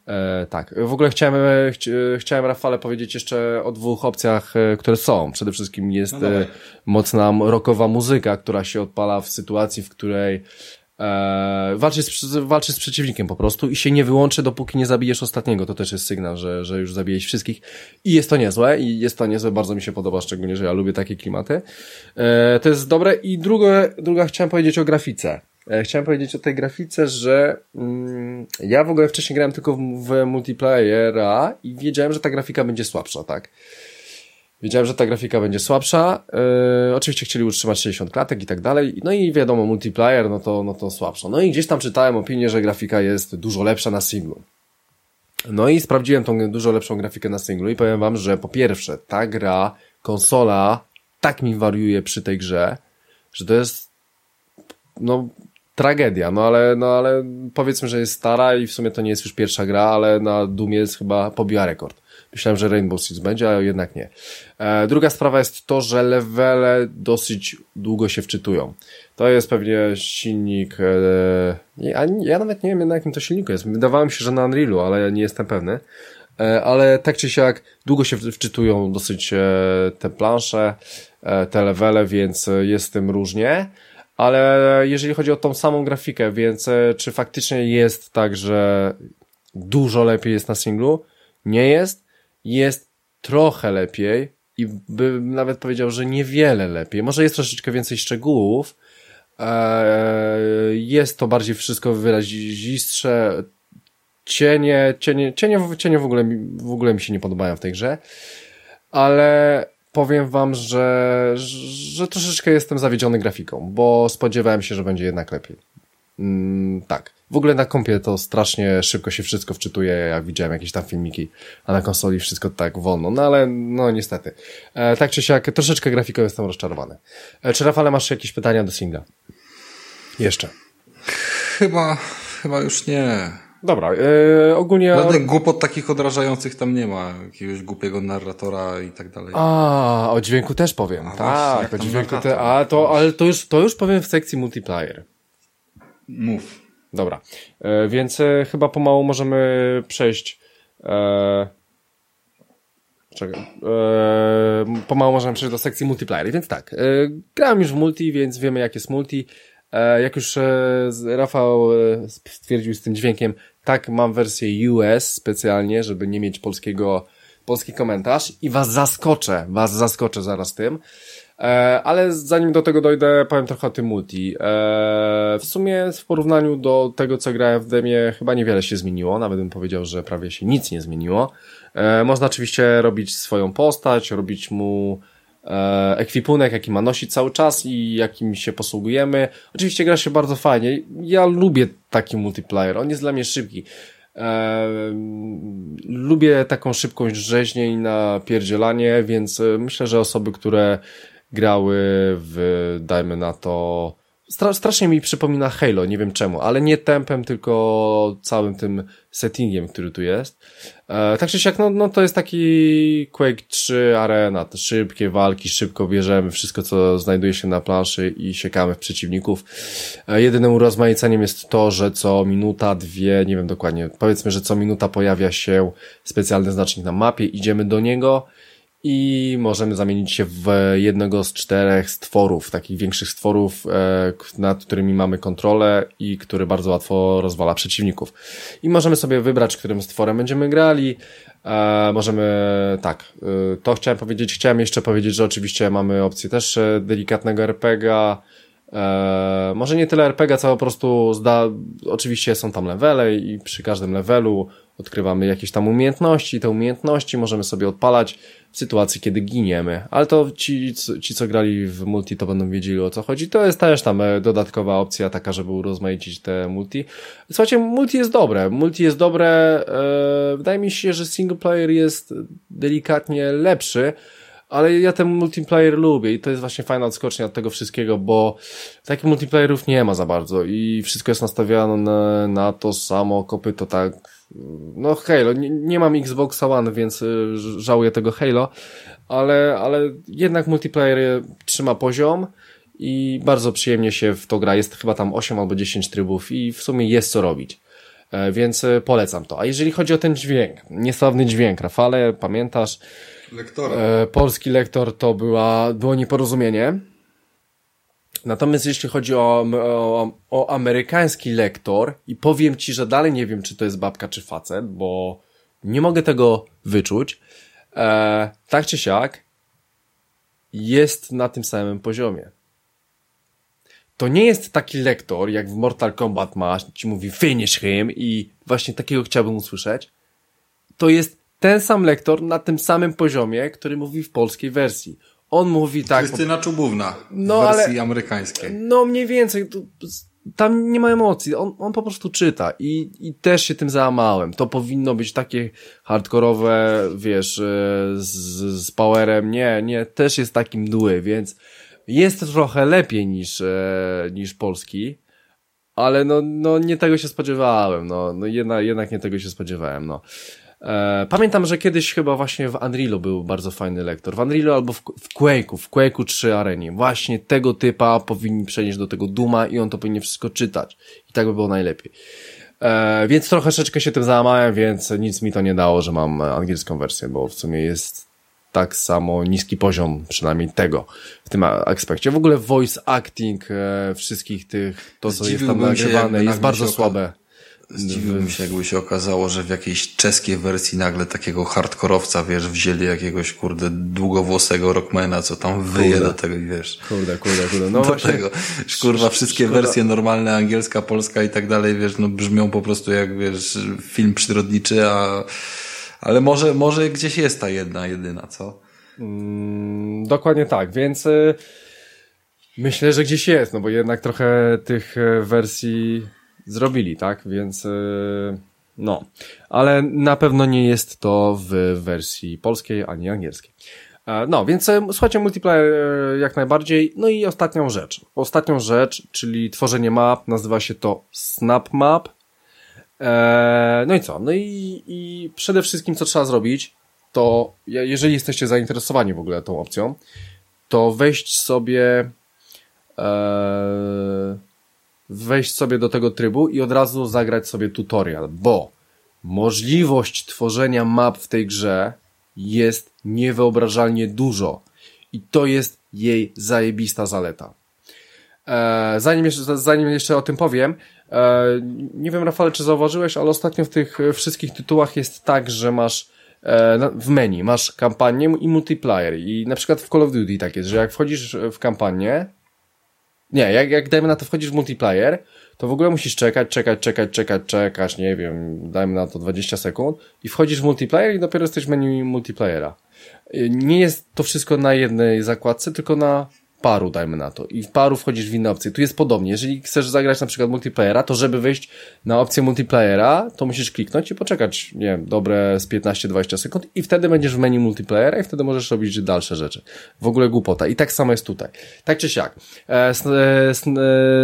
E, tak, w ogóle chciałem, ch chciałem Rafale powiedzieć jeszcze o dwóch opcjach, które są. Przede wszystkim jest no mocna rockowa muzyka, która się odpala w sytuacji, w której e, walczysz, z, walczysz z przeciwnikiem po prostu i się nie wyłączy, dopóki nie zabijesz ostatniego. To też jest sygnał, że, że już zabijesz wszystkich i jest to niezłe i jest to niezłe, bardzo mi się podoba, szczególnie, że ja lubię takie klimaty. E, to jest dobre i drugie, druga chciałem powiedzieć o grafice. Chciałem powiedzieć o tej grafice, że mm, ja w ogóle wcześniej grałem tylko w, w multiplayera i wiedziałem, że ta grafika będzie słabsza, tak? Wiedziałem, że ta grafika będzie słabsza. Yy, oczywiście chcieli utrzymać sześćdziesiąt klatek i tak dalej. No i wiadomo, multiplayer, no to, no to słabsza. No i gdzieś tam czytałem opinię, że grafika jest dużo lepsza na singlu. No i sprawdziłem tą dużo lepszą grafikę na singlu i powiem wam, że po pierwsze, ta gra, konsola tak mi wariuje przy tej grze, że to jest no tragedia, no ale, no ale powiedzmy, że jest stara i w sumie to nie jest już pierwsza gra, ale na Doomie jest chyba pobiła rekord. Myślałem, że Rainbow Six będzie, ale jednak nie. E, druga sprawa jest to, że levele dosyć długo się wczytują. To jest pewnie silnik, e, ja, ja nawet nie wiem, na jakim to silniku jest. Wydawało mi się, że na Unrealu, ale ja nie jestem pewny. E, ale tak czy siak długo się wczytują dosyć e, te plansze, e, te levele, więc jest z tym różnie. Ale jeżeli chodzi o tą samą grafikę, więc czy faktycznie jest tak, że dużo lepiej jest na singlu? Nie jest. Jest trochę lepiej i bym nawet powiedział, że niewiele lepiej. Może jest troszeczkę więcej szczegółów. Jest to bardziej wszystko wyrazistsze. Cienie, cienie, cienie, cienie w ogóle, w ogóle mi się nie podobają w tej grze. Ale powiem wam, że, że troszeczkę jestem zawiedziony grafiką, bo spodziewałem się, że będzie jednak lepiej. Mm, tak. W ogóle na kompie to strasznie szybko się wszystko wczytuje, jak widziałem jakieś tam filmiki, a na konsoli wszystko tak wolno. No ale, no niestety. E, tak czy siak, troszeczkę grafiką jestem rozczarowany. E, czy Rafale, masz jakieś pytania do singla? Jeszcze. Chyba, chyba już nie. Dobra, yy, ogólnie... Żadnych głupot takich odrażających tam nie ma. Jakiegoś głupiego narratora i tak dalej. A, o dźwięku też powiem. A tak, właśnie, o dźwięku te, a to, ale to już, to już powiem w sekcji multiplayer. Mów. Dobra, yy, więc yy, chyba pomału możemy przejść... Yy, czekaj. Yy, pomału możemy przejść do sekcji multiplayer. Więc tak, yy, grałem już w multi, więc wiemy jak jest multi. Jak już Rafał stwierdził z tym dźwiękiem, tak, mam wersję U S specjalnie, żeby nie mieć polskiego, polski komentarz i was zaskoczę, was zaskoczę zaraz tym, ale zanim do tego dojdę, powiem trochę o tym multi. W sumie w porównaniu do tego, co grałem w demie, chyba niewiele się zmieniło, nawet bym powiedział, że prawie się nic nie zmieniło. Można oczywiście robić swoją postać, robić mu ekwipunek, jaki ma nosić cały czas i jakim się posługujemy. Oczywiście gra się bardzo fajnie. Ja lubię taki multiplayer. On jest dla mnie szybki. Eee, lubię taką szybkość rzeźni i napierdzielanie, więc myślę, że osoby, które grały w, dajmy na to, stra- strasznie mi przypomina Halo, nie wiem czemu, ale nie tempem, tylko całym tym settingiem, który tu jest. E, tak czy siak, no, no to jest taki Quake trzy Arena, te szybkie walki, szybko bierzemy wszystko, co znajduje się na planszy i siekamy w przeciwników. E, jedynym urozmaiceniem jest to, że co minuta, dwie, nie wiem dokładnie, powiedzmy, że co minuta pojawia się specjalny znacznik na mapie, idziemy do niego i możemy zamienić się w jednego z czterech stworów, takich większych stworów, e, nad którymi mamy kontrolę i który bardzo łatwo rozwala przeciwników. I możemy sobie wybrać, którym stworem będziemy grali. E, możemy, tak, e, to chciałem powiedzieć. Chciałem jeszcze powiedzieć, że oczywiście mamy opcję też e, delikatnego er pe gie a. E, może nie tyle er pe gie a, co po prostu zda, oczywiście są tam levele i przy każdym levelu odkrywamy jakieś tam umiejętności, te umiejętności możemy sobie odpalać w sytuacji, kiedy giniemy, ale to ci, ci co grali w multi, to będą wiedzieli, o co chodzi. To jest też tam dodatkowa opcja taka, żeby urozmaicić te multi. Słuchajcie, multi jest dobre, multi jest dobre, e, wydaje mi się, że single player jest delikatnie lepszy, ale ja ten multiplayer lubię i to jest właśnie fajna odskocznia od tego wszystkiego, bo takich multiplayerów nie ma za bardzo i wszystko jest nastawione na to samo kopyto, tak. No Halo, nie, nie mam Xboxa One, więc żałuję tego Halo, ale, ale jednak multiplayer trzyma poziom i bardzo przyjemnie się w to gra. Jest chyba tam osiem albo dziesięć trybów i w sumie jest co robić. e, więc e, polecam to. A jeżeli chodzi o ten dźwięk, niesławny dźwięk, Rafale, pamiętasz? Lektora. E, polski lektor to była, było nieporozumienie. Natomiast jeśli chodzi o, o, o amerykański lektor i powiem ci, że dalej nie wiem, czy to jest babka, czy facet, bo nie mogę tego wyczuć, e, tak czy siak jest na tym samym poziomie. To nie jest taki lektor, jak w Mortal Kombat masz, ci mówi finish him i właśnie takiego chciałbym usłyszeć. To jest ten sam lektor na tym samym poziomie, który mówi w polskiej wersji. On mówi tak... Krystyna Czubówna no, w wersji ale, amerykańskiej. No mniej więcej, to, tam nie ma emocji, on, on po prostu czyta i, i też się tym załamałem. To powinno być takie hardkorowe, wiesz, z, z powerem. Nie, nie, też jest taki mdły, więc jest trochę lepiej niż, niż polski, ale no, no nie tego się spodziewałem, no, no jednak, jednak nie tego się spodziewałem, no. E, pamiętam, że kiedyś chyba właśnie w Unrealu był bardzo fajny lektor. W Unrealu albo w, w Quake'u, w Quake'u trzy Arenie. Właśnie tego typa powinni przenieść do tego Duma i on to powinien wszystko czytać. I tak by było najlepiej. E, więc troszeczkę się tym załamałem, więc nic mi to nie dało, że mam angielską wersję, bo w sumie jest tak samo niski poziom, przynajmniej tego, w tym aspekcie. W ogóle voice acting e, wszystkich tych, to co jest tam nagrywane, jest bardzo słabe. Zdziwiłbym się, jakby się okazało, że w jakiejś czeskiej wersji nagle takiego hardkorowca, wiesz, wzięli jakiegoś, kurde, długowłosego rockmana, co tam wyje kurde. do tego, wiesz. Kurde, kurde, kurde. No do właśnie. tego. Kurwa, wszystkie szkoda. Wersje normalne, angielska, polska i tak dalej, wiesz, no brzmią po prostu jak, wiesz, film przyrodniczy, a, ale może, może gdzieś jest ta jedna, jedyna, co? Mm, dokładnie tak, więc y, myślę, że gdzieś jest, no bo jednak trochę tych wersji zrobili, tak? Więc yy, no. Ale na pewno nie jest to w wersji polskiej ani angielskiej. E, no, więc e, słuchajcie, multiplayer e, jak najbardziej. No i ostatnią rzecz. Ostatnią rzecz, czyli tworzenie map, nazywa się to Snap Map. E, no i co? No i, i przede wszystkim co trzeba zrobić, to jeżeli jesteście zainteresowani w ogóle tą opcją, to wejść sobie e, wejść sobie do tego trybu i od razu zagrać sobie tutorial, bo możliwość tworzenia map w tej grze jest niewyobrażalnie dużo i to jest jej zajebista zaleta. E, zanim, jeszcze, zanim jeszcze o tym powiem, e, nie wiem, Rafale, czy zauważyłeś, ale ostatnio w tych wszystkich tytułach jest tak, że masz e, w menu masz kampanię i multiplayer i na przykład w Call of Duty tak jest, że jak wchodzisz w kampanię, nie, jak, jak dajmy na to wchodzisz w multiplayer, to w ogóle musisz czekać, czekać, czekać, czekać, czekać, nie wiem, dajmy na to dwadzieścia sekund i wchodzisz w multiplayer i dopiero jesteś w menu multiplayera. Nie jest to wszystko na jednej zakładce, tylko na paru, dajmy na to. I w paru wchodzisz w inne opcje. Tu jest podobnie. Jeżeli chcesz zagrać na przykład multiplayera, to żeby wejść na opcję multiplayera, to musisz kliknąć i poczekać, nie wiem, dobre z piętnaście do dwudziestu sekund i wtedy będziesz w menu multiplayera i wtedy możesz robić dalsze rzeczy. W ogóle głupota. I tak samo jest tutaj. Tak czy siak. E, sn, e, sn,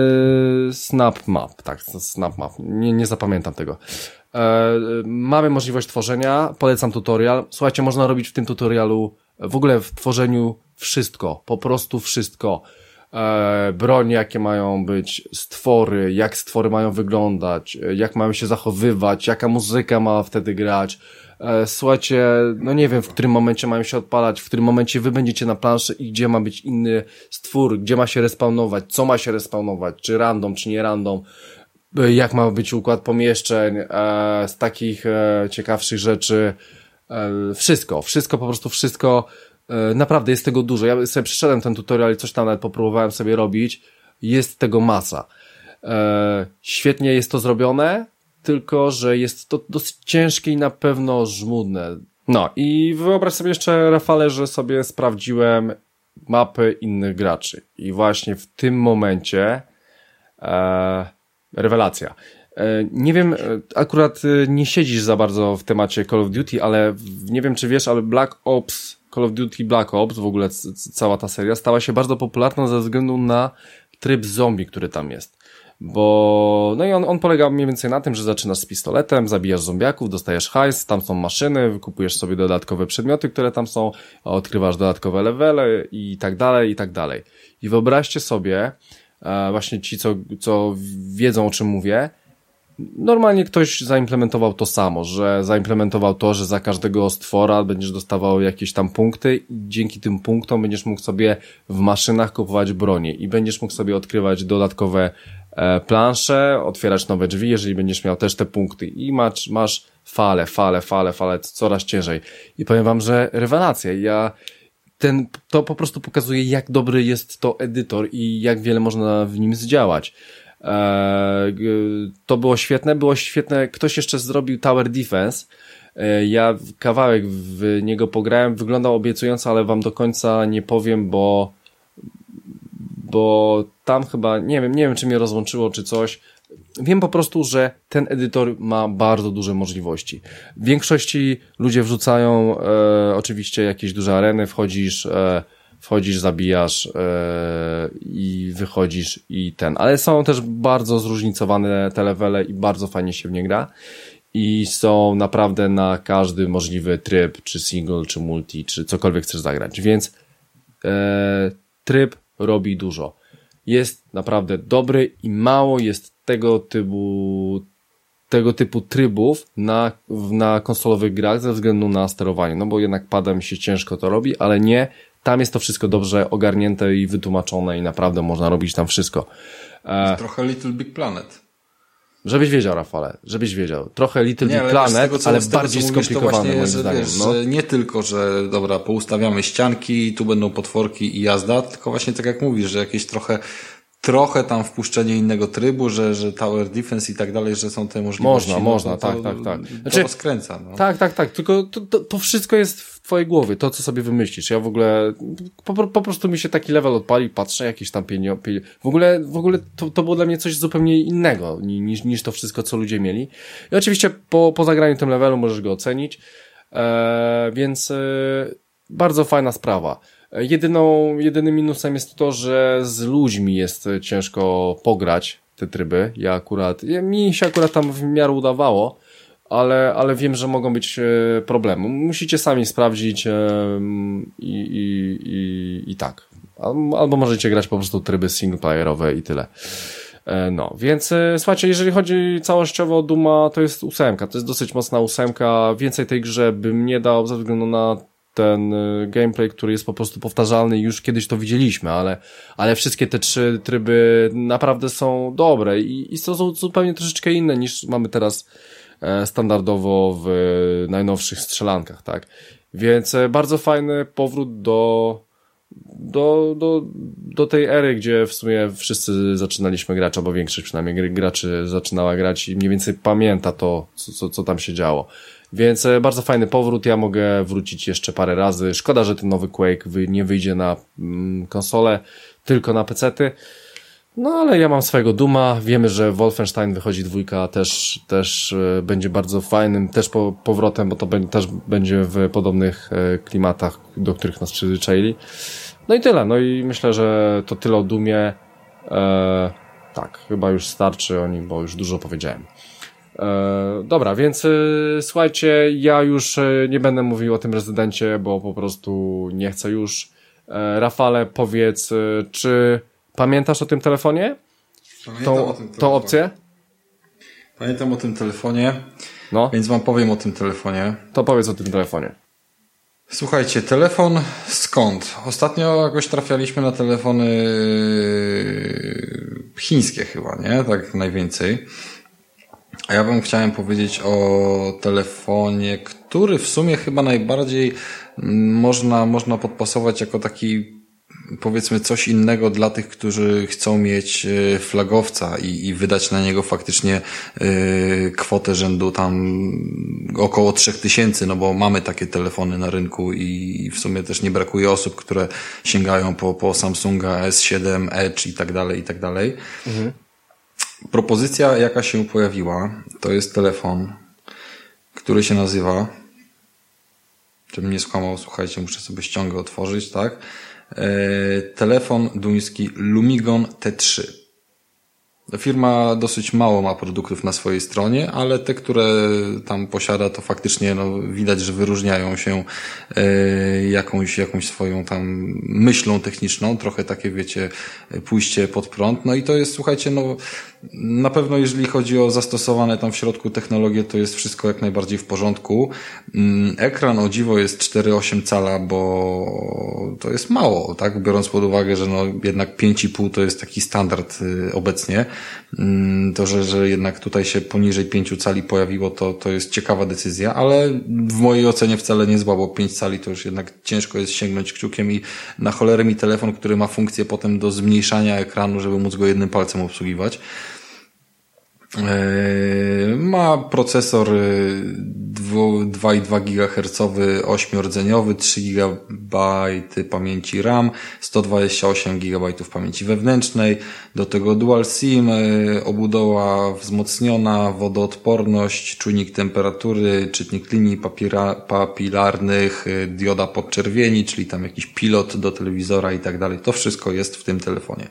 e, snap map. Tak, snap map. Nie, nie zapamiętam tego. E, mamy możliwość tworzenia. Polecam tutorial. Słuchajcie, można robić w tym tutorialu w ogóle w tworzeniu wszystko, po prostu wszystko. E, broń, jakie mają być, stwory, jak stwory mają wyglądać, jak mają się zachowywać, jaka muzyka ma wtedy grać. E, słuchajcie, no nie wiem, w którym momencie mają się odpalać, w którym momencie wy będziecie na planszy i gdzie ma być inny stwór, gdzie ma się respawnować, co ma się respawnować, czy random, czy nie random, e, jak ma być układ pomieszczeń, e, z takich e, ciekawszych rzeczy. Wszystko, wszystko, po prostu wszystko, naprawdę jest tego dużo. Ja sobie przeszedłem ten tutorial i coś tam nawet popróbowałem sobie robić. Jest tego masa. Świetnie jest to zrobione, tylko że jest to dosyć ciężkie i na pewno żmudne. No i wyobraź sobie jeszcze, Rafale, że sobie sprawdziłem mapy innych graczy. I właśnie w tym momencie e, rewelacja. Nie wiem, akurat nie siedzisz za bardzo w temacie Call of Duty, ale nie wiem, czy wiesz, ale Black Ops, Call of Duty Black Ops, w ogóle c- cała ta seria stała się bardzo popularna ze względu na tryb zombie, który tam jest. Bo, no i on, on polega mniej więcej na tym, że zaczynasz z pistoletem, zabijasz zombiaków, dostajesz hajs, tam są maszyny, wykupujesz sobie dodatkowe przedmioty, które tam są, odkrywasz dodatkowe levele i tak dalej, i tak dalej. I wyobraźcie sobie, e, właśnie ci, co, co wiedzą, o czym mówię, normalnie ktoś zaimplementował to samo, że zaimplementował to, że za każdego stwora będziesz dostawał jakieś tam punkty i dzięki tym punktom będziesz mógł sobie w maszynach kupować bronię i będziesz mógł sobie odkrywać dodatkowe e, plansze, otwierać nowe drzwi, jeżeli będziesz miał też te punkty i masz, masz fale, fale, fale, fale, coraz ciężej. I powiem wam, że rewelacja. Ja ten, to po prostu pokazuje, jak dobry jest to edytor i jak wiele można w nim zdziałać. Eee, to było świetne, było świetne, ktoś jeszcze zrobił Tower Defense, eee, ja kawałek w niego pograłem, wyglądał obiecująco, ale wam do końca nie powiem, bo bo tam chyba, nie wiem, nie wiem czy mnie rozłączyło czy coś, wiem po prostu, że ten edytor ma bardzo duże możliwości. W większości ludzie wrzucają e, oczywiście jakieś duże areny, wchodzisz e, wchodzisz, zabijasz yy, i wychodzisz i ten. Ale są też bardzo zróżnicowane te levele i bardzo fajnie się w nie gra. I są naprawdę na każdy możliwy tryb, czy single, czy multi, czy cokolwiek chcesz zagrać. Więc yy, tryb robi dużo. Jest naprawdę dobry i mało jest tego typu tego typu trybów na, na konsolowych grach ze względu na sterowanie. No bo jednak padem się ciężko to robi, ale nie. Tam jest to wszystko dobrze ogarnięte i wytłumaczone i naprawdę można robić tam wszystko. E, trochę Little Big Planet. Żebyś wiedział, Rafale, żebyś wiedział. Trochę Little nie, Big Planet, tego, co, ale bardziej skomplikowane moim zdaniem. Wiesz, no. Że nie tylko, że dobra, poustawiamy ścianki, tu będą potworki i jazda, tylko właśnie tak jak mówisz, że jakieś trochę trochę tam wpuszczenie innego trybu, że, że Tower Defense i tak dalej, że są te możliwości. Można, no, można, to, tak, to, tak, tak. Znaczy, to rozkręca. No. Tak, tak, tak, tylko to, to, to wszystko jest w twojej głowie, to co sobie wymyślisz. Ja w ogóle, po, po prostu mi się taki level odpali, patrzę, jakieś tam pieniądze. W ogóle, w ogóle to, to było dla mnie coś zupełnie innego niż, niż to wszystko, co ludzie mieli. I oczywiście po, po zagraniu tym levelu możesz go ocenić, eee, więc e, bardzo fajna sprawa. Jedyną, jedynym minusem jest to, że z ludźmi jest ciężko pograć te tryby. Ja akurat, ja, mi się akurat tam w miarę udawało, ale, ale wiem, że mogą być problemy. Musicie sami sprawdzić e, i, i, i, i tak. Albo możecie grać po prostu tryby singleplayerowe i tyle. E, no, więc e, słuchajcie, jeżeli chodzi całościowo o Duma, to jest ósemka. To jest dosyć mocna ósemka. Więcej tej grze bym nie dał ze względu na ten gameplay, który jest po prostu powtarzalny, już kiedyś to widzieliśmy, ale, ale wszystkie te trzy tryby naprawdę są dobre i, i są zupełnie troszeczkę inne niż mamy teraz standardowo w najnowszych strzelankach, tak? Więc bardzo fajny powrót do, do, do, do tej ery, gdzie w sumie wszyscy zaczynaliśmy grać, albo większość przynajmniej graczy zaczynała grać i mniej więcej pamięta to, co, co, co tam się działo. Więc bardzo fajny powrót, ja mogę wrócić jeszcze parę razy. Szkoda, że ten nowy Quake nie wyjdzie na mm, konsolę, tylko na pecety. No ale ja mam swojego Duma, wiemy, że Wolfenstein wychodzi dwójka, też, też e, będzie bardzo fajnym, też po, powrotem, bo to be, też będzie w podobnych e, klimatach, do których nas przyzwyczaili. No i tyle, no i myślę, że to tyle o Dumie. E, tak, chyba już starczy o nim, bo już dużo powiedziałem. E, dobra, więc e, słuchajcie, ja już e, nie będę mówił o tym rezydencie, bo po prostu nie chcę już. E, Rafale, powiedz, e, czy pamiętasz o tym telefonie? Pamiętam tą, o tym telefonie. Tą opcję? Pamiętam o tym telefonie, no. Więc wam powiem o tym telefonie. To powiedz o tym telefonie. Słuchajcie, telefon skąd? Ostatnio jakoś trafialiśmy na telefony chińskie chyba, nie? Tak najwięcej. A ja wam chciałem powiedzieć o telefonie, który w sumie chyba najbardziej można, można podpasować jako taki, powiedzmy, coś innego dla tych, którzy chcą mieć flagowca i, i wydać na niego faktycznie y, kwotę rzędu tam około trzech tysięcy, no bo mamy takie telefony na rynku i w sumie też nie brakuje osób, które sięgają po, po Samsunga S siedem, Edge i tak dalej, i tak dalej. Mhm. Propozycja, jaka się pojawiła, to jest telefon, który się nazywa, żebym nie skłamał, słuchajcie, muszę sobie ściągę otworzyć, tak? Telefon duński Lumigon T trzy. Firma dosyć mało ma produktów na swojej stronie, ale te, które tam posiada, to faktycznie no, widać, że wyróżniają się e, jakąś, jakąś swoją tam myślą techniczną, trochę takie, wiecie, pójście pod prąd. No i to jest, słuchajcie, no na pewno jeżeli chodzi o zastosowane tam w środku technologie, to jest wszystko jak najbardziej w porządku. Ekran, o dziwo, jest cztery przecinek osiem cala, bo to jest mało, tak? Biorąc pod uwagę, że no jednak pięć i pół to jest taki standard obecnie. To, że, że jednak tutaj się poniżej pięciu cali pojawiło, to, to jest ciekawa decyzja, ale w mojej ocenie wcale nie zła, bo pięć cali to już jednak ciężko jest sięgnąć kciukiem i na cholerę mi telefon, który ma funkcję potem do zmniejszania ekranu, żeby móc go jednym palcem obsługiwać. Ma procesor dwa i dwa gigaherca ośmiordzeniowy, trzy gigabajty pamięci RAM, sto dwadzieścia osiem gigabajtów pamięci wewnętrznej, do tego dual SIM, obudowa wzmocniona, wodoodporność, czujnik temperatury, czytnik linii papira, papilarnych, dioda podczerwieni, czyli tam jakiś pilot do telewizora i tak dalej. To wszystko jest w tym telefonie.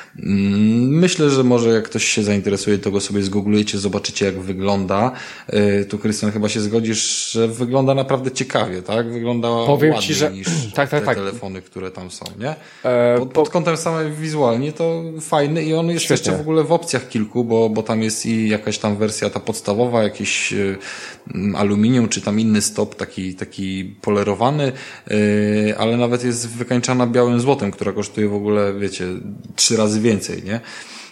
Myślę, że może jak ktoś się zainteresuje, to go sobie zgooglujecie, zobaczycie jak wygląda. Tu, Krystian, chyba się zgodzisz, że wygląda naprawdę ciekawie, tak? Wygląda Powiem ładniej ci, że... niż tak, tak, te tak. telefony, które tam są, nie? E, pod, pod kątem samej wizualnie to fajny i on jest Świetnie. jeszcze w ogóle w opcjach kilku, bo, bo tam jest i jakaś tam wersja ta podstawowa, jakiś y, aluminium, czy tam inny stop, taki, taki polerowany, y, ale nawet jest wykańczana białym złotem, która kosztuje w ogóle, wiecie, trzy razy więcej, nie?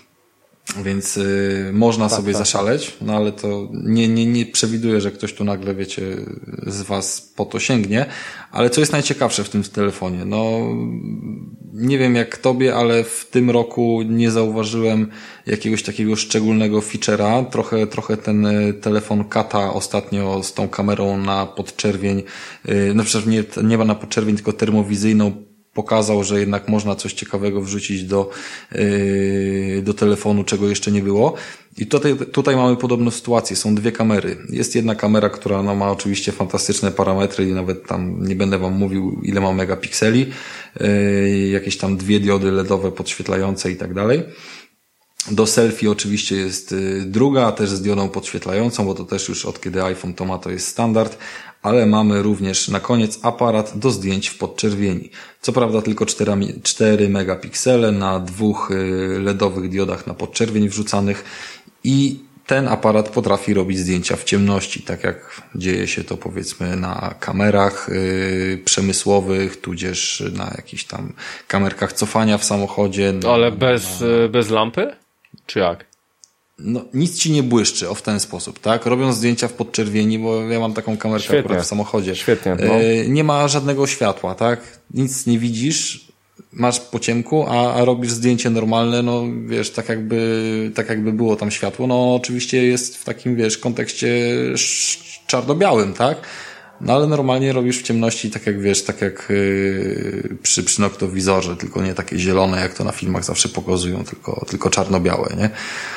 Więc y, można tak, sobie tak, zaszaleć, no ale to nie, nie, nie przewiduję, że ktoś tu nagle, wiecie, z was po to sięgnie. Ale co jest najciekawsze w tym telefonie? No, nie wiem jak tobie, ale w tym roku nie zauważyłem jakiegoś takiego szczególnego feature'a. Trochę, trochę ten telefon Kata ostatnio z tą kamerą na podczerwień, y, no przecież nie, nie ma na podczerwień, tylko termowizyjną, pokazał, że jednak można coś ciekawego wrzucić do, yy, do telefonu, czego jeszcze nie było. I tutaj, tutaj mamy podobną sytuację. Są dwie kamery. Jest jedna kamera, która no, ma oczywiście fantastyczne parametry i nawet tam nie będę wam mówił, ile ma megapikseli. Yy, jakieś tam dwie diody LEDowe podświetlające i tak dalej. Do selfie oczywiście jest druga, też z diodą podświetlającą, bo to też już od kiedy iPhone to ma, to jest standard, ale mamy również na koniec aparat do zdjęć w podczerwieni. Co prawda tylko cztery megapiksele na dwóch LEDowych diodach na podczerwień wrzucanych i ten aparat potrafi robić zdjęcia w ciemności, tak jak dzieje się to powiedzmy na kamerach yy, przemysłowych, tudzież na jakichś tam kamerkach cofania w samochodzie. No, ale bez, na... bez lampy? Czy jak? No, nic ci nie błyszczy, o w ten sposób, tak? Robią zdjęcia w podczerwieni, bo ja mam taką kamerkę Świetnie. akurat w samochodzie. Świetnie. No. Yy, nie ma żadnego światła, tak? Nic nie widzisz, masz po ciemku, a, a robisz zdjęcie normalne, no wiesz, tak jakby, tak jakby było tam światło. No oczywiście jest w takim, wiesz, kontekście czarno-białym, tak? No ale normalnie robisz w ciemności, tak jak wiesz, tak jak yy, przy, przy noktowizorze, tylko nie takie zielone, jak to na filmach zawsze pokazują, tylko, tylko czarno-białe, nie?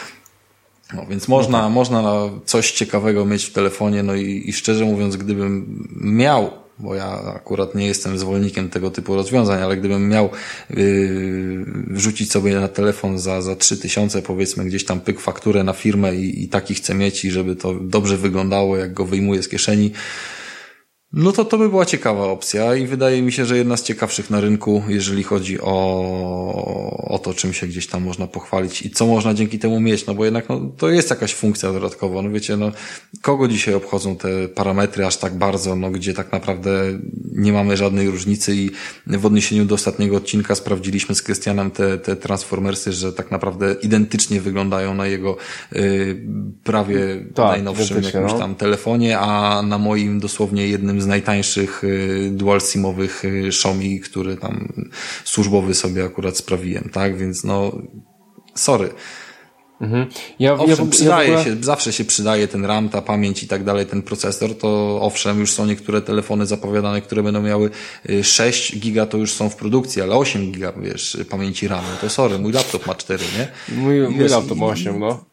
No więc można, no tak. można coś ciekawego mieć w telefonie, no i, i szczerze mówiąc, gdybym miał, bo ja akurat nie jestem zwolennikiem tego typu rozwiązań, ale gdybym miał yy, wrzucić sobie na telefon za, za trzy tysiące, powiedzmy gdzieś tam pyk fakturę na firmę i, i taki chcę mieć i żeby to dobrze wyglądało, jak go wyjmuję z kieszeni, no to to by była ciekawa opcja i wydaje mi się, że jedna z ciekawszych na rynku, jeżeli chodzi o, o to, czym się gdzieś tam można pochwalić i co można dzięki temu mieć, no bo jednak no, to jest jakaś funkcja dodatkowa, no wiecie, no kogo dzisiaj obchodzą te parametry aż tak bardzo, no gdzie tak naprawdę nie mamy żadnej różnicy i w odniesieniu do ostatniego odcinka sprawdziliśmy z Krystianem te, te Transformersy, że tak naprawdę identycznie wyglądają na jego yy, prawie tak, najnowszym jakimś tam telefonie, a na moim dosłownie jednym z najtańszych dual simowych Xiaomi, który tam służbowy sobie akurat sprawiłem, tak? Więc no, sorry. Mhm. Ja, owszem, ja, przydaje ja się, zawsze się przydaje ten RAM, ta pamięć i tak dalej, ten procesor, to owszem, już są niektóre telefony zapowiadane, które będą miały sześć giga, to już są w produkcji, ale osiem giga, wiesz, pamięci RAM, to sorry, mój laptop ma cztery, nie? Mój, I, mój wiesz, laptop ma i, osiem, no.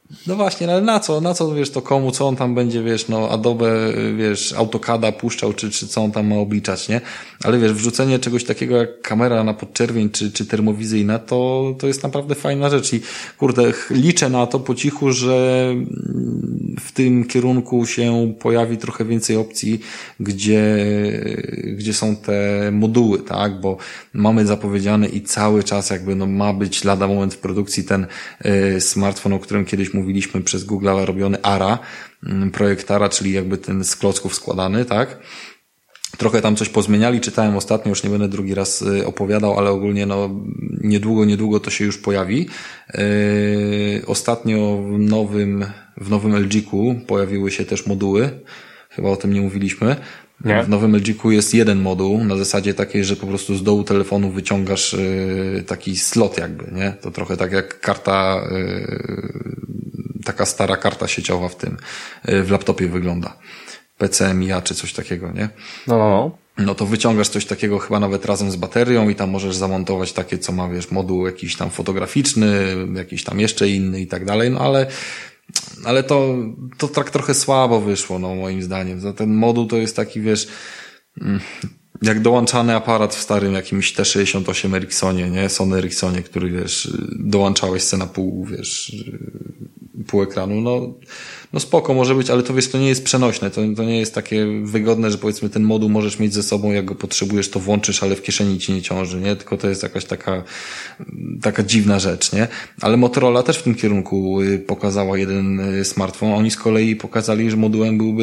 No właśnie, ale na co? Na co, wiesz, to komu, co on tam będzie, wiesz, no Adobe, wiesz, AutoCAD'a puszczał, czy, czy co on tam ma obliczać, nie? Ale wiesz, wrzucenie czegoś takiego jak kamera na podczerwień, czy, czy termowizyjna, to, to jest naprawdę fajna rzecz i kurde, liczę na to po cichu, że w tym kierunku się pojawi trochę więcej opcji, gdzie, gdzie są te moduły, tak? Bo mamy zapowiedziany i cały czas jakby, no ma być lada moment w produkcji ten y, smartfon, o którym kiedyś mówiliśmy przez Google'a robiony A R A, projekt A R A, czyli jakby ten z klocków składany, tak? Trochę tam coś pozmieniali, czytałem ostatnio, już nie będę drugi raz opowiadał, ale ogólnie no niedługo, niedługo to się już pojawi. Yy, ostatnio w nowym, w nowym L G ku pojawiły się też moduły, chyba o tym nie mówiliśmy. Nie. W nowym L G ku jest jeden moduł, na zasadzie takiej, że po prostu z dołu telefonu wyciągasz yy, taki slot jakby, nie? To trochę tak jak karta, yy, taka stara karta sieciowa w tym, yy, w laptopie wygląda. P C M I A czy coś takiego, nie? No, no, no. No to wyciągasz coś takiego chyba nawet razem z baterią i tam możesz zamontować takie, co ma, wiesz, moduł jakiś tam fotograficzny, jakiś tam jeszcze inny i tak dalej, no ale ale to, to tak trochę słabo wyszło, no moim zdaniem. Ten moduł to jest taki, wiesz, jak dołączany aparat w starym jakimś T sześćdziesiąt osiem Ericssonie, nie? Sony Ericssonie, który, wiesz, dołączałeś se na pół, wiesz, pół ekranu, no, no spoko może być, ale to wiesz, to nie jest przenośne, to, to nie jest takie wygodne, że powiedzmy ten moduł możesz mieć ze sobą, jak go potrzebujesz, to włączysz, ale w kieszeni ci nie ciąży, nie? Tylko to jest jakaś taka, taka dziwna rzecz, nie? Ale Motorola też w tym kierunku pokazała jeden smartfon, oni z kolei pokazali, że modułem byłby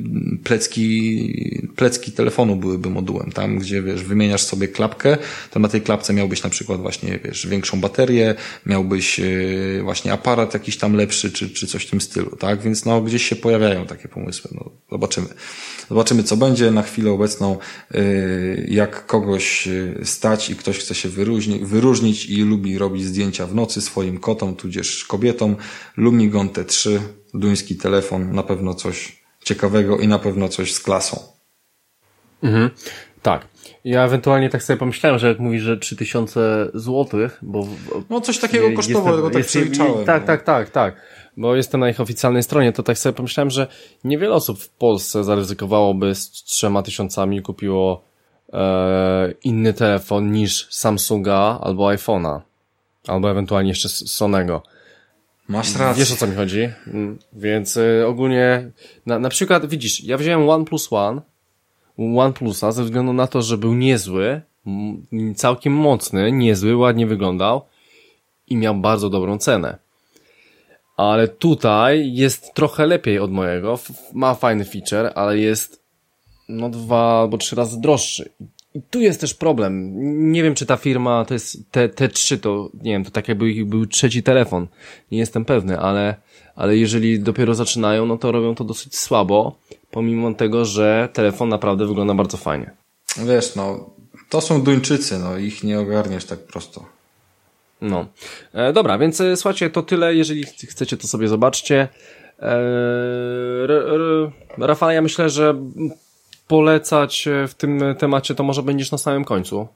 plecki, plecki telefonu byłyby modułem, tam gdzie, wiesz, wymieniasz sobie klapkę, to na tej klapce miałbyś na przykład właśnie, wiesz, większą baterię, miałbyś właśnie aparat jakiś tam lepszy, czy, czy coś w tym stylu, tak? Więc no gdzieś się pojawiają takie pomysły. No, zobaczymy. Zobaczymy, co będzie. Na chwilę obecną, yy, jak kogoś stać i ktoś chce się wyróżni, wyróżnić i lubi robić zdjęcia w nocy swoim kotom, tudzież kobietom, Lumigon T trzy, duński telefon, na pewno coś ciekawego i na pewno coś z klasą. Mhm. Tak. Ja ewentualnie tak sobie pomyślałem, że jak mówisz, że trzy tysiące złotych, bo... No coś takiego kosztowało, tego tak przeliczałem. Tak, no. tak, tak, tak. Bo jestem na ich oficjalnej stronie, to tak sobie pomyślałem, że niewiele osób w Polsce zaryzykowałoby z trzema tysiącami i kupiło e, inny telefon niż Samsunga albo iPhone'a. Albo ewentualnie jeszcze Sonego. Masz rację. Wiesz, o co mi chodzi? Więc y, ogólnie, na, na przykład widzisz, ja wziąłem OnePlus One, OnePlusa ze względu na to, że był niezły, całkiem mocny, niezły, ładnie wyglądał i miał bardzo dobrą cenę. Ale tutaj jest trochę lepiej od mojego, ma fajny feature, ale jest no dwa albo trzy razy droższy. I tu jest też problem. Nie wiem, czy ta firma to jest te, te trzy, to nie wiem, to tak jakby był trzeci telefon. Nie jestem pewny, ale, ale jeżeli dopiero zaczynają, no to robią to dosyć słabo, pomimo tego, że telefon naprawdę wygląda bardzo fajnie. Wiesz, no, to są Duńczycy, no, ich nie ogarniesz tak prosto. No. E, dobra, więc e, słuchajcie, to tyle. Jeżeli chcecie, to sobie zobaczcie. E, r, r, Rafał, ja myślę, że polecać w tym temacie to może będziesz na samym końcu.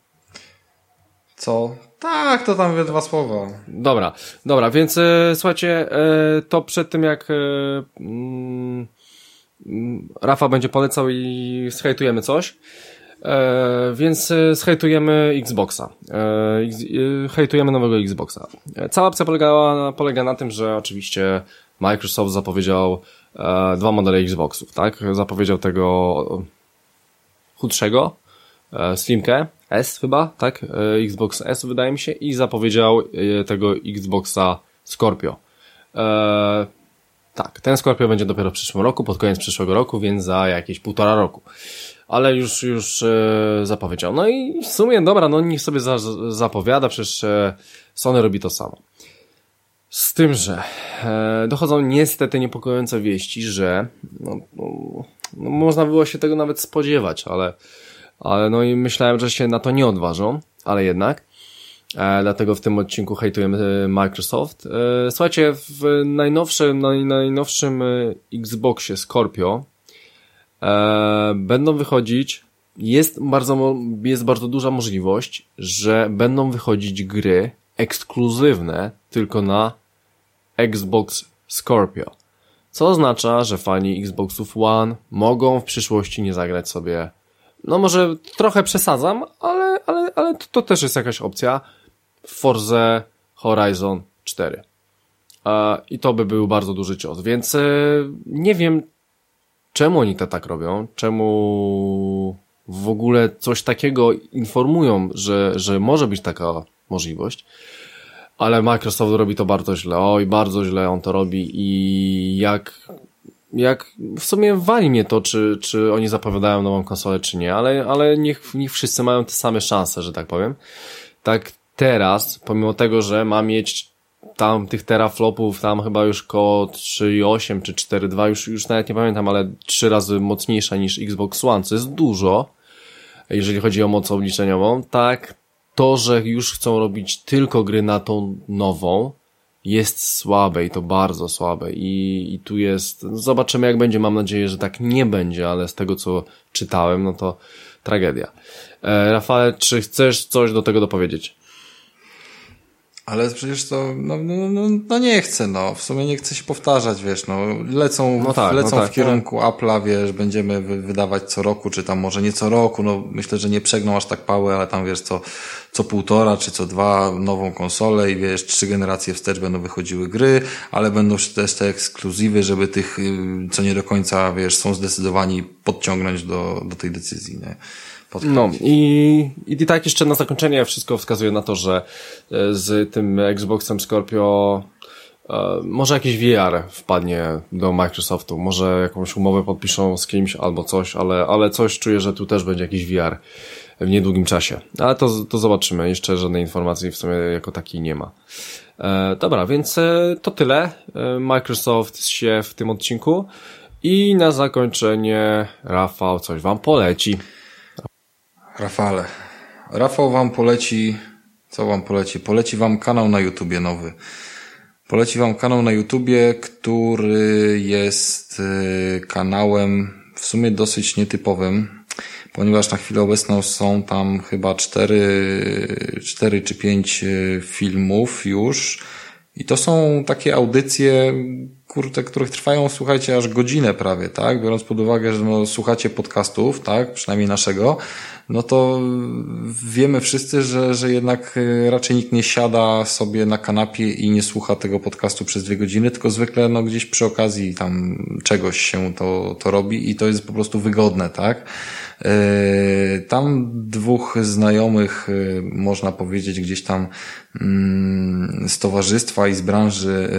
Co? Tak, to tam we dwa słowa. Dobra, dobra, więc e, słuchajcie, e, to przed tym jak e, mm, Rafał będzie polecał i zhejtujemy coś, e, więc zhejtujemy Xboxa. E, hejtujemy nowego Xboxa. Cała opcja polegała, polega na tym, że oczywiście Microsoft zapowiedział e, dwa modele Xboxów, tak? Zapowiedział tego chudszego, e, Slimkę, S chyba, tak? E, Xbox S wydaje mi się i zapowiedział e, tego Xboxa Scorpio. E, tak, ten Scorpio będzie dopiero w przyszłym roku, pod koniec przyszłego roku, więc za jakieś półtora roku. Ale już, już e, zapowiedział. No i w sumie dobra, no niech sobie za, zapowiada, przecież e, Sony robi to samo. Z tym, że e, dochodzą niestety niepokojące wieści, że no, no, no, można było się tego nawet spodziewać, ale, ale no i myślałem, że się na to nie odważą, ale jednak e, dlatego w tym odcinku hejtujemy Microsoft. E, słuchajcie, w najnowszym, naj, najnowszym Xboxie Scorpio e, będą wychodzić, jest bardzo, jest bardzo duża możliwość, że będą wychodzić gry ekskluzywne tylko na Xbox Scorpio. Co oznacza, że fani Xboxów One mogą w przyszłości nie zagrać sobie, no może trochę przesadzam, ale, ale, ale to, to też jest jakaś opcja, w Forza Horizon cztery. I to by był bardzo duży cios, więc nie wiem, czemu oni to tak robią, czemu w ogóle coś takiego informują, że, że może być taka możliwość, ale Microsoft robi to bardzo źle, oj, bardzo źle on to robi i jak, jak w sumie wali mnie to, czy, czy oni zapowiadają nową konsolę, czy nie, ale, ale niech, niech wszyscy mają te same szanse, że tak powiem. Tak teraz, pomimo tego, że ma mieć tam tych teraflopów, tam chyba już koło trzy i osiem czy cztery i dwa, już, już nawet nie pamiętam, ale trzy razy mocniejsza niż Xbox One, co jest dużo, jeżeli chodzi o moc obliczeniową, tak, to, że już chcą robić tylko gry na tą nową, jest słabe i to bardzo słabe i, i tu jest, zobaczymy jak będzie, mam nadzieję, że tak nie będzie, ale z tego co czytałem, no to tragedia. E, Rafale, czy chcesz coś do tego dopowiedzieć? Ale przecież to, no, no, no, no nie chcę, no. W sumie nie chcę się powtarzać, wiesz, no. Lecą, no tak, lecą no tak, w kierunku tak. Apple'a, wiesz, będziemy wy, wydawać co roku, czy tam może nie co roku, no myślę, że nie przegną aż tak pały, ale tam wiesz, co, co półtora, czy co dwa nową konsolę i wiesz, trzy generacje wstecz będą wychodziły gry, ale będą też te ekskluzywy, żeby tych, co nie do końca, wiesz, są zdecydowani podciągnąć do, do tej decyzji, nie? No i, i tak jeszcze na zakończenie wszystko wskazuje na to, że z tym Xboxem Scorpio e, może jakiś V R wpadnie do Microsoftu, może jakąś umowę podpiszą z kimś albo coś, ale, ale coś czuję, że tu też będzie jakiś V R w niedługim czasie. Ale to, to zobaczymy, jeszcze żadnej informacji w sumie jako takiej nie ma. E, dobra, więc e, to tyle. E, Microsoft się w tym odcinku i na zakończenie Rafał coś wam poleci. Rafale. Rafał wam poleci, co wam poleci? Poleci wam kanał na YouTubie nowy. Poleci wam kanał na YouTubie, który jest kanałem w sumie dosyć nietypowym, ponieważ na chwilę obecną są tam chyba cztery, cztery czy pięć filmów już. I to są takie audycje, kurde, których trwają, słuchajcie, aż godzinę prawie, tak? Biorąc pod uwagę, że no, słuchacie podcastów, tak? Przynajmniej naszego, no to wiemy wszyscy, że, że jednak raczej nikt nie siada sobie na kanapie i nie słucha tego podcastu przez dwie godziny, tylko zwykle no gdzieś przy okazji tam czegoś się to, to robi i to jest po prostu wygodne, tak? Yy, tam dwóch znajomych, yy, można powiedzieć, gdzieś tam yy, z towarzystwa i z branży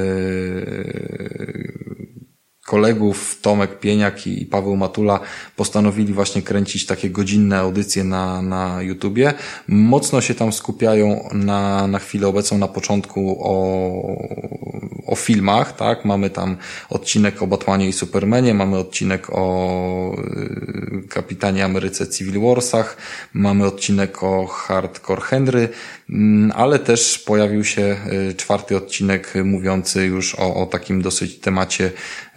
yy, kolegów Tomek Pieniak i Paweł Matula postanowili właśnie kręcić takie godzinne audycje na, na YouTubie. Mocno się tam skupiają na, na chwilę obecną na początku o, o filmach, tak? Mamy tam odcinek o Batmanie i Supermanie, mamy odcinek o Kapitanie Ameryce Civil Warsach, mamy odcinek o Hardcore Henry, ale też pojawił się czwarty odcinek mówiący już o, o takim dosyć temacie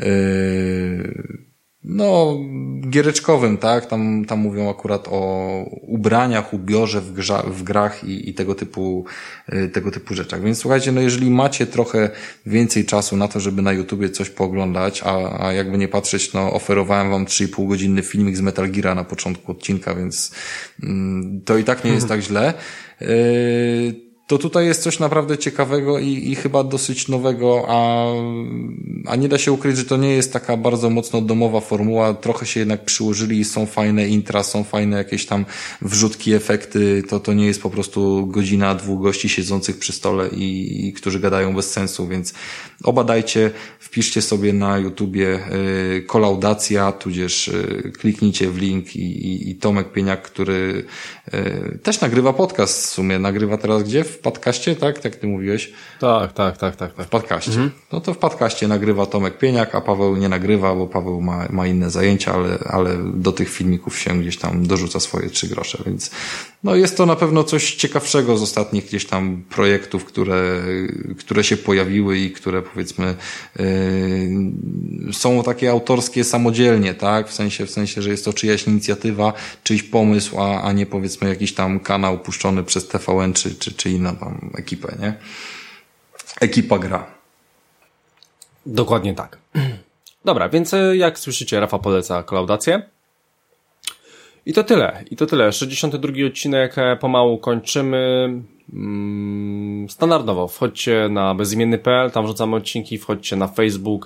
no giereczkowym, tak? Tam, tam mówią akurat o ubraniach, ubiorze w, grza, w grach i, i tego typu tego typu rzeczach. Więc słuchajcie, no jeżeli macie trochę więcej czasu na to, żeby na YouTubie coś pooglądać, a, a jakby nie patrzeć, no oferowałem wam trzy i pół godzinny filmik z Metal Geara na początku odcinka, więc mm, to i tak nie jest tak źle. Yy, to tutaj jest coś naprawdę ciekawego i, i chyba dosyć nowego, a, a nie da się ukryć, że to nie jest taka bardzo mocno domowa formuła. Trochę się jednak przyłożyli i są fajne intra, są fajne jakieś tam wrzutki, efekty. To, to nie jest po prostu godzina dwóch gości siedzących przy stole i, i którzy gadają bez sensu, więc obadajcie, wpiszcie sobie na YouTubie y, kolaudacja, tudzież y, kliknijcie w link i, i, i Tomek Pieniak, który y, też nagrywa podcast w sumie. Nagrywa teraz gdzie? W podcaście, tak? Tak ty mówiłeś? Tak, tak, tak, tak. tak. W podcaście. Mhm. No to w podcaście nagrywa Tomek Pieniak, a Paweł nie nagrywa, bo Paweł ma, ma inne zajęcia, ale, ale do tych filmików się gdzieś tam dorzuca swoje trzy grosze, więc no jest to na pewno coś ciekawszego z ostatnich gdzieś tam projektów, które, które się pojawiły i które powiedzmy yy, są takie autorskie samodzielnie, tak? W sensie, w sensie, że jest to czyjaś inicjatywa, czyjś pomysł, a, a nie powiedzmy jakiś tam kanał puszczony przez T V N czy, czy, czy inną tam ekipę, nie? Ekipa gra. Dokładnie tak. Dobra, więc jak słyszycie, Rafa poleca kolaudację. I to tyle. I to tyle. sześćdziesiąty drugi odcinek pomału kończymy. Standardowo wchodźcie na bezimienny kropka p l, tam wrzucamy odcinki, wchodźcie na Facebook,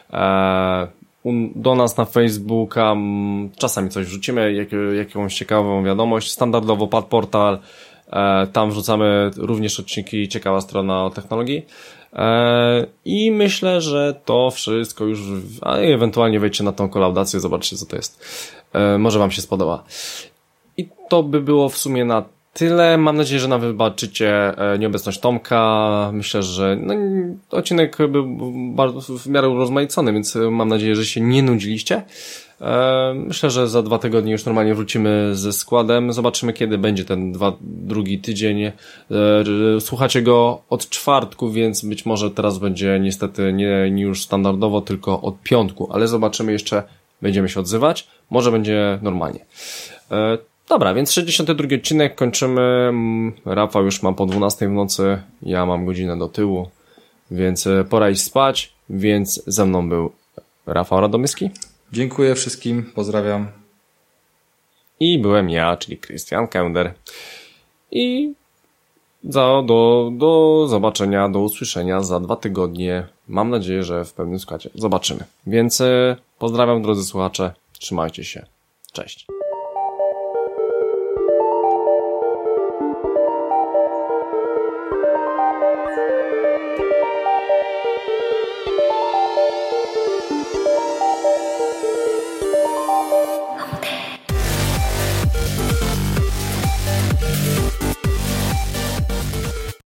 do nas na Facebooka, czasami coś wrzucimy, jak, jakąś ciekawą wiadomość, standardowo Pad Portal, tam wrzucamy również odcinki, ciekawa strona o technologii. I myślę, że to wszystko już, a ewentualnie wejdźcie na tą kolaudację, zobaczcie co to jest. Może wam się spodoba. I to by było w sumie na tyle. Mam nadzieję, że nam wybaczycie nieobecność Tomka. Myślę, że no, odcinek był bardzo w miarę urozmaicony, więc mam nadzieję, że się nie nudziliście. Myślę, że za dwa tygodnie już normalnie wrócimy ze składem. Zobaczymy, kiedy będzie ten dwa, drugi tydzień. Słuchacie go od czwartku, więc być może teraz będzie niestety nie, nie już standardowo, tylko od piątku, ale zobaczymy jeszcze, będziemy się odzywać. Może będzie normalnie. Dobra, więc sześćdziesiąty drugi odcinek kończymy. Rafał już ma po dwunastej w nocy, ja mam godzinę do tyłu, więc pora iść spać, więc ze mną był Rafał Radomyski. Dziękuję wszystkim, pozdrawiam. I byłem ja, czyli Krystian Kender. I za, do, do zobaczenia, do usłyszenia za dwa tygodnie. Mam nadzieję, że w pełnym składzie. Zobaczymy. Więc pozdrawiam, drodzy słuchacze. Trzymajcie się. Cześć.